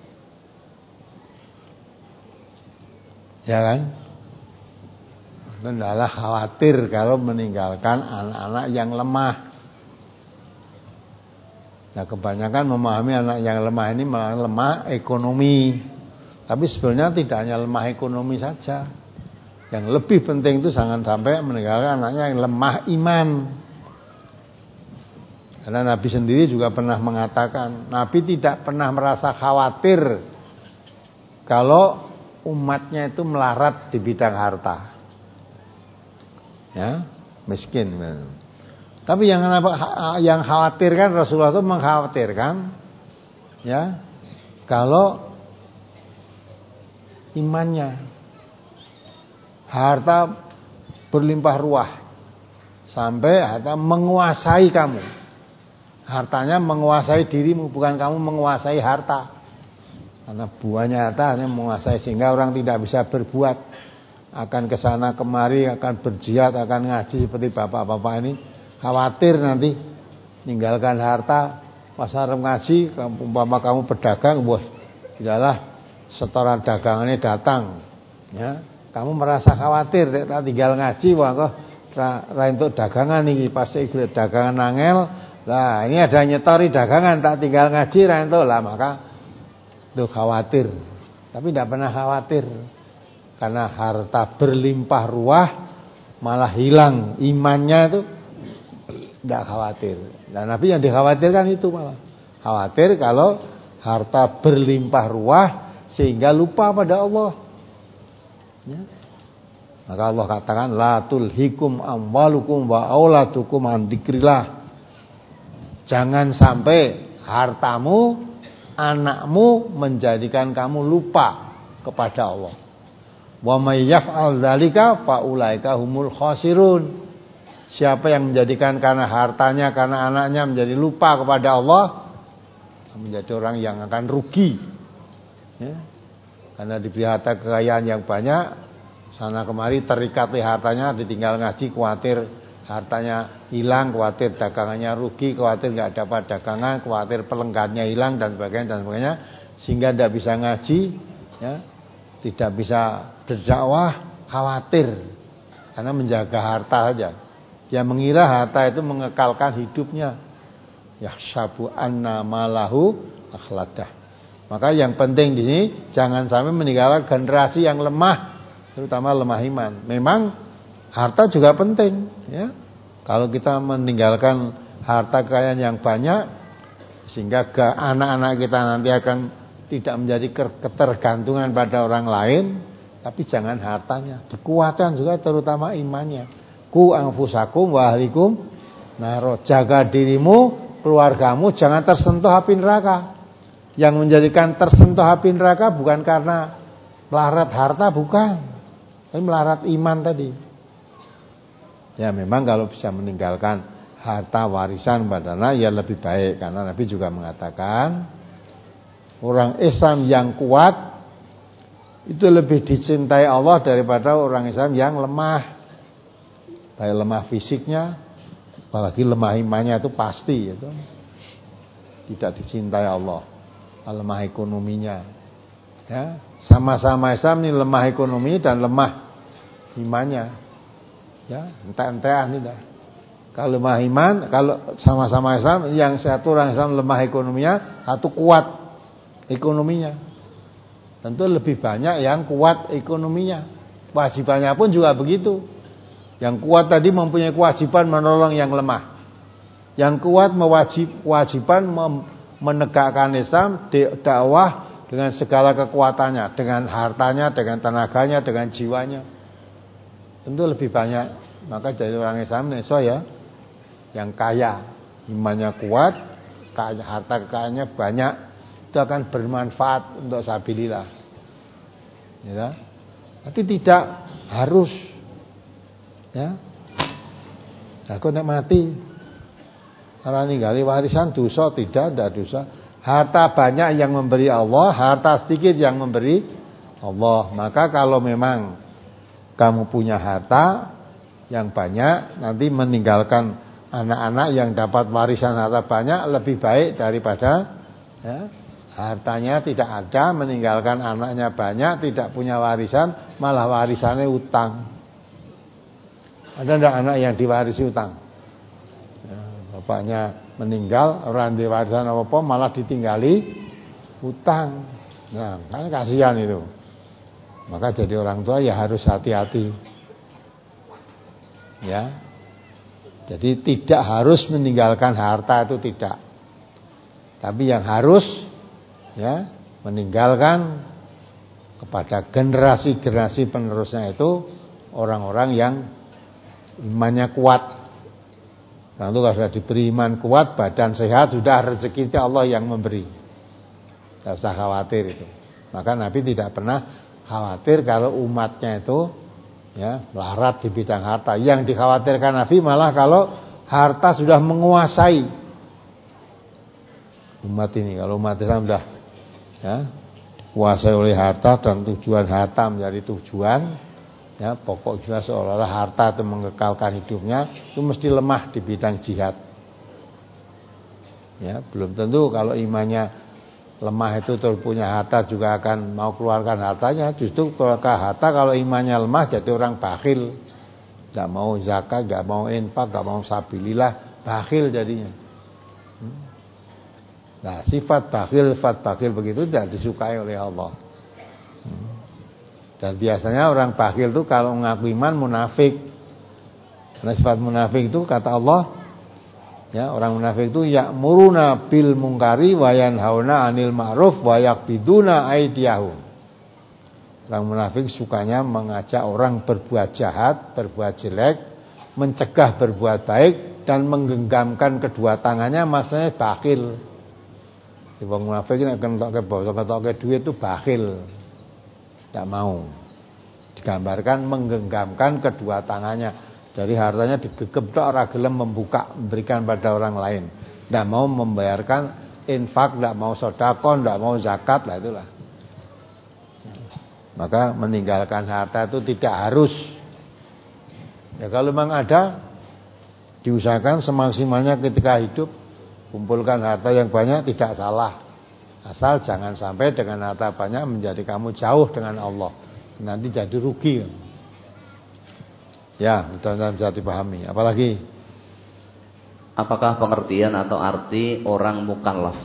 Ya kan? Hendaklah khawatir kalau meninggalkan anak-anak yang lemah. Nah, kebanyakan memahami anak yang lemah ini malah lemah ekonomi. Tapi sebenarnya tidak hanya lemah ekonomi saja. Yang lebih penting itu jangan sampai meninggalkan anaknya yang lemah iman. Karena Nabi sendiri juga pernah mengatakan, Nabi tidak pernah merasa khawatir kalau umatnya itu melarat di bidang harta. Ya, miskin. Tapi yang yang khawatir kan Rasulullah itu mengkhawatirkan ya, kalau imannya, harta berlimpah ruah sampai harta menguasai kamu. Hartanya menguasai dirimu, bukan kamu menguasai harta. Karena buahnya harta hanya menguasai, sehingga orang tidak bisa berbuat, akan kesana kemari, akan berjihad, akan ngaji seperti bapak-bapak ini. Khawatir nanti meninggalkan harta, pas arep ngaji, umpama kamu pedagang, bos, tidaklah setoran dagangannya datang, ya. Kamu merasa khawatir, tak tinggal ngaji, wah kok ra entuk dagangan iki, pasti dagangan angel. Lah ini ada nyetori dagangan, tak tinggal ngaji ra entuk, lah maka itu khawatir. Tapi tidak pernah khawatir, karena harta berlimpah ruah malah hilang imannya, itu tidak khawatir. Dan Nabi yang dikhawatirkan itu malah khawatir kalau harta berlimpah ruah sehingga lupa pada Allah. Ya. Maka Allah katakan la tulhikum amwalukum wa auladukum an dzikrillah. Jangan sampai hartamu, anakmu menjadikan kamu lupa kepada Allah. Wa may yaf'al dzalika fa ulaika humul khasirun. Siapa yang menjadikan karena hartanya, karena anaknya menjadi lupa kepada Allah, menjadi orang yang akan rugi. Ya. Karena diberi harta kekayaan yang banyak, sana kemari terikat hartanya, ditinggal ngaji khawatir hartanya hilang, khawatir dagangannya rugi, khawatir nggak dapat dagangan, khawatir pelenggarnya hilang dan sebagainya dan sebagainya, sehingga tidak bisa ngaji, ya, tidak bisa berdakwah, khawatir karena menjaga harta saja. Dia mengira harta itu mengekalkan hidupnya. Yahsabu anna malahu akhladah. Maka yang penting di sini jangan sampai meninggalkan generasi yang lemah, terutama lemah iman. Memang harta juga penting, ya. Kalau kita meninggalkan harta kekayaan yang banyak, sehingga anak-anak kita nanti akan tidak menjadi ketergantungan pada orang lain, tapi jangan hartanya, kekuatan juga terutama imannya. Ku anfusakum wa ahlikum naro, jaga dirimu, keluargamu jangan tersentuh api neraka. Yang menjadikan tersentuh api neraka bukan karena melarat harta, bukan, tapi melarat iman tadi. Ya memang kalau bisa meninggalkan harta warisan pada anak ya lebih baik, karena Nabi juga mengatakan orang Islam yang kuat itu lebih dicintai Allah daripada orang Islam yang lemah. Baik lemah fisiknya, apalagi lemah imannya itu pasti itu tidak dicintai Allah. Lemah ekonominya, ya sama-sama Islam ini lemah ekonomi dan lemah imannya. Ya, entah-entah ini dah. Kalau lemah iman, kalau sama-sama Islam, yang satu orang Islam lemah ekonominya, satu kuat ekonominya. Tentu lebih banyak yang kuat ekonominya. Kewajibannya pun juga begitu. Yang kuat tadi mempunyai kewajiban menolong yang lemah. Yang kuat mewajib kewajiban menegakkan Islam, dakwah dengan segala kekuatannya, dengan hartanya, dengan tenaganya, dengan jiwanya. Tentu lebih banyak. Maka dari orang Islam Indonesia ya, yang kaya, imannya kuat, kaya, harta kekayaannya banyak, itu akan bermanfaat untuk sabilillah. Ya. Tapi tidak harus, ya. Aku nek mati ora ninggali warisan dosa, tidak, tidak dosa. Harta banyak yang memberi Allah, harta sedikit yang memberi Allah. Maka kalau memang kamu punya harta yang banyak, nanti meninggalkan anak-anak yang dapat warisan harta banyak lebih baik daripada, ya, hartanya tidak ada, meninggalkan anaknya banyak, tidak punya warisan, malah warisannya utang. Ada tidak anak yang diwarisi utang? Ya, bapaknya meninggal, orang diwarisan apa-apa malah ditinggali utang. Nah, kan kasihan itu. Maka jadi orang tua ya harus hati-hati. Ya. Jadi tidak harus meninggalkan harta itu tidak. Tapi yang harus ya meninggalkan kepada generasi-generasi penerusnya itu orang-orang yang imannya kuat. Nah itu kalau sudah diberi iman kuat, badan sehat, sudah rezeki Allah yang memberi. Tidak usah khawatir itu. Maka Nabi tidak pernah khawatir kalau umatnya itu ya melarat di bidang harta. Yang dikhawatirkan Nabi malah kalau harta sudah menguasai umat ini. Kalau umat Islam sudah ya dikuasai oleh harta dan tujuan harta menjadi tujuan, ya pokok juga seolah-olah harta itu mengekalkan hidupnya, itu mesti lemah di bidang jihad. Ya belum tentu kalau imannya lemah itu terus punya harta juga akan mau keluarkan hartanya. Justru keluarkan harta kalau imannya lemah jadi orang bakhil, gak mau zakat, gak mau infak, gak mau sabilillah, bakhil jadinya. Nah sifat bakhil, sifat bakhil begitu tidak disukai oleh Allah. Dan biasanya orang bakhil itu kalau mengaku iman munafik. Karena sifat munafik itu kata Allah, ya, orang munafik itu ya'muruna bil munkari wa yanhauna 'anil ma'ruf wa yaqbiduna aydiyahum. Orang munafik sukanya mengajak orang berbuat jahat, berbuat jelek, mencegah berbuat baik dan menggenggamkan kedua tangannya, maksudnya bakhil. Si wong munafik nek kentoke boso, kentoke duit itu bakhil. Tidak mau. Digambarkan menggenggamkan kedua tangannya. Dari hartanya digegep tok ora gelem membuka, memberikan pada orang lain. Tidak mau membayarkan infak, tidak mau sedekah, tidak mau zakat, lah itulah. Maka meninggalkan harta itu tidak harus. Ya kalau memang ada, diusahakan semaksimalnya ketika hidup, kumpulkan harta yang banyak tidak salah. Asal jangan sampai dengan harta banyak menjadi kamu jauh dengan Allah. Nanti jadi rugi. Ya, mudah-mudahan bisa dipahami. Apalagi? Apakah pengertian atau arti orang mukallaf?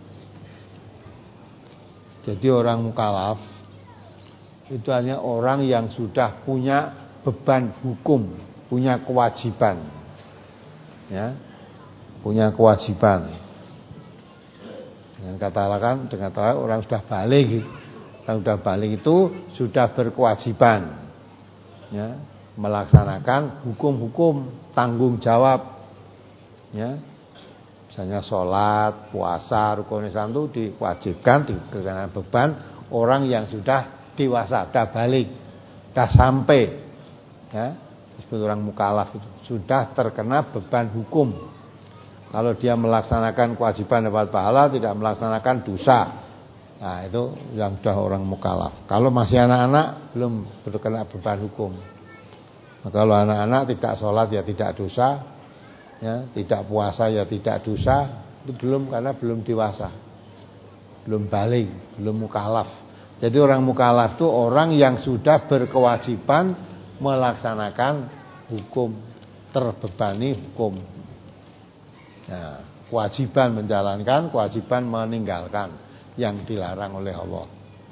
Jadi orang mukallaf itu hanya orang yang sudah punya beban hukum, punya kewajiban. Ya. Punya kewajiban. Dengan kata lain, dengan kata lain, orang sudah balik. Orang sudah balik itu sudah berkewajiban. Ya. Melaksanakan hukum-hukum tanggung jawab, ya, misalnya sholat, puasa, rukun Islam itu diwajibkan, dikenakan beban orang yang sudah dewasa, sudah balik, sudah sampai, ya, disebut orang mukallaf itu sudah terkena beban hukum. Kalau dia melaksanakan kewajiban dapat pahala, tidak melaksanakan dosa, nah itu yang sudah orang mukallaf. Kalau masih anak-anak belum terkena beban hukum. Nah, kalau anak-anak tidak sholat ya tidak dosa, ya, tidak puasa ya tidak dosa, itu belum, karena belum dewasa, belum balik, belum mukallaf. Jadi orang mukallaf itu orang yang sudah berkewajiban melaksanakan hukum, terbebani hukum. Ya, kewajiban menjalankan, kewajiban meninggalkan yang dilarang oleh Allah.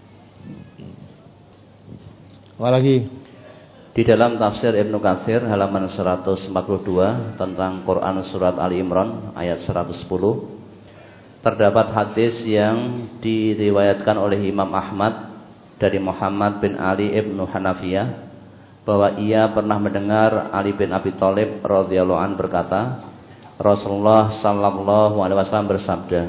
Apa lagi? Di dalam tafsir Ibnu Katsir halaman seratus empat puluh dua tentang Quran surat Ali Imran ayat seratus sepuluh terdapat hadis yang diriwayatkan oleh Imam Ahmad dari Muhammad bin Ali ibnu Hanafiyah bahwa ia pernah mendengar Ali bin Abi Thalib radhiyallahu an berkata, Rasulullah sallallahu alaihi wasallam bersabda,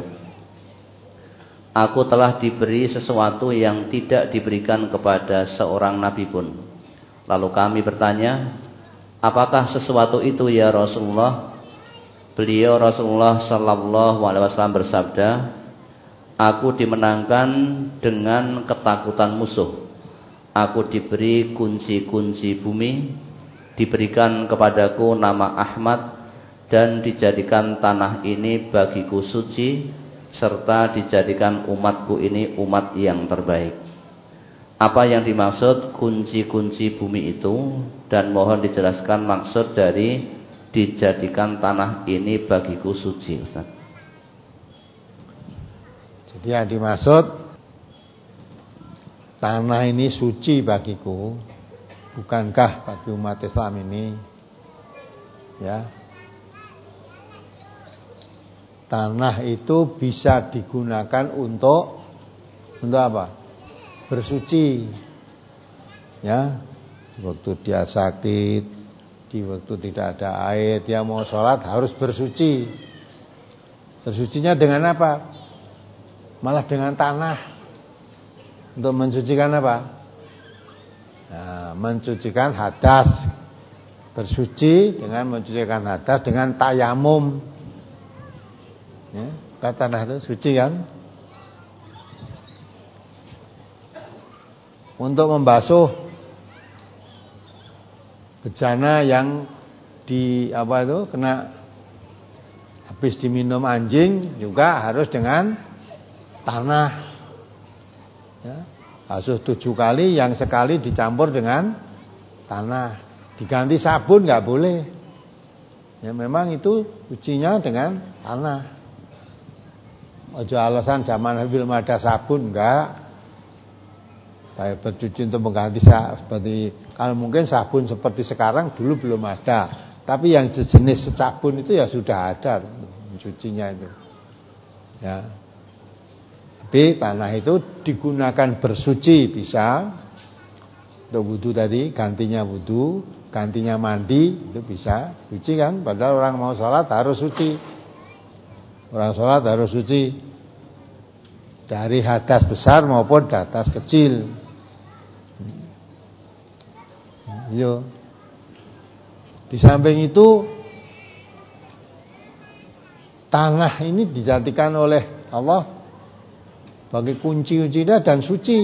aku telah diberi sesuatu yang tidak diberikan kepada seorang nabi pun. Lalu kami bertanya, apakah sesuatu itu ya Rasulullah? Beliau Rasulullah sallallahu alaihi wasallam bersabda, aku dimenangkan dengan ketakutan musuh. Aku diberi kunci-kunci bumi, diberikan kepadaku nama Ahmad, dan dijadikan tanah ini bagiku suci, serta dijadikan umatku ini umat yang terbaik. Apa yang dimaksud kunci-kunci bumi itu, dan mohon dijelaskan maksud dari dijadikan tanah ini bagiku suci, Ustaz. Jadi yang dimaksud tanah ini suci bagiku, bukankah bagi umat Islam ini, ya, tanah itu bisa digunakan untuk untuk apa? Bersuci. Ya, waktu dia sakit, di waktu tidak ada air, dia mau sholat harus bersuci. Bersucinya dengan apa? Malah dengan tanah. Untuk mensucikan apa? Nah, mensucikan hadas. Bersuci dengan mensucikan hadas dengan tayamum. Ya, tanah itu suci kan? Untuk membasuh bejana yang di apa itu kena habis diminum anjing juga harus dengan tanah. Ya, basuh tujuh kali, yang sekali dicampur dengan tanah. Diganti sabun nggak boleh. Ya memang itu sucinya dengan tanah. Ojo alasan zaman belum ada sabun, enggak. Saya bercuci untuk mengganti seperti kalau mungkin sabun seperti sekarang dulu belum ada. Tapi yang jenis sabun itu ya sudah ada mencucinya itu. Ya. Tapi tanah itu digunakan bersuci bisa. Untuk wudu tadi gantinya wudu, gantinya mandi itu bisa suci kan? Padahal orang mau sholat harus suci. Orang sholat harus suci dari hadas besar maupun hadas kecil. Yo. Di samping itu tanah ini dijadikan oleh Allah bagi kunci-kuncinya dan suci.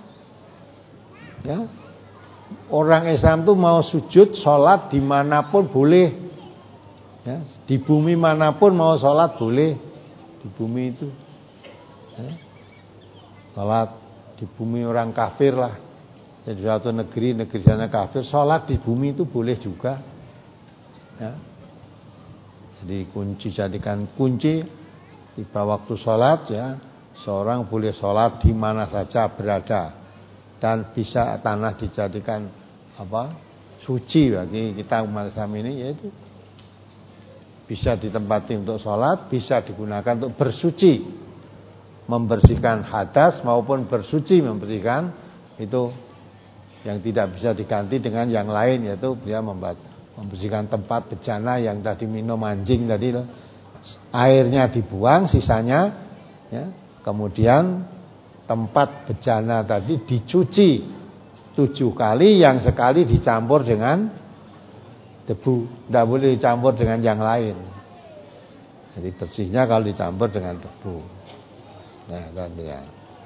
Ya. Orang Islam itu mau sujud, sholat dimanapun boleh. Ya. Di bumi manapun mau sholat boleh. Di bumi itu. Ya. Sholat di bumi orang kafir lah. Di suatu negeri, negeri sana kafir, sholat di bumi itu boleh juga. Ya. Jadi kunci jadikan kunci tiba waktu sholat ya, seorang boleh sholat di mana saja berada dan bisa tanah dijadikan apa suci bagi kita umat Islam ini, yaitu bisa ditempati untuk sholat, bisa digunakan untuk bersuci, membersihkan hadas maupun bersuci membersihkan itu. Yang tidak bisa diganti dengan yang lain, yaitu dia membersihkan tempat bejana yang tadi minum anjing tadi loh. Airnya dibuang sisanya ya. Kemudian tempat bejana tadi dicuci tujuh kali, yang sekali dicampur dengan debu. Tidak boleh dicampur dengan yang lain. Jadi bersihnya kalau dicampur dengan debu. Nah, dan ya.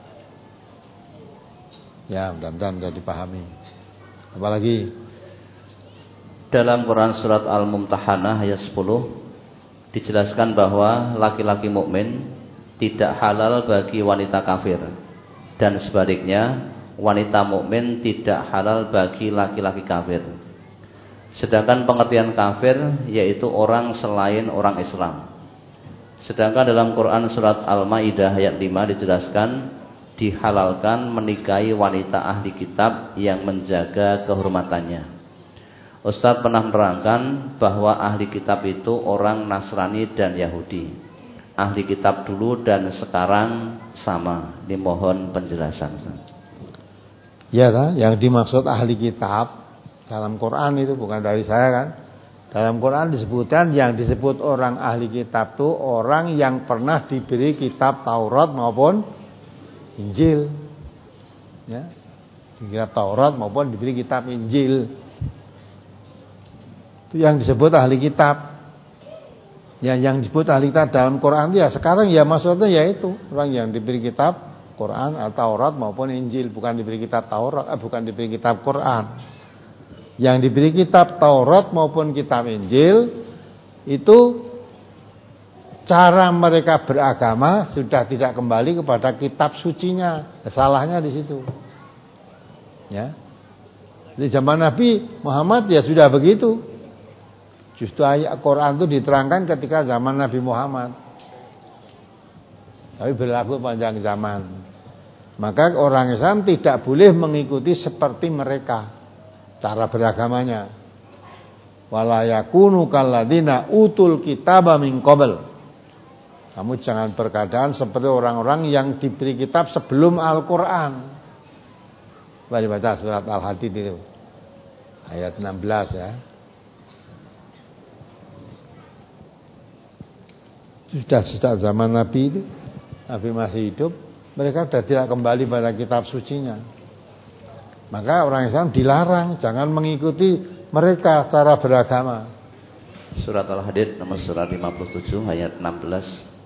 Ya, mudah-mudahan bisa dipahami. Apalagi dalam Quran surat Al-Mumtahanah ayat sepuluh dijelaskan bahwa laki-laki mukmin tidak halal bagi wanita kafir dan sebaliknya wanita mukmin tidak halal bagi laki-laki kafir. Sedangkan pengertian kafir yaitu orang selain orang Islam. Sedangkan dalam Quran surat Al-Maidah ayat lima dijelaskan dihalalkan menikahi wanita ahli kitab yang menjaga kehormatannya. Ustadz pernah menerangkan bahwa ahli kitab itu orang Nasrani dan Yahudi. Ahli kitab dulu dan sekarang sama. Dimohon penjelasan. Ya kan, yang dimaksud ahli kitab dalam Quran itu bukan dari saya kan. Dalam Quran disebutkan yang disebut orang ahli kitab itu orang yang pernah diberi kitab Taurat maupun Injil, ya, diberi kitab Taurat maupun diberi kitab Injil, itu yang disebut ahli kitab. Ya, yang disebut ahli kitab dalam Quran ya sekarang ya maksudnya yaitu orang yang diberi kitab Quran atau Taurat maupun Injil, bukan diberi kitab Taurat, eh, bukan diberi kitab Quran. Yang diberi kitab Taurat maupun kitab Injil itu cara mereka beragama sudah tidak kembali kepada kitab sucinya. Salahnya di situ. Ya. Di zaman Nabi Muhammad ya sudah begitu. Justru ayat Quran itu diterangkan ketika zaman Nabi Muhammad. Tapi berlaku panjang zaman. Maka orang Islam tidak boleh mengikuti seperti mereka cara beragamanya. Wala yakunu kalladzina utul kitaba min qabl. Kamu jangan berkeadaan seperti orang-orang yang diberi kitab sebelum Al-Quran. Mari baca surat Al-Hadid itu ayat enam belas ya. Sudah sejak zaman Nabi itu, Nabi masih hidup, mereka sudah tidak kembali pada kitab sucinya. Maka orang Islam dilarang jangan mengikuti mereka cara beragama. Surat Al-Hadid nomor surat lima puluh tujuh ayat enam belas.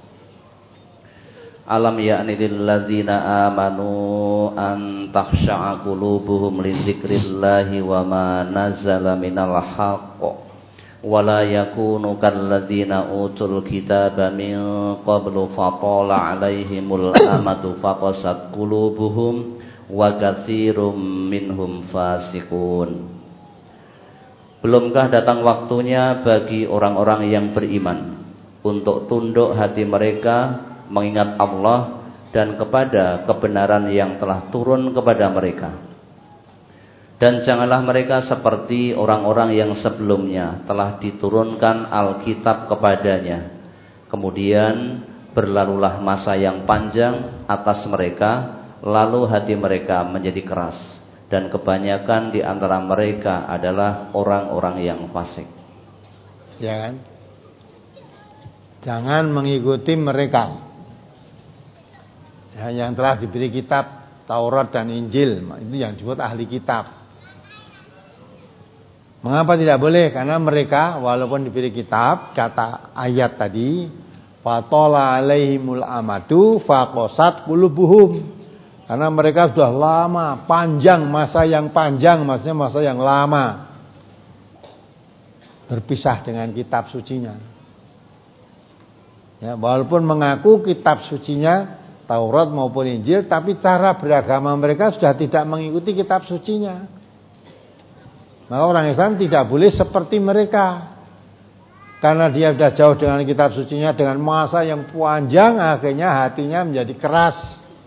Alam ya'ni lil ladzina amanu an takhsha'a qulubuhum li dzikrillahi wa ma nazzala minal haqq wa la yakunu kal ladzina utul kitaba min qablu fatala 'alaihimul amadu faqasat qulubuhum wa katsirum minhum fasiqun. Belumkah datang waktunya bagi orang-orang yang beriman untuk tunduk hati mereka mengingat Allah dan kepada kebenaran yang telah turun kepada mereka. Dan janganlah mereka seperti orang-orang yang sebelumnya telah diturunkan Alkitab kepadanya. Kemudian berlalulah masa yang panjang atas mereka, lalu hati mereka menjadi keras. Dan kebanyakan di antara mereka adalah orang-orang yang fasik. Ya kan? Jangan mengikuti mereka ya, yang telah diberi kitab Taurat dan Injil. Itu yang disebut ahli kitab. Mengapa tidak boleh? Karena mereka walaupun diberi kitab, kata ayat tadi, fatola alaihimul amadu faqasat qulubuhum. Karena mereka sudah lama, panjang, masa yang panjang, maksudnya masa yang lama berpisah dengan kitab sucinya. Ya, walaupun mengaku kitab sucinya Taurat maupun Injil, tapi cara beragama mereka sudah tidak mengikuti kitab sucinya. Maka orang Islam tidak boleh seperti mereka. Karena dia sudah jauh dengan kitab sucinya, dengan masa yang panjang, akhirnya hatinya menjadi keras.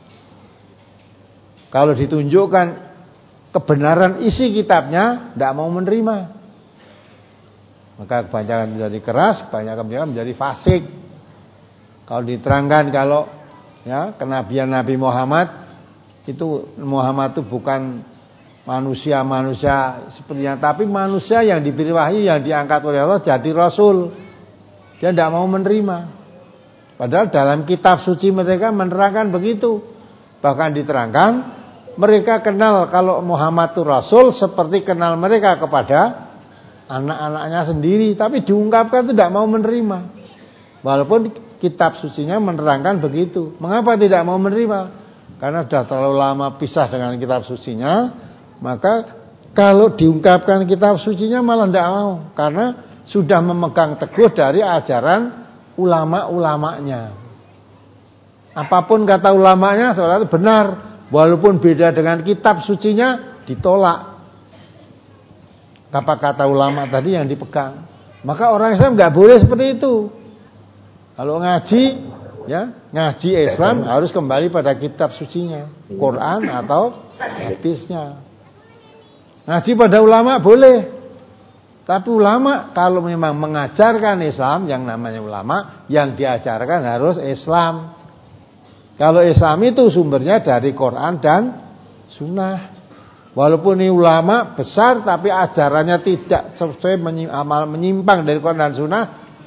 Kalau ditunjukkan kebenaran isi kitabnya, tidak mau menerima. Maka kebanyakan menjadi keras, kebanyakan menjadi fasik. Kalau diterangkan kalau ya kenabian Nabi Muhammad itu, Muhammad itu bukan manusia-manusia sepertinya, tapi manusia yang diberi wahyu, yang diangkat oleh Allah jadi Rasul. Dia tidak mau menerima. Padahal dalam kitab suci mereka menerangkan begitu. Bahkan diterangkan mereka kenal kalau Muhammad itu Rasul seperti kenal mereka kepada anak-anaknya sendiri. Tapi diungkapkan itu tidak mau menerima. Walaupun kitab sucinya menerangkan begitu. Mengapa tidak mau menerima? Karena sudah terlalu lama pisah dengan kitab sucinya. Maka kalau diungkapkan kitab sucinya malah tidak mau. Karena sudah memegang teguh dari ajaran ulama-ulamanya. Apapun kata ulamanya, saudara itu benar. Walaupun beda dengan kitab sucinya, ditolak. Apa kata ulama tadi yang dipegang. Maka orang Islam nggak boleh seperti itu. Kalau ngaji, ya ngaji Islam harus kembali pada kitab sucinya, Quran atau hadisnya. Ngaji pada ulama boleh, tapi ulama kalau memang mengajarkan Islam, yang namanya ulama, yang diajarkan harus Islam. Kalau Islam itu sumbernya dari Quran dan Sunnah. Walaupun ini ulama besar, tapi ajarannya tidak sesuai amal menyimpang dari Quran dan Sunnah,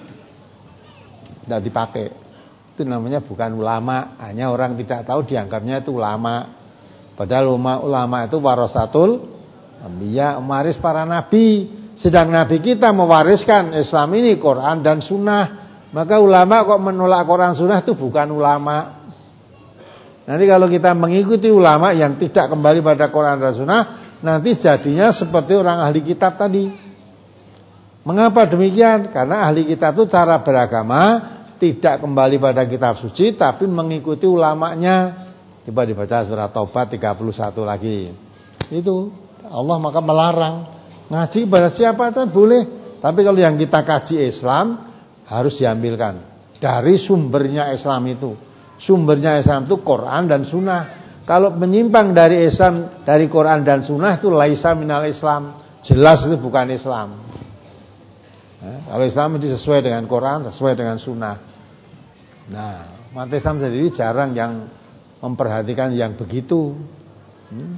tidak dipakai. Itu namanya bukan ulama. Hanya orang tidak tahu dianggapnya itu ulama. Padahal ulama itu warasatul anbiya, mewaris para nabi. Sedang nabi kita mewariskan Islam ini Quran dan Sunnah. Maka ulama kok menolak Quran Sunnah itu bukan ulama. Nanti kalau kita mengikuti ulama yang tidak kembali pada Quran dan Sunnah, nanti jadinya seperti orang ahli kitab tadi. Mengapa demikian? Karena ahli kitab itu cara beragama tidak kembali pada kitab suci, tapi mengikuti ulamanya. Coba dibaca surat Taubat tiga puluh satu lagi. Itu Allah maka melarang ngaji pada siapa itu boleh, tapi kalau yang kita kaji Islam harus diambilkan dari sumbernya Islam itu. Sumbernya Islam itu Quran dan Sunnah. Kalau menyimpang dari Islam, dari Quran dan Sunnah itu laisa minal Islam. Jelas itu bukan Islam. Nah, kalau Islam itu sesuai dengan Quran, sesuai dengan Sunnah. Nah, umat Islam sendiri jarang yang memperhatikan yang begitu. Hmm?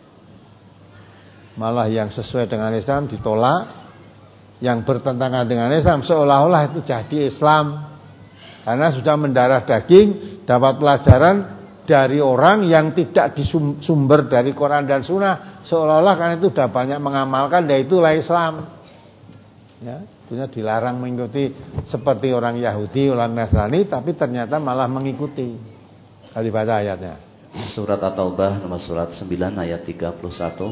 Malah yang sesuai dengan Islam ditolak, yang bertentangan dengan Islam seolah-olah itu jadi Islam. Karena sudah mendarah daging, dapat pelajaran dari orang yang tidak disumber dari Quran dan Sunnah, seolah-olah kan itu sudah banyak mengamalkan, dan itulah Islam. Ya, punya dilarang mengikuti seperti orang Yahudi, orang Nasrani, tapi ternyata malah mengikuti. Kalau dibaca ayatnya. Surat At-Taubah nomor surat sembilan ayat tiga puluh satu.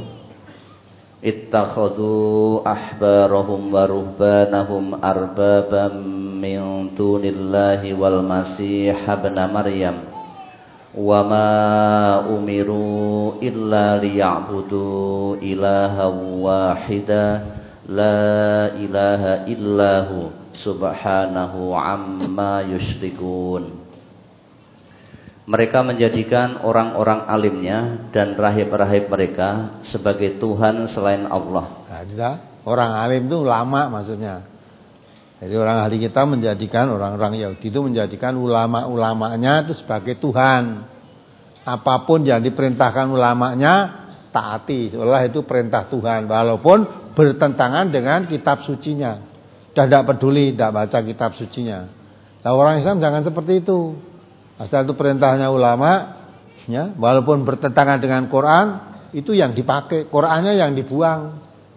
Ittakhadhu ahbarahum wa ruhbanahum arbabam min dunillahi wal masih ibn Maryam wa ma umiru illa liya'budu ilaha wahida la ilaha illahu subhanahu amma yusyrikun. Mereka menjadikan orang-orang alimnya dan rahib-rahib mereka sebagai Tuhan selain Allah. Nah, orang alim itu ulama maksudnya. Jadi orang ahli kita menjadikan, orang-orang Yahudi itu menjadikan ulama-ulamanya itu sebagai Tuhan. Apapun yang diperintahkan ulamanya taati, seolah itu perintah Tuhan, walaupun bertentangan dengan kitab sucinya. Sudah tidak peduli, tidak baca kitab sucinya. Nah, orang Islam jangan seperti itu. Asal itu perintahnya ulama, ya, walaupun bertentangan dengan Quran, itu yang dipakai, Qurannya yang dibuang.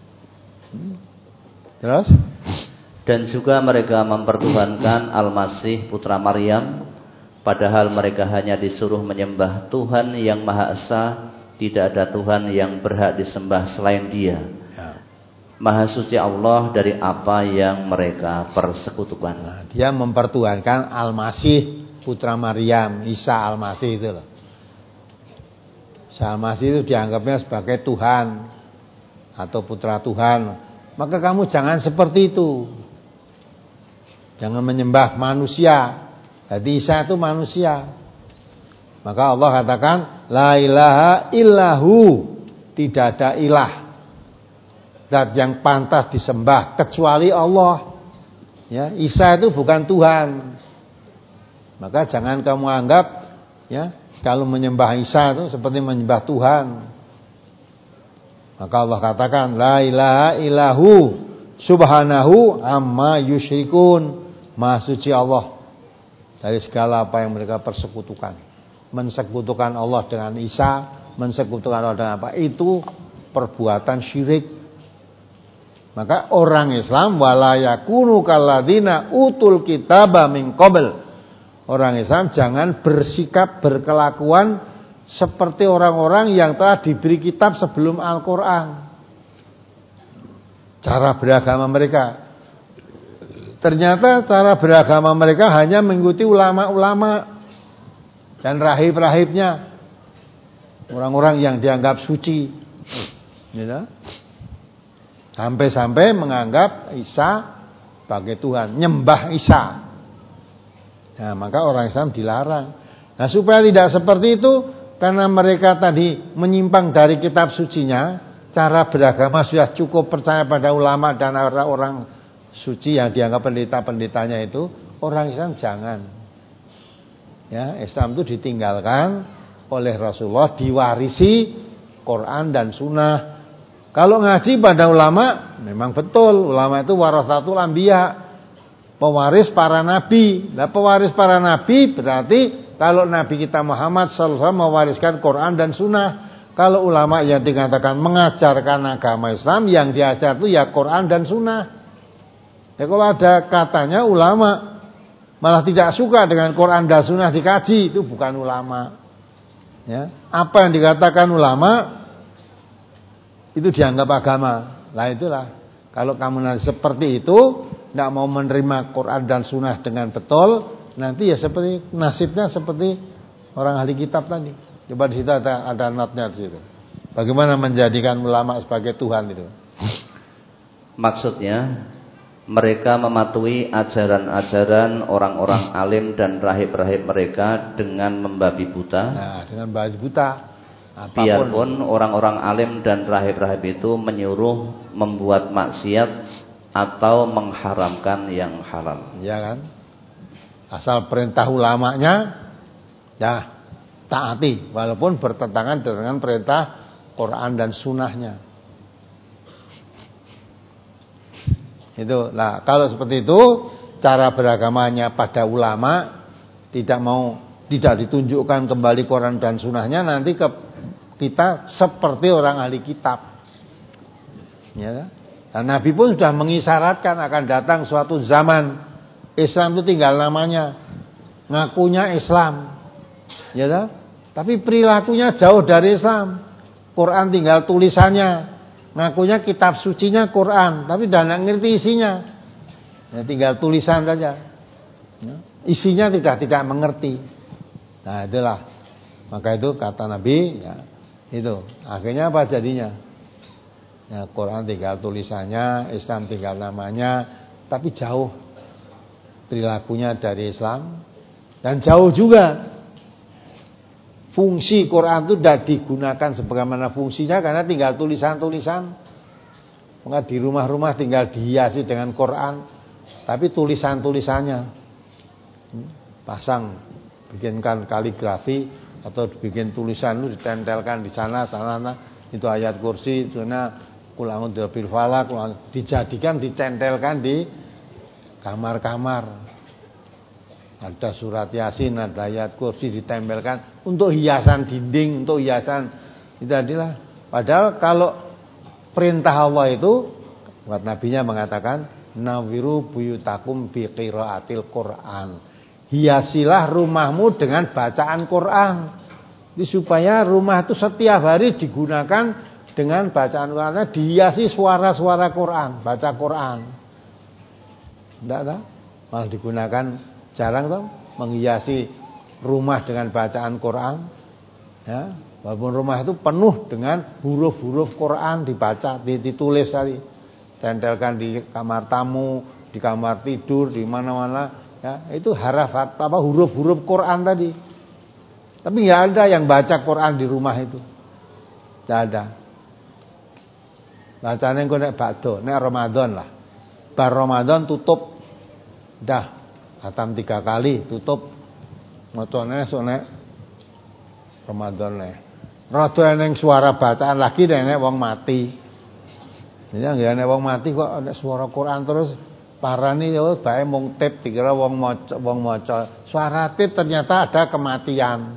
Terus? Dan juga mereka mempertuhankan Al-Masih putra Maryam, padahal mereka hanya disuruh menyembah Tuhan yang Maha Esa, tidak ada Tuhan yang berhak disembah selain Dia. Ya. Maha suci Allah dari apa yang mereka persekutukan. Nah, dia mempertuhankan Al-Masih putra Maryam, Isa Al-Masih itu loh. Isa Al-Masih itu dianggapnya sebagai Tuhan atau putra Tuhan. Maka kamu jangan seperti itu. Jangan menyembah manusia. Jadi Isa itu manusia. Maka Allah katakan la ilaha illahu, tidak ada ilah zat yang pantas disembah kecuali Allah. Ya, Isa itu bukan Tuhan. Maka jangan kamu anggap, ya, kalau menyembah Isa itu seperti menyembah Tuhan. Maka Allah katakan la ilaha illahu subhanahu amma yusyrikun. Maha suci Allah dari segala apa yang mereka persekutukan. Mensekutukan Allah dengan Isa, mensekutukan Allah dengan apa? Itu perbuatan syirik. Maka orang Islam wala yakunu kalladzina utul kitaba min qabl. Orang Islam jangan bersikap, berkelakuan seperti orang-orang yang telah diberi kitab sebelum Al-Quran. Cara beragama mereka, ternyata cara beragama mereka hanya mengikuti ulama-ulama dan rahib-rahibnya, orang-orang yang dianggap suci, gitu. Sampai-sampai menganggap Isa sebagai Tuhan, nyembah Isa. Nah, maka orang Islam dilarang. Nah, supaya tidak seperti itu, karena mereka tadi menyimpang dari kitab sucinya, cara beragama sudah cukup percaya pada ulama dan orang-orang suci yang dianggap pendeta-pendetanya itu, orang Islam jangan. Ya, Islam itu ditinggalkan oleh Rasulullah, diwarisi Quran dan Sunnah. Kalau ngaji pada ulama, memang betul ulama itu warasatul anbiya, pewaris para nabi. Nah, pewaris para nabi berarti kalau Nabi kita Muhammad shallallahu alaihi wasallam mewariskan Quran dan Sunnah. Kalau ulama yang dikatakan mengajarkan agama Islam, yang diajar itu ya Quran dan Sunnah. Ya, kalau ada katanya ulama malah tidak suka dengan Quran dan Sunnah dikaji, itu bukan ulama. Ya, apa yang dikatakan ulama itu dianggap agama. Lah itulah. Kalau kamu nanti seperti itu, tidak mau menerima Quran dan Sunnah dengan betul, nanti ya seperti nasibnya seperti orang ahli kitab tadi. Coba di situ ada, ada notnya di situ. Bagaimana menjadikan ulama sebagai Tuhan itu? Maksudnya mereka mematuhi ajaran-ajaran orang-orang alim dan rahib-rahib mereka dengan membabi buta. Nah, dengan membabi buta. Apapun. Biarpun orang-orang alim dan rahib-rahib itu menyuruh membuat maksiat atau mengharamkan yang halal. Iya kan? Asal perintah ulamanya ya taati, walaupun bertentangan dengan perintah Quran dan sunnahnya. Itu. Nah, kalau seperti itu cara beragamanya pada ulama, tidak mau tidak ditunjukkan kembali Quran dan sunnahnya, nanti ke, kita seperti orang ahli kitab. Ya. Dan Nabi pun sudah mengisyaratkan akan datang suatu zaman Islam itu tinggal namanya, ngakunya Islam, ya tak? Tapi perilakunya jauh dari Islam. Quran tinggal tulisannya, ngakunya kitab sucinya Quran, tapi tidak ngerti isinya. Ya, tinggal tulisan saja. Ya. Isinya tidak tidak mengerti. Nah, itulah. Maka itu kata Nabi, ya, itu. Akhirnya apa jadinya? Ya, Quran tinggal tulisannya, Islam tinggal namanya, tapi jauh perilakunya dari Islam, dan jauh juga fungsi Quran itu tidak digunakan sebagaimana fungsinya karena tinggal tulisan-tulisan. Maka di rumah-rumah tinggal dihiasi dengan Quran, tapi tulisan-tulisannya pasang, bikinkan kaligrafi atau bikin tulisan itu ditempelkan di sana sana, itu ayat kursi, itu nah Qul a'udzu birabbil falaq, dijadikan ditentelkan di kamar-kamar. Ada surat Yasin, ada ayat kursi ditempelkan untuk hiasan dinding, untuk hiasan itu adalah. Padahal kalau perintah Allah itu, buat nabinya mengatakan nawiru buyutakum bi qiraatil Quran. Hiasilah rumahmu dengan bacaan Quran. Jadi supaya rumah itu setiap hari digunakan dengan bacaan Quran, dihiasi suara-suara Quran, baca Quran. Tidak tahu, malah digunakan jarang tahu menghiasi rumah dengan bacaan Quran. Ya, walaupun rumah itu penuh dengan huruf-huruf Quran dibaca, ditulis tadi, tempelkan di kamar tamu, di kamar tidur, di mana-mana. Ya, itu harafat apa huruf-huruf Quran tadi. Tapi nggak ada yang baca Quran di rumah itu, nggak ada. Bacanya engko nek bakdo, nek Ramadan lah. Bar Ramadan tutup. Dah, khatam tiga kali tutup. Macane esuk nek Ramadan nek. Rada eneng suara bacaan lagi nek wong mati. Ya nggih nek wong mati kok nek suara Quran terus parani yo bae mung tip dikira wong maca wong maca. Suara tip ternyata ada kematian.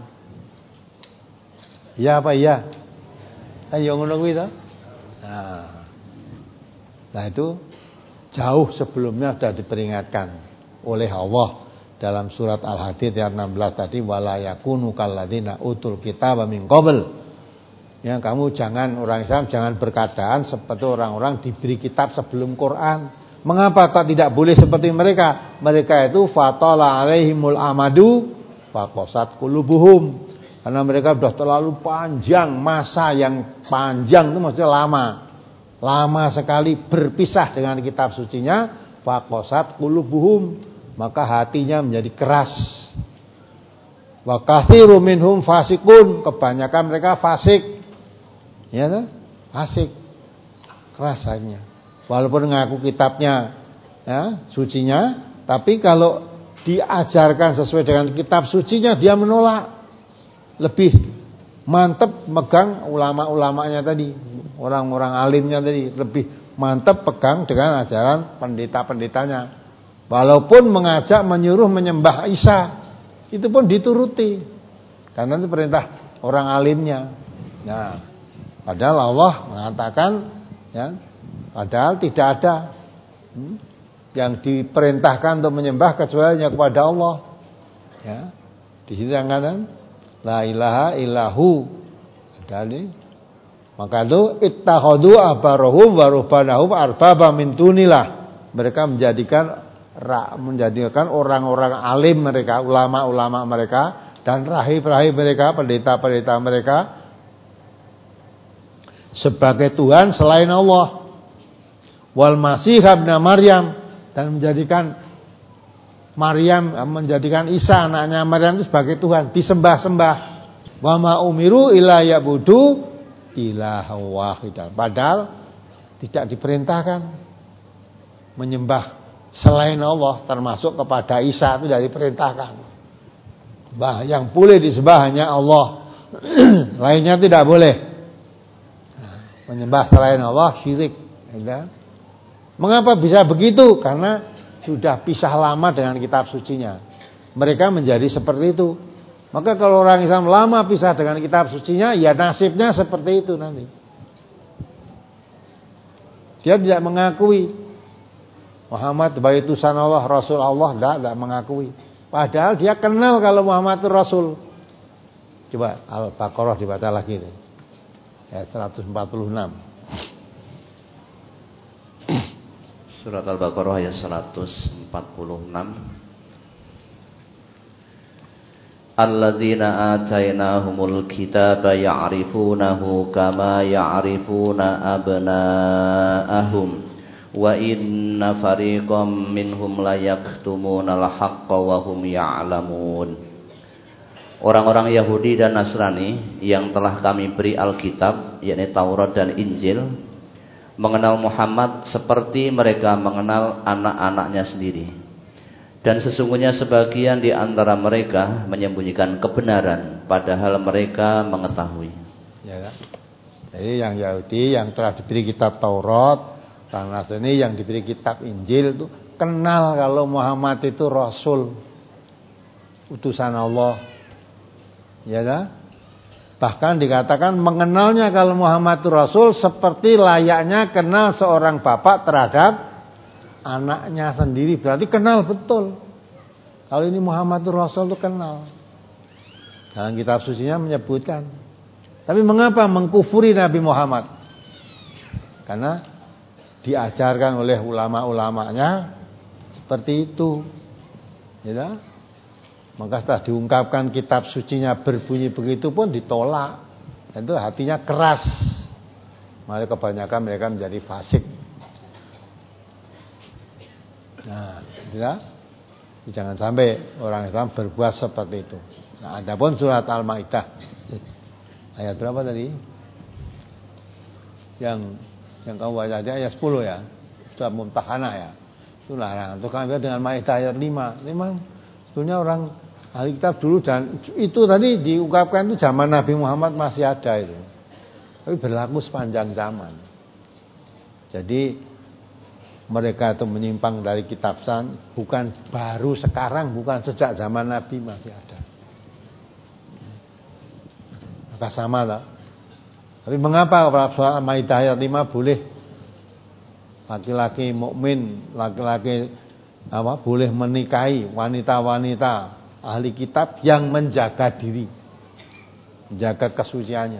Iya apa iya? Kan yo ngono kuwi to. Nah, nah itu jauh sebelumnya sudah diperingatkan oleh Allah dalam surat Al-Hadid ayat enam belas tadi, wala yakunu kalladzina utul kitaba min qabl. Ya, kamu jangan orang Islam jangan berkeadaan seperti orang-orang diberi kitab sebelum Quran. Mengapa kok tidak boleh seperti mereka? Mereka itu fatala alaihimul amadu faqasat qulubuhum. Karena mereka sudah terlalu panjang, masa yang panjang itu maksudnya lama. Lama sekali berpisah dengan kitab sucinya, faqasat qulubuhum, maka hatinya menjadi keras. Wa katsirum minhum fasikun, kebanyakan mereka fasik. Ya kan? Fasik. Keras hatinya. Walaupun ngaku kitabnya ya, sucinya, tapi kalau diajarkan sesuai dengan kitab sucinya dia menolak. Lebih mantap megang ulama-ulamanya tadi, orang-orang alimnya tadi, lebih mantap pegang dengan ajaran pendeta-pendetanya. Walaupun mengajak menyuruh menyembah Isa, itu pun dituruti karena itu perintah orang alimnya. Nah, padahal Allah mengatakan ya, padahal tidak ada hmm, yang diperintahkan untuk menyembah kecuali hanya kepada Allah. Ya, di sini angkatan la ilaha illahu adali. Maka itu ittakhadhu ahbarahum wa ruhbanahum arbaba min dunillah. Mereka menjadikan menjadikan orang-orang alim mereka, ulama-ulama mereka dan rahib-rahib mereka, pendeta-pendeta mereka sebagai Tuhan selain Allah. Wal Masih ibn Maryam, dan menjadikan Maryam, menjadikan Isa anaknya Maryam itu sebagai Tuhan, disembah-sembah. Wa ma umiru illa ya'budu ilaha wahidan. Padahal tidak diperintahkan menyembah selain Allah termasuk kepada Isa itu dari perintahkan. Bah, yang boleh disembah hanya Allah. Lainnya tidak boleh. Nah, menyembah selain Allah syirik. Ya. Mengapa bisa begitu? Karena sudah pisah lama dengan kitab sucinya. Mereka menjadi seperti itu. Maka kalau orang Islam lama pisah dengan kitab sucinya, ya nasibnya seperti itu nanti. Dia tidak mengakui Muhammad sebagai utusan Allah, Rasul Allah, tidak, tidak mengakui. Padahal dia kenal kalau Muhammad itu Rasul. Coba Al-Baqarah dibaca lagi. Ayat seratus empat puluh enam. Surat Al-Baqarah ayat seratus empat puluh enam. Alladzina atainahumul kitaba ya'rifunahu kama ya'rifuna abna'ahum wa inna fariqam minhum la yaktumunal haqqa wa hum ya'lamun. Orang-orang Yahudi dan Nasrani yang telah kami beri Alkitab, yakni Taurat dan Injil, mengenal Muhammad seperti mereka mengenal anak-anaknya sendiri. Dan sesungguhnya sebagian di antara mereka menyembunyikan kebenaran padahal mereka mengetahui. Ya, jadi yang Yahudi yang telah diberi kitab Taurat, dan Nasrani yang diberi kitab Injil itu kenal kalau Muhammad itu Rasul, utusan Allah. Ya kan? Bahkan dikatakan mengenalnya kalau Muhammad itu Rasul seperti layaknya kenal seorang bapak terhadap anaknya sendiri. Berarti kenal betul. Kalau ini Muhammad itu Rasul itu kenal. Dalam kitab sucinya menyebutkan. Tapi mengapa mengkufuri Nabi Muhammad? Karena diajarkan oleh ulama-ulamanya seperti itu. Ya. Maka setelah diungkapkan kitab sucinya berbunyi begitu pun ditolak. Dan itu hatinya keras. Makanya kebanyakan mereka menjadi fasik. Nah, tidak. Jangan sampai orang Islam berbuat seperti itu. Nah, adapun surat Al-Maidah ayat berapa tadi? Yang yang kamu baca tadi ayat sepuluh ya. Surat Mumtahanah ya. Itu larangan. Itu kami dengan Maidah ayat lima. Memang sebetulnya orang ahli kitab dulu dan itu tadi diungkapkan itu zaman Nabi Muhammad masih ada itu. Tapi berlaku sepanjang zaman. Jadi mereka itu menyimpang dari kitab san bukan baru sekarang, bukan sejak zaman Nabi masih ada. Maka sama lah. Tapi mengapa pada surat Al-Maidah ayat lima boleh laki-laki mukmin, laki-laki apa boleh menikahi wanita-wanita ahli kitab yang menjaga diri, menjaga kesuciannya.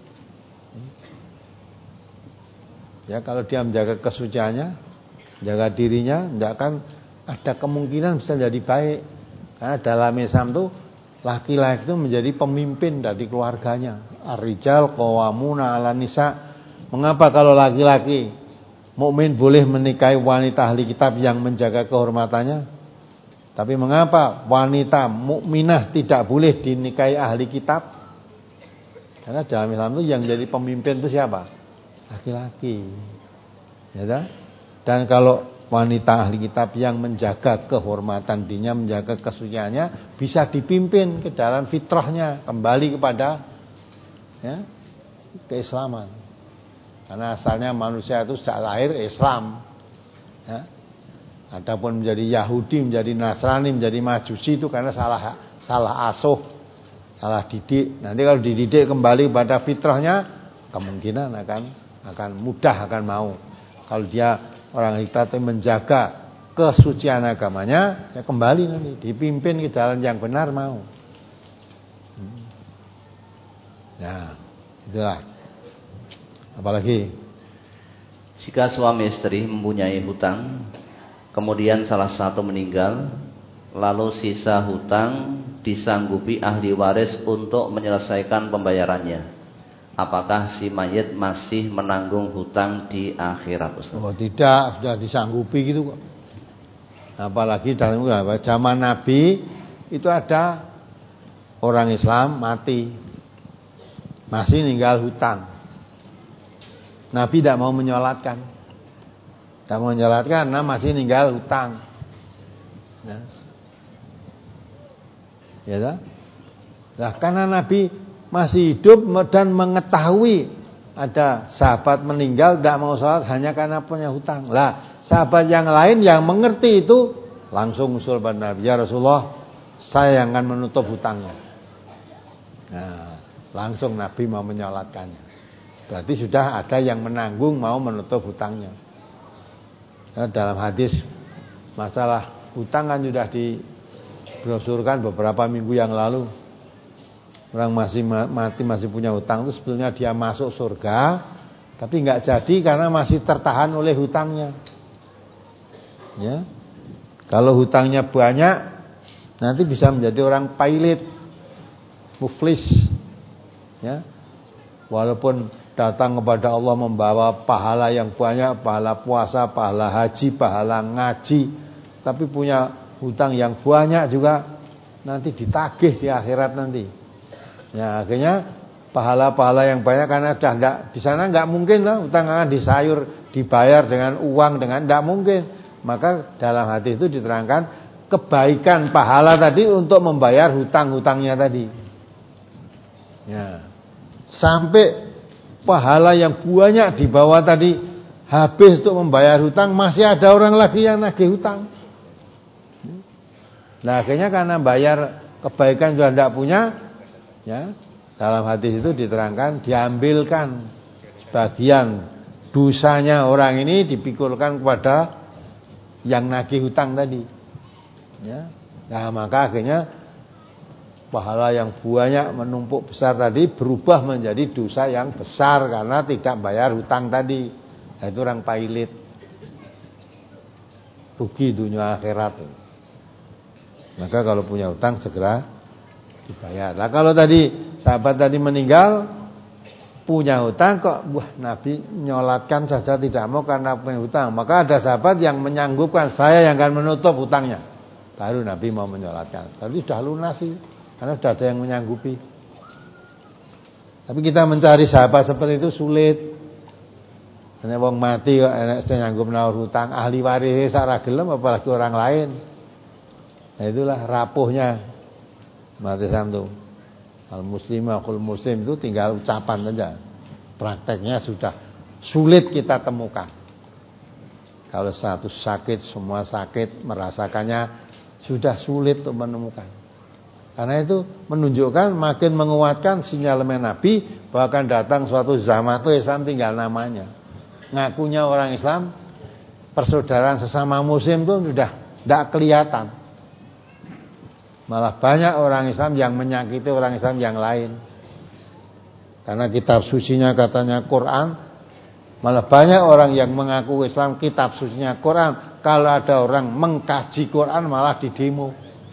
Ya kalau dia menjaga kesuciannya, menjaga dirinya, tidak akan ada kemungkinan bisa jadi baik. Karena dalam Islam itu laki-laki itu menjadi pemimpin dari keluarganya. Ar-rijal qawwamuna 'alan nisa. Mengapa kalau laki-laki mukmin boleh menikahi wanita ahli kitab yang menjaga kehormatannya? Tapi mengapa wanita mukminah tidak boleh dinikahi ahli kitab? Karena dalam Islam itu yang jadi pemimpin itu siapa? Laki-laki. Ya kan? Dan kalau wanita ahli kitab yang menjaga kehormatan dirinya, menjaga kesuciannya, bisa dipimpin ke dalam fitrahnya, kembali kepada ya, keislaman. Karena asalnya manusia itu sejak lahir Islam. Ya. Adapun menjadi Yahudi, menjadi Nasrani, menjadi Majusi itu karena salah salah asuh, salah didik. Nanti kalau dididik kembali pada fitrahnya, kemungkinan akan akan mudah akan mau. Kalau dia orang kita itu menjaga kesucian agamanya, ya kembali nanti dipimpin ke jalan yang benar mau. Ya, itulah. Apalagi jika suami istri mempunyai hutang, kemudian salah satu meninggal, lalu sisa hutang disanggupi ahli waris untuk menyelesaikan pembayarannya. Apakah si mayit masih menanggung hutang di akhirat, Ustaz? Oh tidak, sudah disanggupi gitu kok. Apalagi dalam zaman Nabi itu ada orang Islam mati, masih ninggal hutang. Nabi tidak mau menyolatkan. Tidak mau menyolatkan karena masih ninggal hutang. Ya. Ya tak? Nah, karena Nabi masih hidup dan mengetahui ada sahabat meninggal tidak mau sholat hanya karena punya hutang. Lah, sahabat yang lain yang mengerti itu langsung usul pada Nabi, ya Rasulullah, saya yang akan menutup hutangnya. Nah, langsung Nabi mau menyolatkannya. Berarti sudah ada yang menanggung mau menutup hutangnya. Nah, dalam hadis masalah hutang kan sudah dibrosurkan beberapa minggu yang lalu. Orang masih mati masih punya hutang itu sebetulnya dia masuk surga, tapi nggak jadi karena masih tertahan oleh hutangnya. Ya, kalau hutangnya banyak, nanti bisa menjadi orang pailit, muflis. Ya, walaupun datang kepada Allah membawa pahala yang banyak, pahala puasa, pahala haji, pahala ngaji, tapi punya hutang yang banyak juga nanti ditagih di akhirat nanti. Ya, akhirnya pahala-pahala yang banyak karena sudah enggak di sana enggak mungkin lah hutang akan disayur dibayar dengan uang dengan enggak mungkin. Maka dalam hadis itu diterangkan kebaikan pahala tadi untuk membayar hutang-hutangnya tadi. Ya. Sampai pahala yang banyak dibawa tadi habis untuk membayar hutang, masih ada orang lagi yang nagih hutang. Nah, akhirnya karena bayar kebaikan sudah enggak punya, ya, dalam hadis itu diterangkan diambilkan sebagian dosanya orang ini dipikulkan kepada yang nagih hutang tadi. Ya. Nah, maka akhirnya pahala yang banyak menumpuk besar tadi berubah menjadi dosa yang besar karena tidak bayar hutang tadi. Nah, itu orang pailit. Rugi dunia akhirat. Maka kalau punya hutang segera dibayar. Nah, kalau tadi sahabat tadi meninggal punya hutang kok wah Nabi nyolatkan saja tidak mau karena punya hutang, maka ada sahabat yang menyanggupkan saya yang akan menutup hutangnya, baru Nabi mau menyolatkan. Tapi sudah lunas sih karena sudah ada yang menyanggupi. Tapi kita mencari sahabat seperti itu sulit. Karena wong mati kok enek sing nyanggup naur hutang, ahli waris ora gelem apalagi orang lain. Nah, itulah rapuhnya mati samtu. Al muslim akul muslim itu tinggal ucapan saja. Prakteknya sudah sulit kita temukan. Kalau satu sakit, semua sakit merasakannya sudah sulit untuk menemukan. Karena itu menunjukkan makin menguatkan sinyalemen Nabi bahwa akan datang suatu zaman itu Islam tinggal namanya. Ngakunya orang Islam, persaudaraan sesama muslim itu sudah tidak kelihatan. Malah banyak orang Islam yang menyakiti orang Islam yang lain. Karena kitab sucinya katanya Quran, malah banyak orang yang mengaku Islam kitab sucinya Quran. Kalau ada orang mengkaji Quran malah didemo,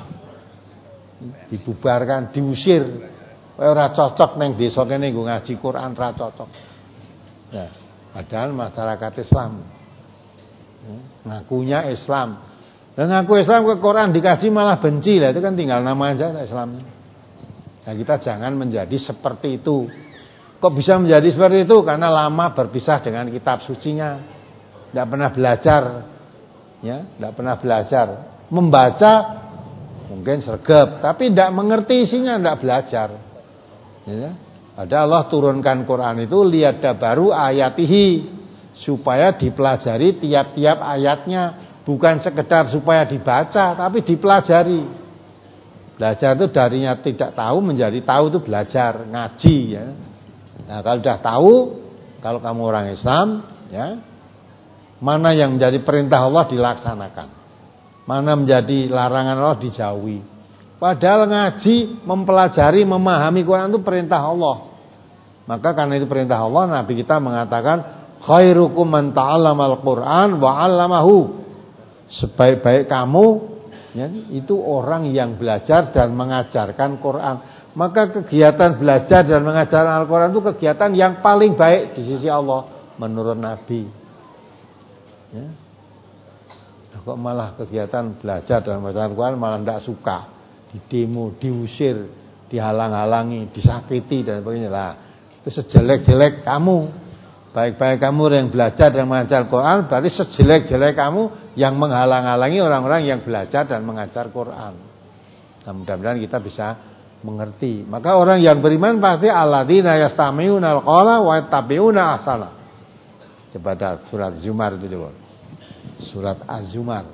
dibubarkan, diusir. Ora cocok neng desa kene nggo ngaji Quran, ora cocok. Ya, padahal masyarakat Islam ya, ngakunya Islam. Dan ngaku Islam ke Quran dikaji malah benci lah, itu kan tinggal nama aja Islamnya. Nah, kita jangan menjadi seperti itu. Kok bisa menjadi seperti itu? Karena lama berpisah dengan kitab sucinya, tidak pernah belajar, ya, tidak pernah belajar. Membaca mungkin sregep, tapi tidak mengerti isinya, tidak belajar. Ya, ada Allah turunkan Quran itu liyadabaru ayatihi, supaya dipelajari tiap-tiap ayatnya. Bukan sekedar supaya dibaca, tapi dipelajari. Belajar itu darinya tidak tahu menjadi tahu itu belajar, ngaji ya. Nah, kalau sudah tahu, kalau kamu orang Islam, ya, mana yang menjadi perintah Allah dilaksanakan, mana menjadi larangan Allah dijauhi. Padahal ngaji, mempelajari, memahami Quran itu perintah Allah. Maka karena itu perintah Allah, Nabi kita mengatakan khairukum man ta'allamal Quran wa 'allamahu. Sebaik-baik kamu ya, itu orang yang belajar dan mengajarkan Quran. Maka kegiatan belajar dan mengajarkan Al-Quran itu kegiatan yang paling baik di sisi Allah menurut Nabi ya. Nah, kok malah kegiatan belajar dan mengajarkan Al-Quran malah tidak suka, didemo, diusir, dihalang-halangi, disakiti dan sebagainya lah. Itu sejelek-jelek kamu Baik-baik kamu yang belajar dan mengajar Quran, berarti sejelek-jelek kamu yang menghalang-halangi orang-orang yang belajar dan mengajar Quran. Nah, mudah-mudahan kita bisa mengerti. Maka orang yang beriman pasti alladzina yastami'una al-qawla wa yattabi'una ahsana. Coba surat Zumar itu coba. Surat Az-Zumar.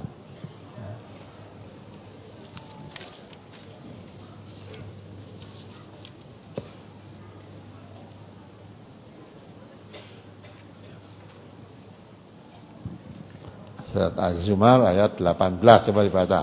Surat Az-Zumar ayat delapan belas, coba dibaca.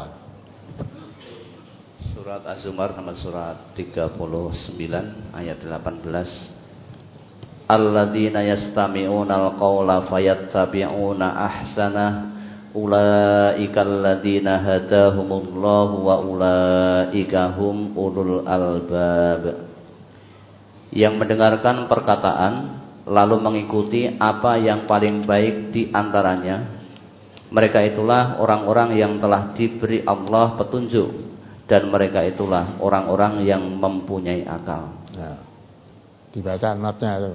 Surat Az-Zumar nomor surat tiga puluh sembilan ayat delapan belas. Alladzina yastami'una al-qawla fayattabi'una ahsana ulaika alladzina hadahumullahu wa ulaika hum ulul albab. Yang mendengarkan perkataan lalu mengikuti apa yang paling baik di antaranya, mereka itulah orang-orang yang telah diberi Allah petunjuk, dan mereka itulah orang-orang yang mempunyai akal. Nah, dibaca notnya itu.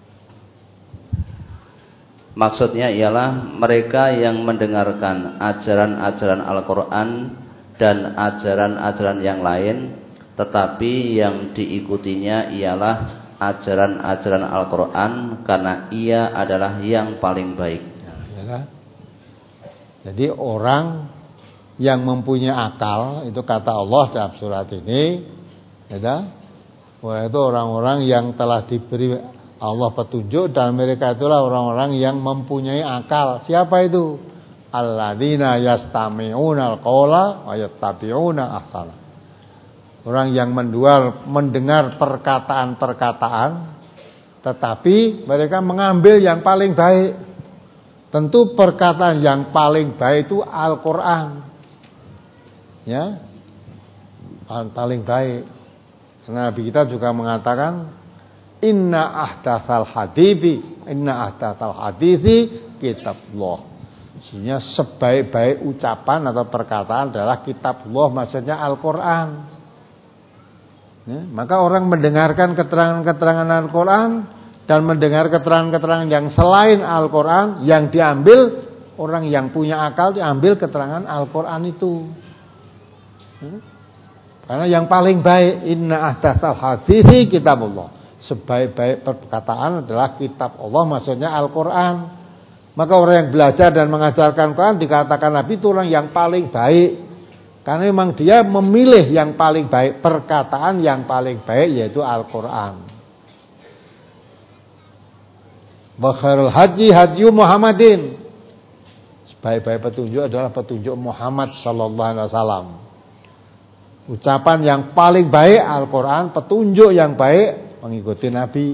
Maksudnya ialah mereka yang mendengarkan ajaran-ajaran Al-Quran dan ajaran-ajaran yang lain, tetapi yang diikutinya ialah ajaran-ajaran Al-Quran karena ia adalah yang paling baik. Ya, jadi orang yang mempunyai akal, itu kata Allah dalam surat ini, ya, orang itu orang-orang yang telah diberi Allah petunjuk, dan mereka itulah orang-orang yang mempunyai akal. Siapa itu? Alladzina yastami'una al-qawla wa yattabi'una ahsana. Orang yang mendual, mendengar perkataan-perkataan, tetapi mereka mengambil yang paling baik. Tentu perkataan yang paling baik itu Al-Quran, ya, paling baik. Karena Nabi kita juga mengatakan, Inna ahdatsal hadithi Inna ahdatsal hadithi kitabullah. Maksudnya sebaik-baik ucapan atau perkataan adalah kitabullah, maksudnya Al-Quran, ya, maka orang mendengarkan keterangan-keterangan Al-Quran dan mendengar keterangan-keterangan yang selain Al-Quran, yang diambil orang yang punya akal, diambil keterangan Al-Quran itu, ya. Karena yang paling baik, Inna ahdatsal hadithi kitabullah, sebaik-baik perkataan adalah kitab Allah, maksudnya Al-Quran. Maka orang yang belajar dan mengajarkan Quran dikatakan Nabi itu orang yang paling baik, karena memang dia memilih yang paling baik, perkataan yang paling baik, yaitu Al-Quran. Wa khairul haji hadyu Muhammadin, sebaik-baik petunjuk adalah petunjuk Muhammad sallallahu alaihi wasallam. Ucapan yang paling baik Al-Quran, petunjuk yang baik mengikuti Nabi.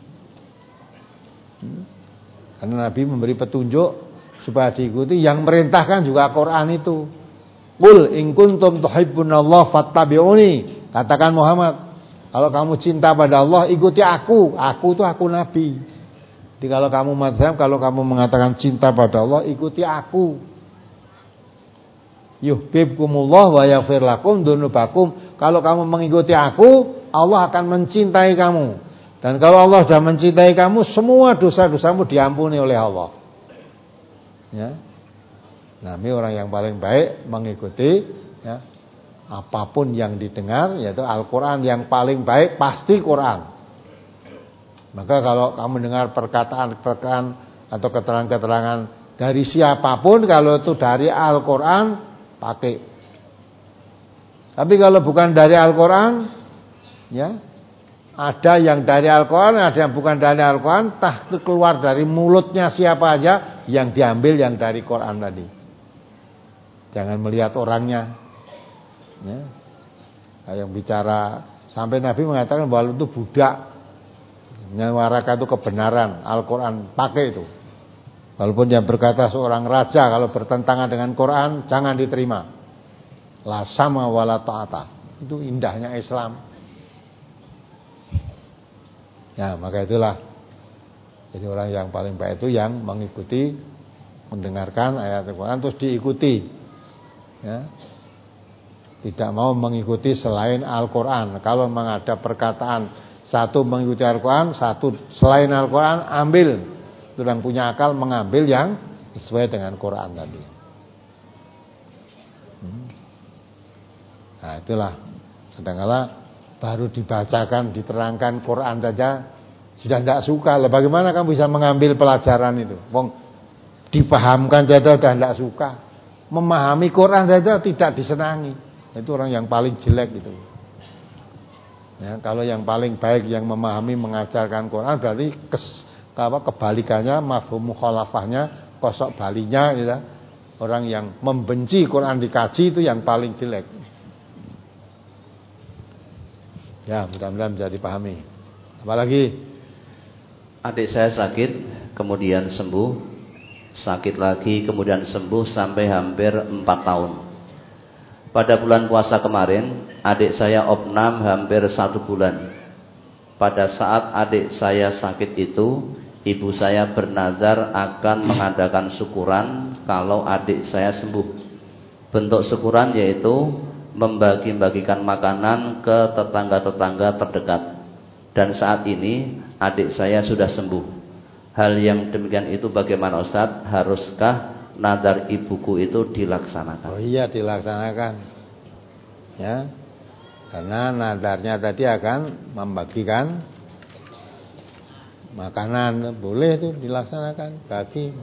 Karena Nabi memberi petunjuk supaya diikuti, yang merintahkan juga Quran itu. Qul in kuntum tuhibbunallaha fattabi'uni. Katakan Muhammad, kalau kamu cinta pada Allah, ikuti aku. Aku itu aku Nabi. Jadi kalau kamu mazhab, kalau kamu mengatakan cinta pada Allah, ikuti aku. Yuhibbukumullah wa yaghfir lakum dzunubakum. Kalau kamu mengikuti aku, Allah akan mencintai kamu. Dan kalau Allah sudah mencintai kamu, semua dosa-dosamu diampuni oleh Allah. Ya. Nabi orang yang paling baik mengikuti, ya, apapun yang didengar, yaitu Al-Quran yang paling baik, pasti Quran. Maka kalau kamu dengar perkataan-perkataan atau keterangan-keterangan dari siapapun, kalau itu dari Al-Quran, pakai. Tapi kalau bukan dari Al-Quran, ya, ada yang dari Al-Quran, ada yang bukan dari Al-Quran, tah keluar dari mulutnya siapa aja, yang diambil yang dari Quran tadi. Jangan melihat orangnya, ya. Yang bicara sampai Nabi mengatakan bahwa itu budak, menyuarakan itu kebenaran Al-Quran, pakai itu. Walaupun yang berkata seorang raja, kalau bertentangan dengan Quran, jangan diterima. La sama wala ta'ata. Itu indahnya Islam. Ya, maka itulah. Jadi orang yang paling baik itu yang mengikuti, mendengarkan ayat Al-Quran terus diikuti, ya. Tidak mau mengikuti selain Al-Quran. Kalau memang ada perkataan satu mengikuti Al-Quran, satu selain Al-Quran, ambil. orang punya akal mengambil yang sesuai dengan Quran tadi. Hmm. Nah itulah, kadang-kala baru dibacakan, diterangkan Quran saja sudah tidak suka. Lah bagaimana kamu bisa mengambil pelajaran itu? Wong dipahamkan saja sudah tidak suka. Memahami Quran saja tidak disenangi. Itu orang yang paling jelek itu. Ya, kalau yang paling baik yang memahami mengajarkan Quran berarti kes, apa, kebalikannya, mafhum mukhalafahnya, kosok balinya gitu. Orang yang membenci Quran dikaji itu yang paling jelek. Ya, mudah-mudahan bisa dipahami. Apalagi adik saya sakit kemudian sembuh, sakit lagi kemudian sembuh sampai hampir empat tahun. Pada bulan puasa kemarin adik saya opnam hampir satu bulan. Pada saat adik saya sakit itu, ibu saya bernazar akan mengadakan syukuran kalau adik saya sembuh. Bentuk syukuran yaitu membagi-bagikan makanan ke tetangga-tetangga terdekat. Dan saat ini adik saya sudah sembuh. Hal yang demikian itu bagaimana Ustadz? Haruskah nazar ibuku itu dilaksanakan? Oh iya, dilaksanakan. Ya. Karena nazarnya tadi akan membagikan makanan, boleh itu dilaksanakan, bagi.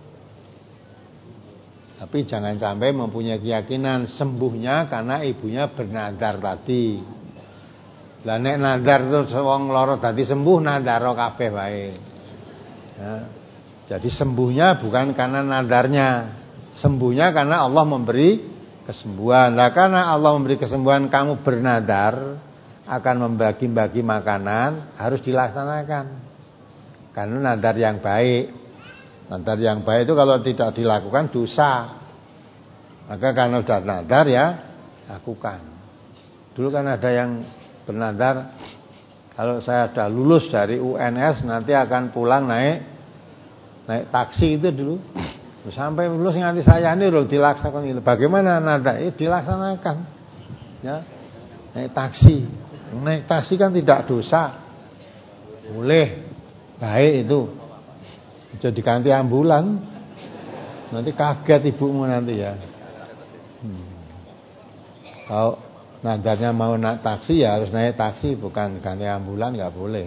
Tapi jangan sampai mempunyai keyakinan sembuhnya karena ibunya bernazar tadi. Lah nek nazar terus wong lara dadi sembuh, nazar kabeh wae. Ya. Jadi sembuhnya bukan karena nadarnya, sembuhnya karena Allah memberi kesembuhan. Nah karena Allah memberi kesembuhan, kamu bernadar akan membagi-bagi makanan, harus dilaksanakan. Karena nadar yang baik, nadar yang baik itu kalau tidak dilakukan dosa. Maka karena sudah nadar ya lakukan. Dulu kan ada yang bernadar, kalau saya sudah lulus dari U N S nanti akan pulang naik naik taksi itu dulu. Sampai lulus nanti saya ini loh dilaksanakan itu. Bagaimana nada itu dilaksanakan? Ya. Naik taksi. Naik taksi kan tidak dosa. Boleh. Baik itu. Jadi ganti ambulan. Nanti kaget ibumu nanti ya. Hmm. Kalau nadarnya mau naik taksi ya harus naik taksi, bukan ganti ambulan, nggak boleh.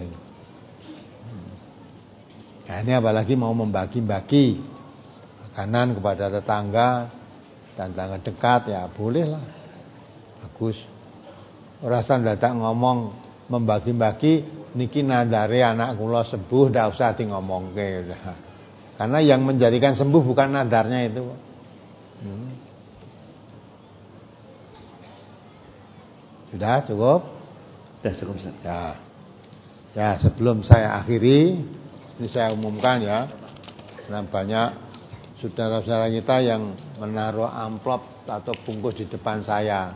Nah, ini apalagi mau membagi-bagi makanan kepada tetangga dan tetangga dekat, ya bolehlah, bagus. Rasa dadak ngomong membagi-bagi niki nadare anak kula sembuh, ndak usah di ngomongke. Karena yang menjadikan sembuh bukan nadarnya itu. Hmm. Sudah cukup? Sudah cukup. Ya. Ya, sebelum saya akhiri, ini saya umumkan ya. Karena banyak saudara-saudara kita yang menaruh amplop atau bungkus di depan saya.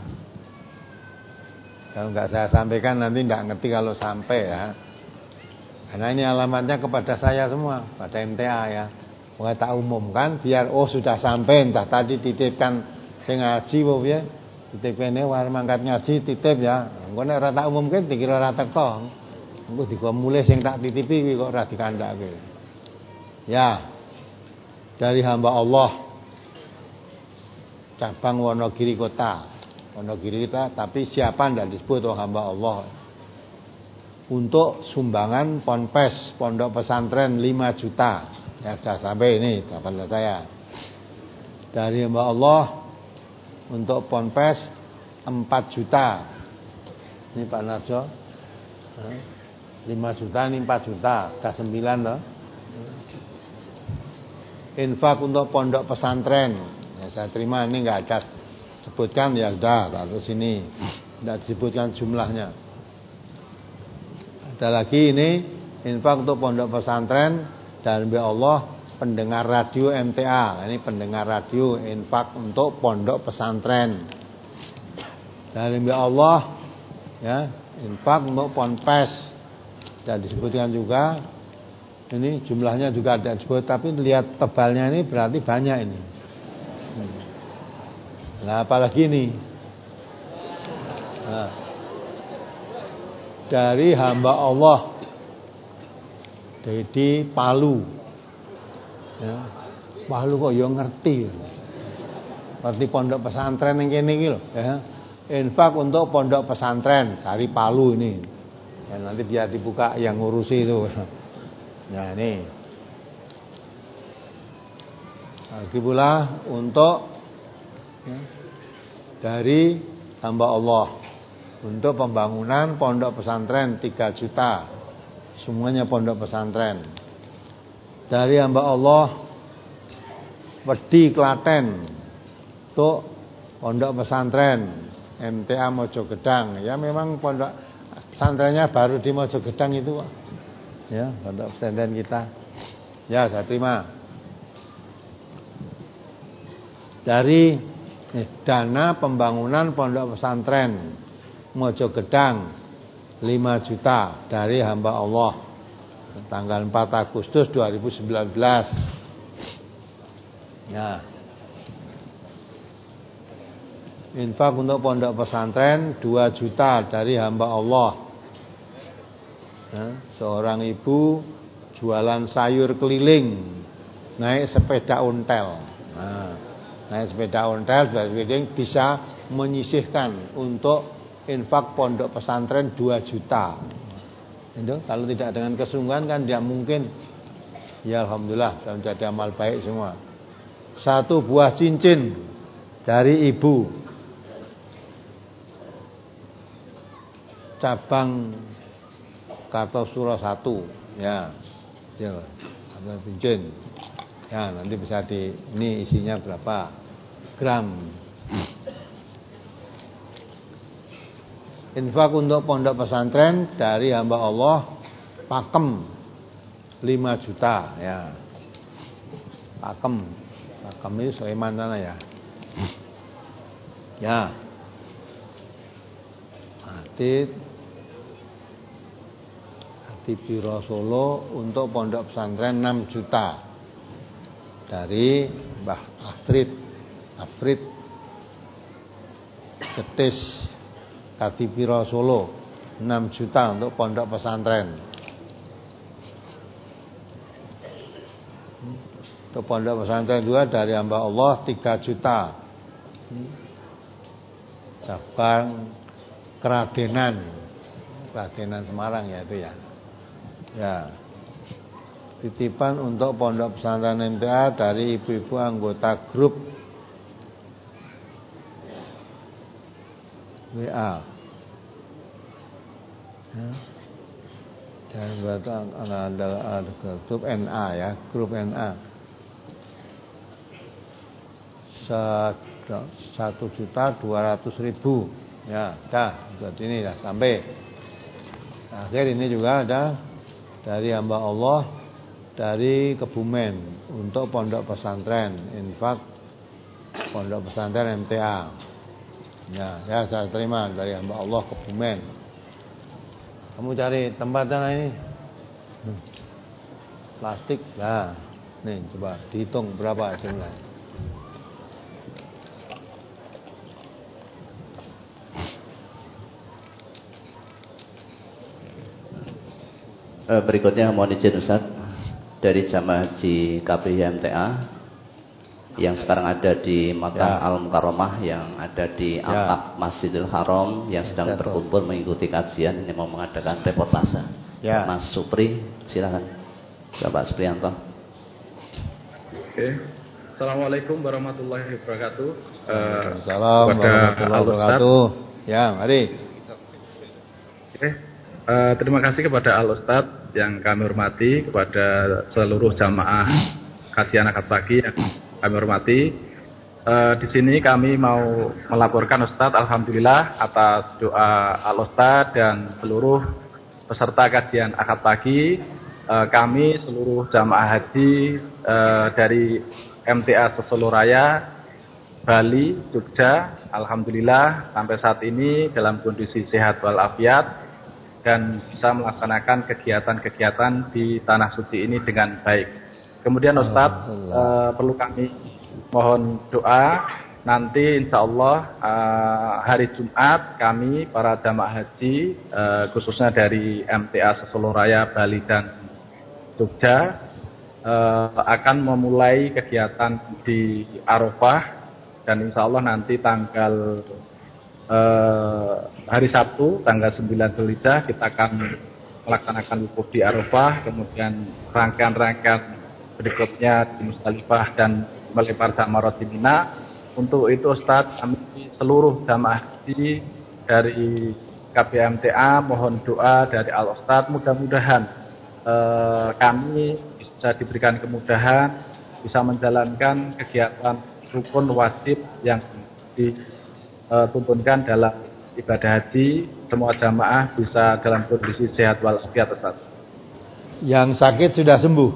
Kalau enggak saya sampaikan nanti enggak ngerti kalau sampai ya. Karena ini alamatnya kepada saya semua, pada M T A ya. Pokoknya tak umumkan biar oh sudah sampai, entah tadi titipkan saya ngaji apa ya. Titip kene war mangkat ngaji titip ya. Engko nek ora tak umumke dikira ora teko. Engko dikon mulih sing tak titipi kok ora dikandhake. Ya. Dari hamba Allah cabang Wonogiri Kota. Wonogiri kita, tapi siapa ndak disebut oh hamba Allah. Untuk sumbangan ponpes pondok pesantren lima juta. Ya sudah sampai ini dapat saya. Dari hamba Allah untuk ponpes empat juta. Ini Pak Narjo. lima juta ini empat juta, dah sembilan loh. Infak untuk pondok pesantren. Ya, saya terima ini enggak ada sebutkan ya sudah, lalu sini tidak disebutkan jumlahnya. Ada lagi ini infak untuk pondok pesantren dan ya Allah pendengar radio M T A. Ini pendengar radio infak untuk pondok pesantren. Dan ya Allah ya infak untuk ponpes dan disebutkan juga. Ini jumlahnya juga ada disebut, tapi lihat tebalnya ini berarti banyak ini. Nah apalagi ini nah, dari hamba Allah di Palu Ya. Wah lu kok yo ngerti. Ngerti pondok pesantren yang kene iki lho, ya. Infak untuk pondok pesantren dari Palu ini. Ya, nanti biar dibuka yang ngurusi itu. Nah, ini. Lagi pula untuk ya, dari hamba Allah untuk pembangunan pondok pesantren tiga juta. Semuanya pondok pesantren. Dari hamba Allah Wedi Klaten untuk pondok pesantren M T A Mojogedang. Ya memang pondok pesantrennya baru di Mojogedang itu. Ya, pondok pesantren kita. Ya, saya terima. Dari eh, dana pembangunan pondok pesantren Mojogedang lima juta dari hamba Allah tanggal empat Agustus dua ribu sembilan belas. Ya. Infak untuk pondok pesantren dua juta dari hamba Allah. Ya, seorang ibu jualan sayur keliling naik sepeda ontel. Nah, naik sepeda ontel bisa menyisihkan untuk infak pondok pesantren dua juta. Itu kalau tidak dengan kesungguhan kan tidak mungkin. Ya alhamdulillah sudah menjadi amal baik semua. Satu buah cincin dari ibu cabang Kartosuro satu, ya, ya, ada cincin. Ya nanti bisa di ini isinya berapa gram. Infak untuk pondok pesantren dari hamba Allah Pakem lima juta, ya. Pakem, Pakem itu Sleman sana ya. Ya. Hati Hati Biro Solo untuk pondok pesantren enam juta dari Mbah Afrid Afrid Getis Kadipiro Solo enam juta untuk pondok pesantren. Untuk pondok pesantren juga dari hamba Allah tiga juta. Cabang Keradenan, Keradenan Semarang ya itu ya. Ya. Titipan untuk pondok pesantren M T A dari ibu-ibu anggota grup W A. Ya. Dan buat ada, ada grup N A ya, grup N A. Satu juta dua ratus ribu. Ya, dah. Buat ini dah sampai. Akhir ini juga ada dari hamba Allah dari Kebumen untuk pondok pesantren infak pondok pesantren M T A. Ya, ya saya terima dari hamba Allah Kebumen. Kamu cari tempat sana ini. Hmm. Plastik. Nah, nih coba dihitung berapa jumlahnya. Berikutnya mohon izin Ustaz dari jamaah haji K P I M T A yang sekarang ada di Makkah ya. Al-Mukarramah yang ada di ya. Atap Masjidil Haram yang sedang ya, berkumpul mengikuti kajian ini mau mengadakan reportase. Ya. Mas Supri, silakan. Bapak Supriyanto. Oke. Assalamualaikum warahmatullahi wabarakatuh. Assalamualaikum warahmatullahi wabarakatuh. Ya, mari. Oke. Uh, terima kasih kepada Al Ustadz yang kami hormati, kepada seluruh jamaah kajian akad pagi yang kami hormati. Uh, di sini kami mau melaporkan Ustadz, alhamdulillah atas doa Al Ustadz dan seluruh peserta kajian akad pagi, uh, kami seluruh jamaah haji uh, dari M T A Sesoluraya, Bali, Jogja, alhamdulillah sampai saat ini dalam kondisi sehat walafiat dan bisa melaksanakan kegiatan-kegiatan di tanah suci ini dengan baik. Kemudian Ustadz uh, perlu kami mohon doa nanti insya Allah uh, hari Jumat kami para jamaah haji uh, khususnya dari M T A Sesoluraya, Bali dan Jogja uh, akan memulai kegiatan di Arafah, dan insya Allah nanti tanggal uh, hari Sabtu tanggal sembilan Dzulhijjah kita akan melaksanakan wukuf di Arafah, kemudian rangkaian-rangkaian berikutnya di Musdalifah dan melempar jamarat di Mina. Untuk itu Ustadz, kami seluruh jamaah haji dari K B M T A mohon doa dari Al Ustadz, mudah-mudahan eh, kami bisa diberikan kemudahan, bisa menjalankan kegiatan rukun wajib yang dituntunkan dalam ibadah haji. Semua jamaah bisa dalam kondisi sehat walafiat, Ustaz. Yang sakit sudah sembuh?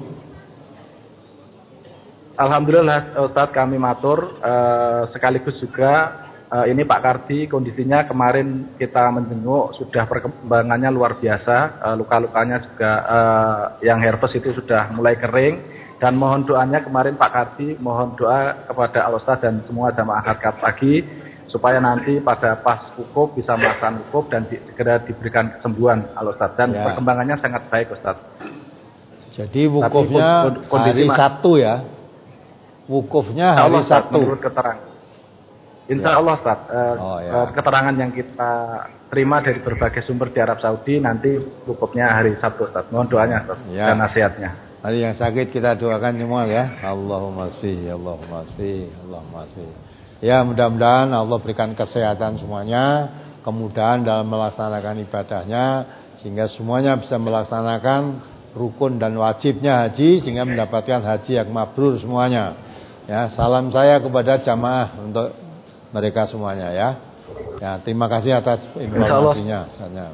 Alhamdulillah Ustaz, kami matur, eh, sekaligus juga Uh, ini Pak Kardi, kondisinya kemarin kita menjenguk sudah perkembangannya luar biasa, uh, luka-lukanya juga uh, yang herpes itu sudah mulai kering, dan mohon doanya kemarin Pak Kardi mohon doa kepada Al Ustaz dan semua jamaah harkat pagi supaya nanti pada pas wukuf bisa melaksanakan wukuf dan di, segera diberikan kesembuhan Al Ustaz, dan ya, perkembangannya sangat baik Ustaz. Jadi wukufnya hari Sabtu ya? Wukufnya hari Sabtu menurut keterangan. Insya Allah Ustaz, eh, oh, ya. keterangan yang kita terima dari berbagai sumber di Arab Saudi, nanti wukufnya hari Sabtu Ustaz. Mohon doanya Ustaz, ya, dan nasihatnya. Hari yang sakit kita doakan semua ya. Allahumma sfi, Allahumma sfi, Allahumma sfi. Ya, mudah-mudahan Allah berikan kesehatan semuanya, kemudahan dalam melaksanakan ibadahnya, sehingga semuanya bisa melaksanakan rukun dan wajibnya haji, sehingga mendapatkan haji yang mabrur semuanya. Ya, salam saya kepada jamaah untuk mereka semuanya ya. Ya, terima kasih atas informasinya.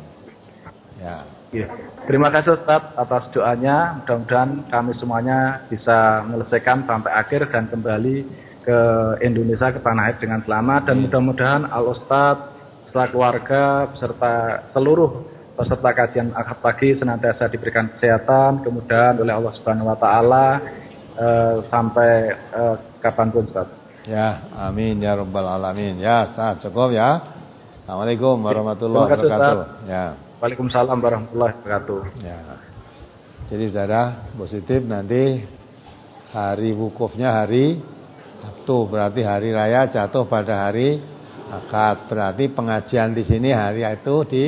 Ya. Ya. Terima kasih Ustaz atas doanya. Mudah-mudahan kami semuanya bisa menyelesaikan sampai akhir dan kembali ke Indonesia, ke tanah air dengan selamat. Dan mudah-mudahan Al Ustaz, setelah keluarga beserta seluruh peserta kajian akad pagi senantiasa diberikan kesehatan, kemudahan oleh Allah Subhanahu Wa Taala eh, sampai eh, kapanpun Ustaz. Ya, amin ya rabbal alamin. Ya, Ustaz, cukup ya. Assalamualaikum warahmatullahi wabarakatuh. Ya. Waalaikumsalam warahmatullahi wabarakatuh. Ya. Jadi saudara, positif nanti hari wukufnya hari Sabtu, berarti hari raya jatuh pada hari Akad. Berarti pengajian di sini hari itu di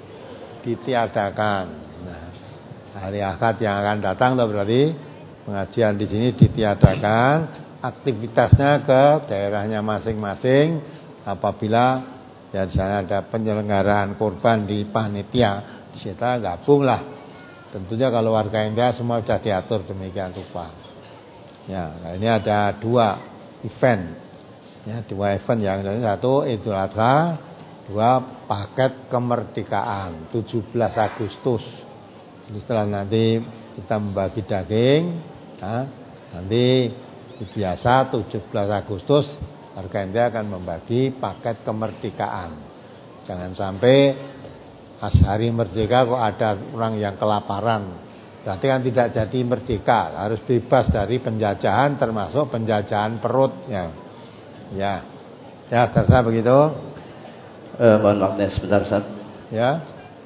ditiadakan. Nah, hari Akad yang akan datang tuh berarti pengajian di sini ditiadakan. Aktivitasnya ke daerahnya masing-masing. Apabila ya di sana ada penyelenggaraan kurban di panitia, di situ gabunglah. Tentunya kalau warga India semua sudah diatur demikian rupa. Ya, nah ini ada dua event. Ya, dua event yang satu Idul Adha, dua paket kemerdekaan tujuh belas Agustus. Jadi setelah nanti kita membagi daging, nah, nanti biasa tujuh belas Agustus warga India akan membagi paket kemerdekaan. Jangan sampai pas hari merdeka kok ada orang yang kelaparan. Berarti kan tidak jadi merdeka, harus bebas dari penjajahan termasuk penjajahan perut ya. Ya. Ya, terasa begitu? Eh, mohon maaf sebentar Ustaz. Ya.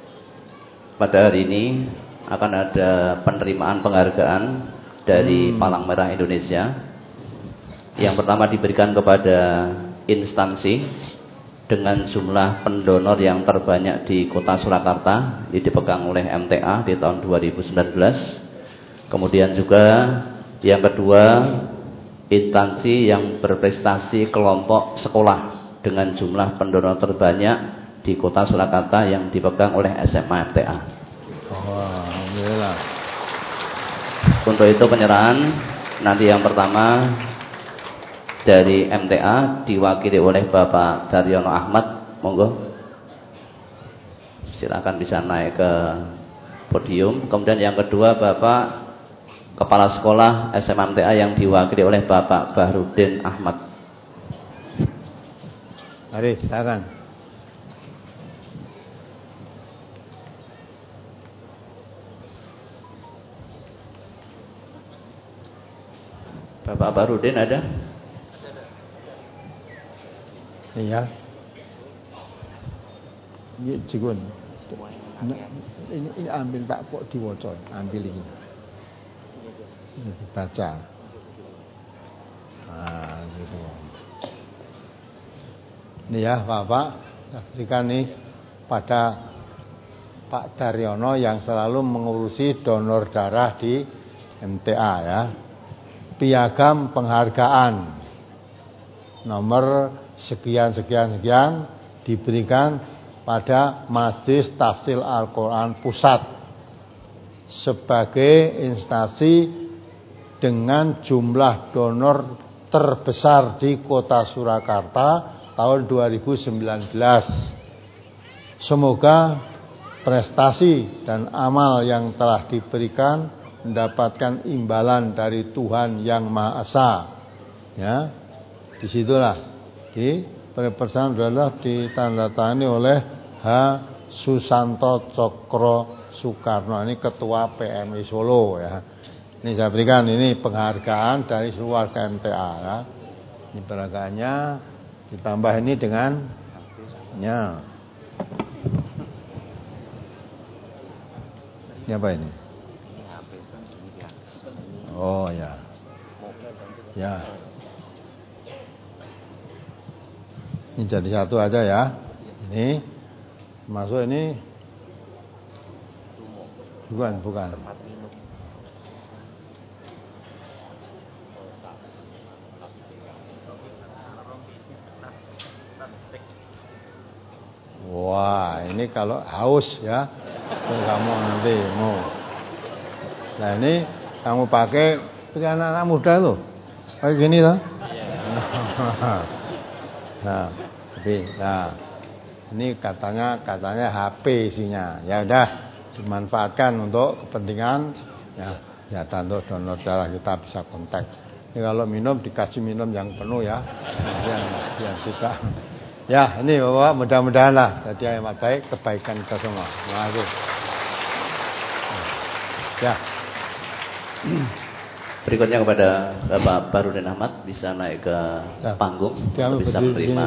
Pada hari ini akan ada penerimaan penghargaan dari hmm. Palang Merah Indonesia. Yang pertama diberikan kepada instansi dengan jumlah pendonor yang terbanyak di kota Surakarta, ini dipegang oleh M T A di tahun dua ribu sembilan belas. Kemudian juga yang kedua, instansi yang berprestasi kelompok sekolah dengan jumlah pendonor terbanyak di kota Surakarta yang dipegang oleh S M A M T A. Oh, alhamdulillah. Untuk itu penyerahan nanti yang pertama dari M T A diwakili oleh Bapak Daryono Ahmad, monggo silakan bisa naik ke podium. Kemudian yang kedua Bapak Kepala Sekolah S M A M T A yang diwakili oleh Bapak Bahrudin Ahmad. Mari silakan. Bapak Bahrudin ada? Iya. Ini Cikun. Nah, ini, ini ambil Pak Pok diwocon, ambil ini. Bisa dibaca. Nah, gitu. Ini ya Bapak, saya berikan nih pada Pak Daryono yang selalu mengurusi donor darah di M T A ya. Piagam penghargaan nomor sekian sekian sekian diberikan pada Majelis Tafsir Al-Quran Pusat sebagai instansi dengan jumlah donor terbesar di Kota Surakarta tahun dua ribu sembilan belas. Semoga prestasi dan amal yang telah diberikan mendapatkan imbalan dari Tuhan Yang Maha Esa. Ya, disitulah di perpesan adalah ditandatangani oleh H. Susanto Cokro Soekarno. Ini Ketua P M I Solo ya. Ini saya berikan ini penghargaan dari seluruh warga M T A ya. Ini penghargaannya ditambah ini dengan ya. Ini apa ini? Oh ya. Ya. Ini jadi satu aja ya. Ini masuk ini. Bukan, bukan. Wah, ini kalau haus ya. Kamu nanti mau. Nah, ini kamu pakai itu anak-anak muda tuh. Kayak gini loh. Nah, tapi nah ini katanya katanya H P isinya. Ya udah dimanfaatkan untuk kepentingan ya ya untuk donor darah kita bisa kontak. Ini kalau minum dikasih minum yang penuh ya. Yang yang kita. Ya, ini Bapak mudah-mudahan lah jadi yang baik kebaikan kita semua. Terima kasih. Ya. Berikutnya kepada Bapak Barudin Ahmad bisa naik ke ya. Panggung untuk bisa menerima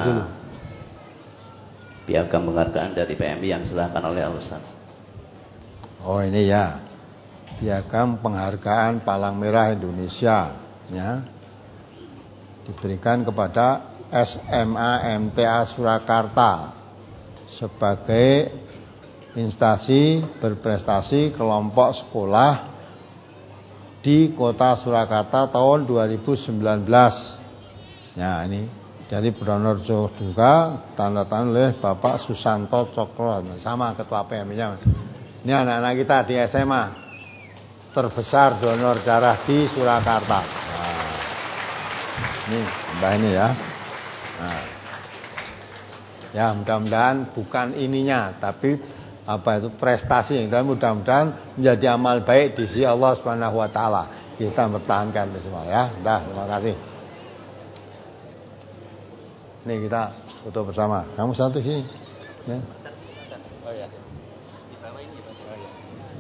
piagam penghargaan dari P M I yang diserahkan oleh Al-Ustaz. Oh ini ya, piagam penghargaan Palang Merah Indonesia ya, diberikan kepada S M A M T A Surakarta sebagai instansi berprestasi kelompok sekolah di Kota Surakarta tahun dua ribu sembilan belas. Ya ini jadi donor juga tanda tangan oleh Bapak Susanto Cokro sama Ketua P M I-nya. Ini anak-anak kita di S M A terbesar donor darah di Surakarta. Nah, ini mbak ini ya. Nah, ya mudah-mudahan bukan ininya tapi apa itu prestasi dan mudah-mudahan menjadi amal baik di sisi Allah Subhanahu wa taala. Kita bertahankan itu semua ya. Dah, terima kasih. Nih kita foto bersama. Kamu satu sini. Ya. Oh ya. Di bawah ini ya, Pak. Oh ya.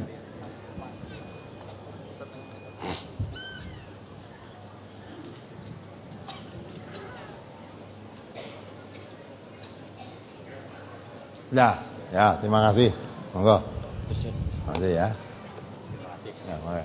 Nah, ya, terima kasih. Monggo. Terima kasih ya. Ya, monggo.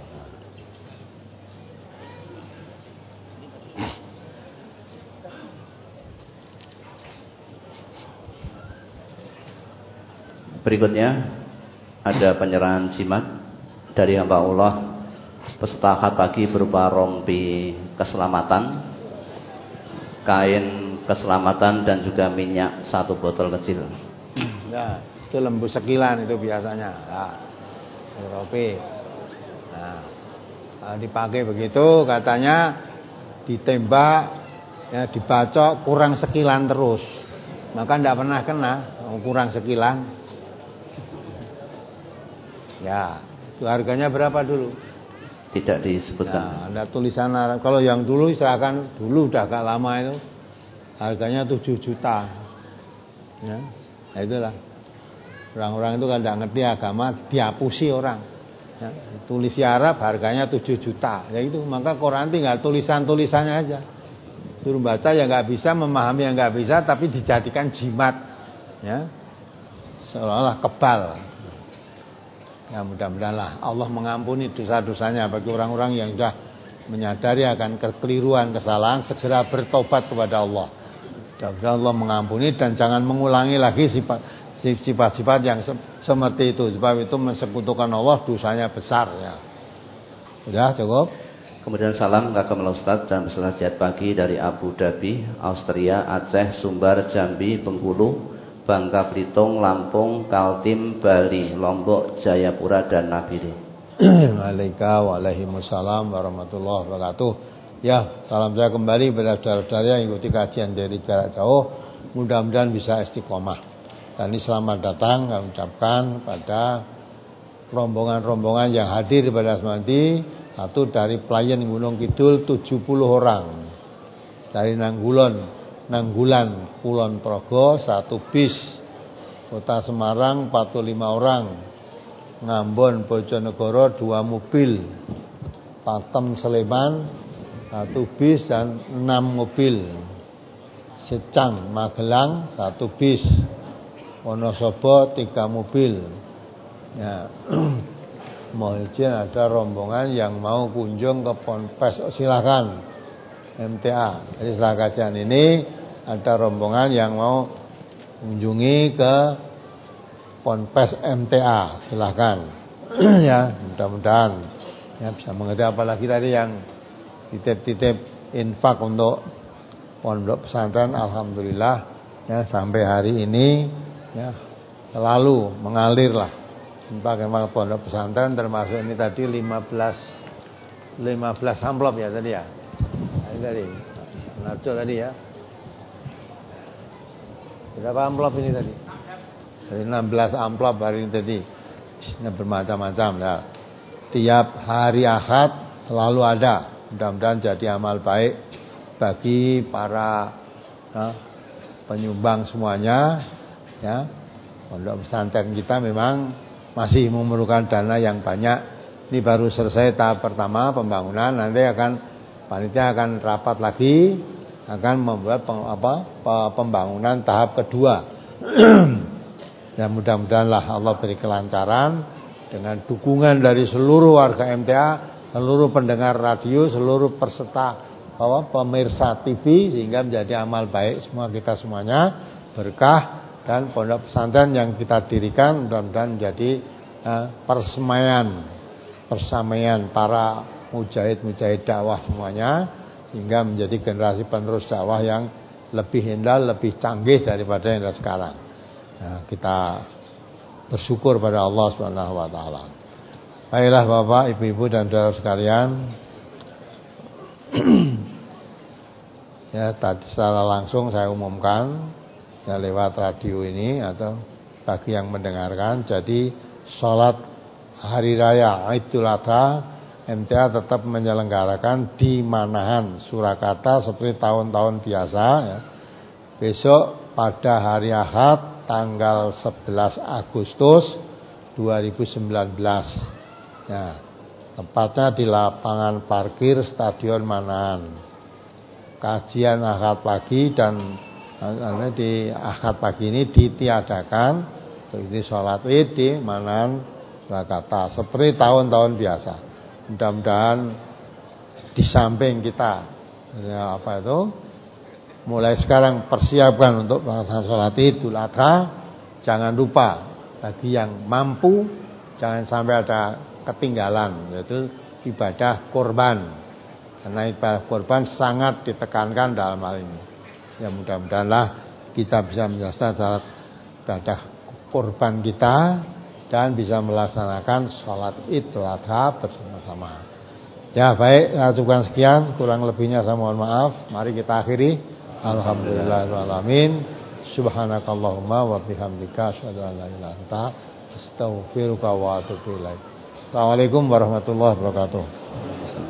Berikutnya ada penyerahan jimat dari hamba Allah peserta akad pagi berupa rompi keselamatan, kain keselamatan dan juga minyak satu botol kecil. Ya, itu lembu sekilan itu biasanya. Nah, rompi. Nah, kalau dipakai begitu katanya ditembak, ya dibacok kurang sekilan terus. Maka tidak pernah kena kurang sekilan. Ya, itu harganya berapa dulu? Tidak disebutkan. Nah, ada tulisan Arab. Kalau yang dulu silakan dulu udah agak lama itu harganya tujuh juta. Ya, nah itulah. Orang-orang itu kan tidak ngerti agama, dihapusi orang. Ya, tulisi Arab harganya tujuh juta. Ya itu, maka Quran tinggal tulisan-tulisannya aja. Suruh baca yang nggak bisa, memahami yang nggak bisa, tapi dijadikan jimat. Ya, seolah-olah kebal. Ya mudah-mudahan lah Allah mengampuni dosa-dosanya bagi orang-orang yang sudah menyadari akan kekeliruan, kesalahan, segera bertobat kepada Allah. Mudah-mudahan Allah mengampuni dan jangan mengulangi lagi sifat sifat-sifat yang seperti itu. Sebab itu mensekutukan Allah dosanya besar ya. Sudah cukup. Kemudian salam Kakak Ustaz dan pesan jihad pagi dari Abu Dhabi, Austria, Aceh, Sumbar, Jambi, Bengkulu, Bangka Belitung, Lampung, Kaltim, Bali, Lombok, Jayapura dan Nabire. Waalaikumsalam warahmatullahi wabarakatuh. Ya, salam saya kembali kepada saudara-saudara yang ikuti kajian dari jarak jauh. Mudah-mudahan bisa istiqomah. Dan ini selamat datang kami ucapkan pada rombongan-rombongan yang hadir pada semati. Satu dari pelayan Gunung Kidul tujuh puluh orang. Dari Nanggulan, Nanggulan, Kulon Progo satu bis. Kota Semarang empat puluh lima orang. Ngambon, Bojonegoro dua mobil. Patem, Sleman satu bis dan enam mobil. Secang, Magelang satu bis. Wonosobo tiga mobil. Ya. Mohon izin ada rombongan yang mau kunjung ke Ponpes, oh, silakan M T A. Jadi setelah kajian ini ada rombongan yang mau kunjungi ke Ponpes M T A, silakan. Ya, mudah-mudahan ya bisa mengerti. Apalagi tadi yang titip-titip infak untuk pondok pesantren, alhamdulillah ya sampai hari ini ya selalu mengalir lah. Bagaimana pondok pesantren termasuk ini tadi lima belas amplop ya tadi ya. Ini tadi. Narjo tadi ya. Berapa amplop ini tadi? Jadi enam belas amplop hari ini tadi. Isinya bermacam-macam ya. Tiap hari Ahad selalu ada. Mudah-mudahan jadi amal baik bagi para ya, penyumbang semuanya ya. Pondok pesantren kita memang masih memerlukan dana yang banyak. Ini baru selesai tahap pertama pembangunan. Nanti akan panitia akan rapat lagi, akan membuat peng, apa, pembangunan tahap kedua. Ya mudah-mudahan lah Allah beri kelancaran dengan dukungan dari seluruh warga M T A, seluruh pendengar radio, seluruh peserta apa, pemirsa T V, sehingga menjadi amal baik semua kita semuanya, berkah. Dan pondok pesantren yang kita dirikan mudah-mudahan menjadi eh, persemaian persamaian para mujahid-mujahid dakwah semuanya, sehingga menjadi generasi penerus dakwah yang lebih indah, lebih canggih daripada yang ada sekarang. Nah, kita bersyukur pada Allah Subhanahu wa taala. Baiklah Bapak, Ibu-ibu dan saudara sekalian. Ya, tadi secara langsung saya umumkan ya lewat radio ini atau bagi yang mendengarkan, jadi sholat hari raya Idul Adha M T A tetap menyelenggarakan di Manahan, Surakarta seperti tahun-tahun biasa ya. Besok pada hari Ahad tanggal sebelas Agustus dua ribu sembilan belas ya, tepatnya di lapangan parkir Stadion Manahan. Kajian Ahad pagi dan karena di Ahad pagi ini ditiadakan ini sholat id di Manahan Surakarta seperti tahun-tahun biasa. Mudah-mudahan di samping kita ya, apa itu mulai sekarang persiapkan untuk pelaksanaan sholat Idul Adha. Jangan lupa bagi yang mampu jangan sampai ada ketinggalan, yaitu ibadah kurban, karena ibadah kurban sangat ditekankan dalam hal ini. Ya mudah-mudahanlah kita bisa menjelaskan syarat ibadah kurban kita dan bisa melaksanakan sholat Idul Adha bersama-sama. Ya baik, saya cukupkan sekian, kurang lebihnya saya mohon maaf. Mari kita akhiri. Alhamdulillahirrahmanirrahim. Subhanakallahumma wa bihamdika asyhadu an la ilaha illa anta astaghfiruka wa atubu ilaik. Assalamualaikum warahmatullahi wabarakatuh.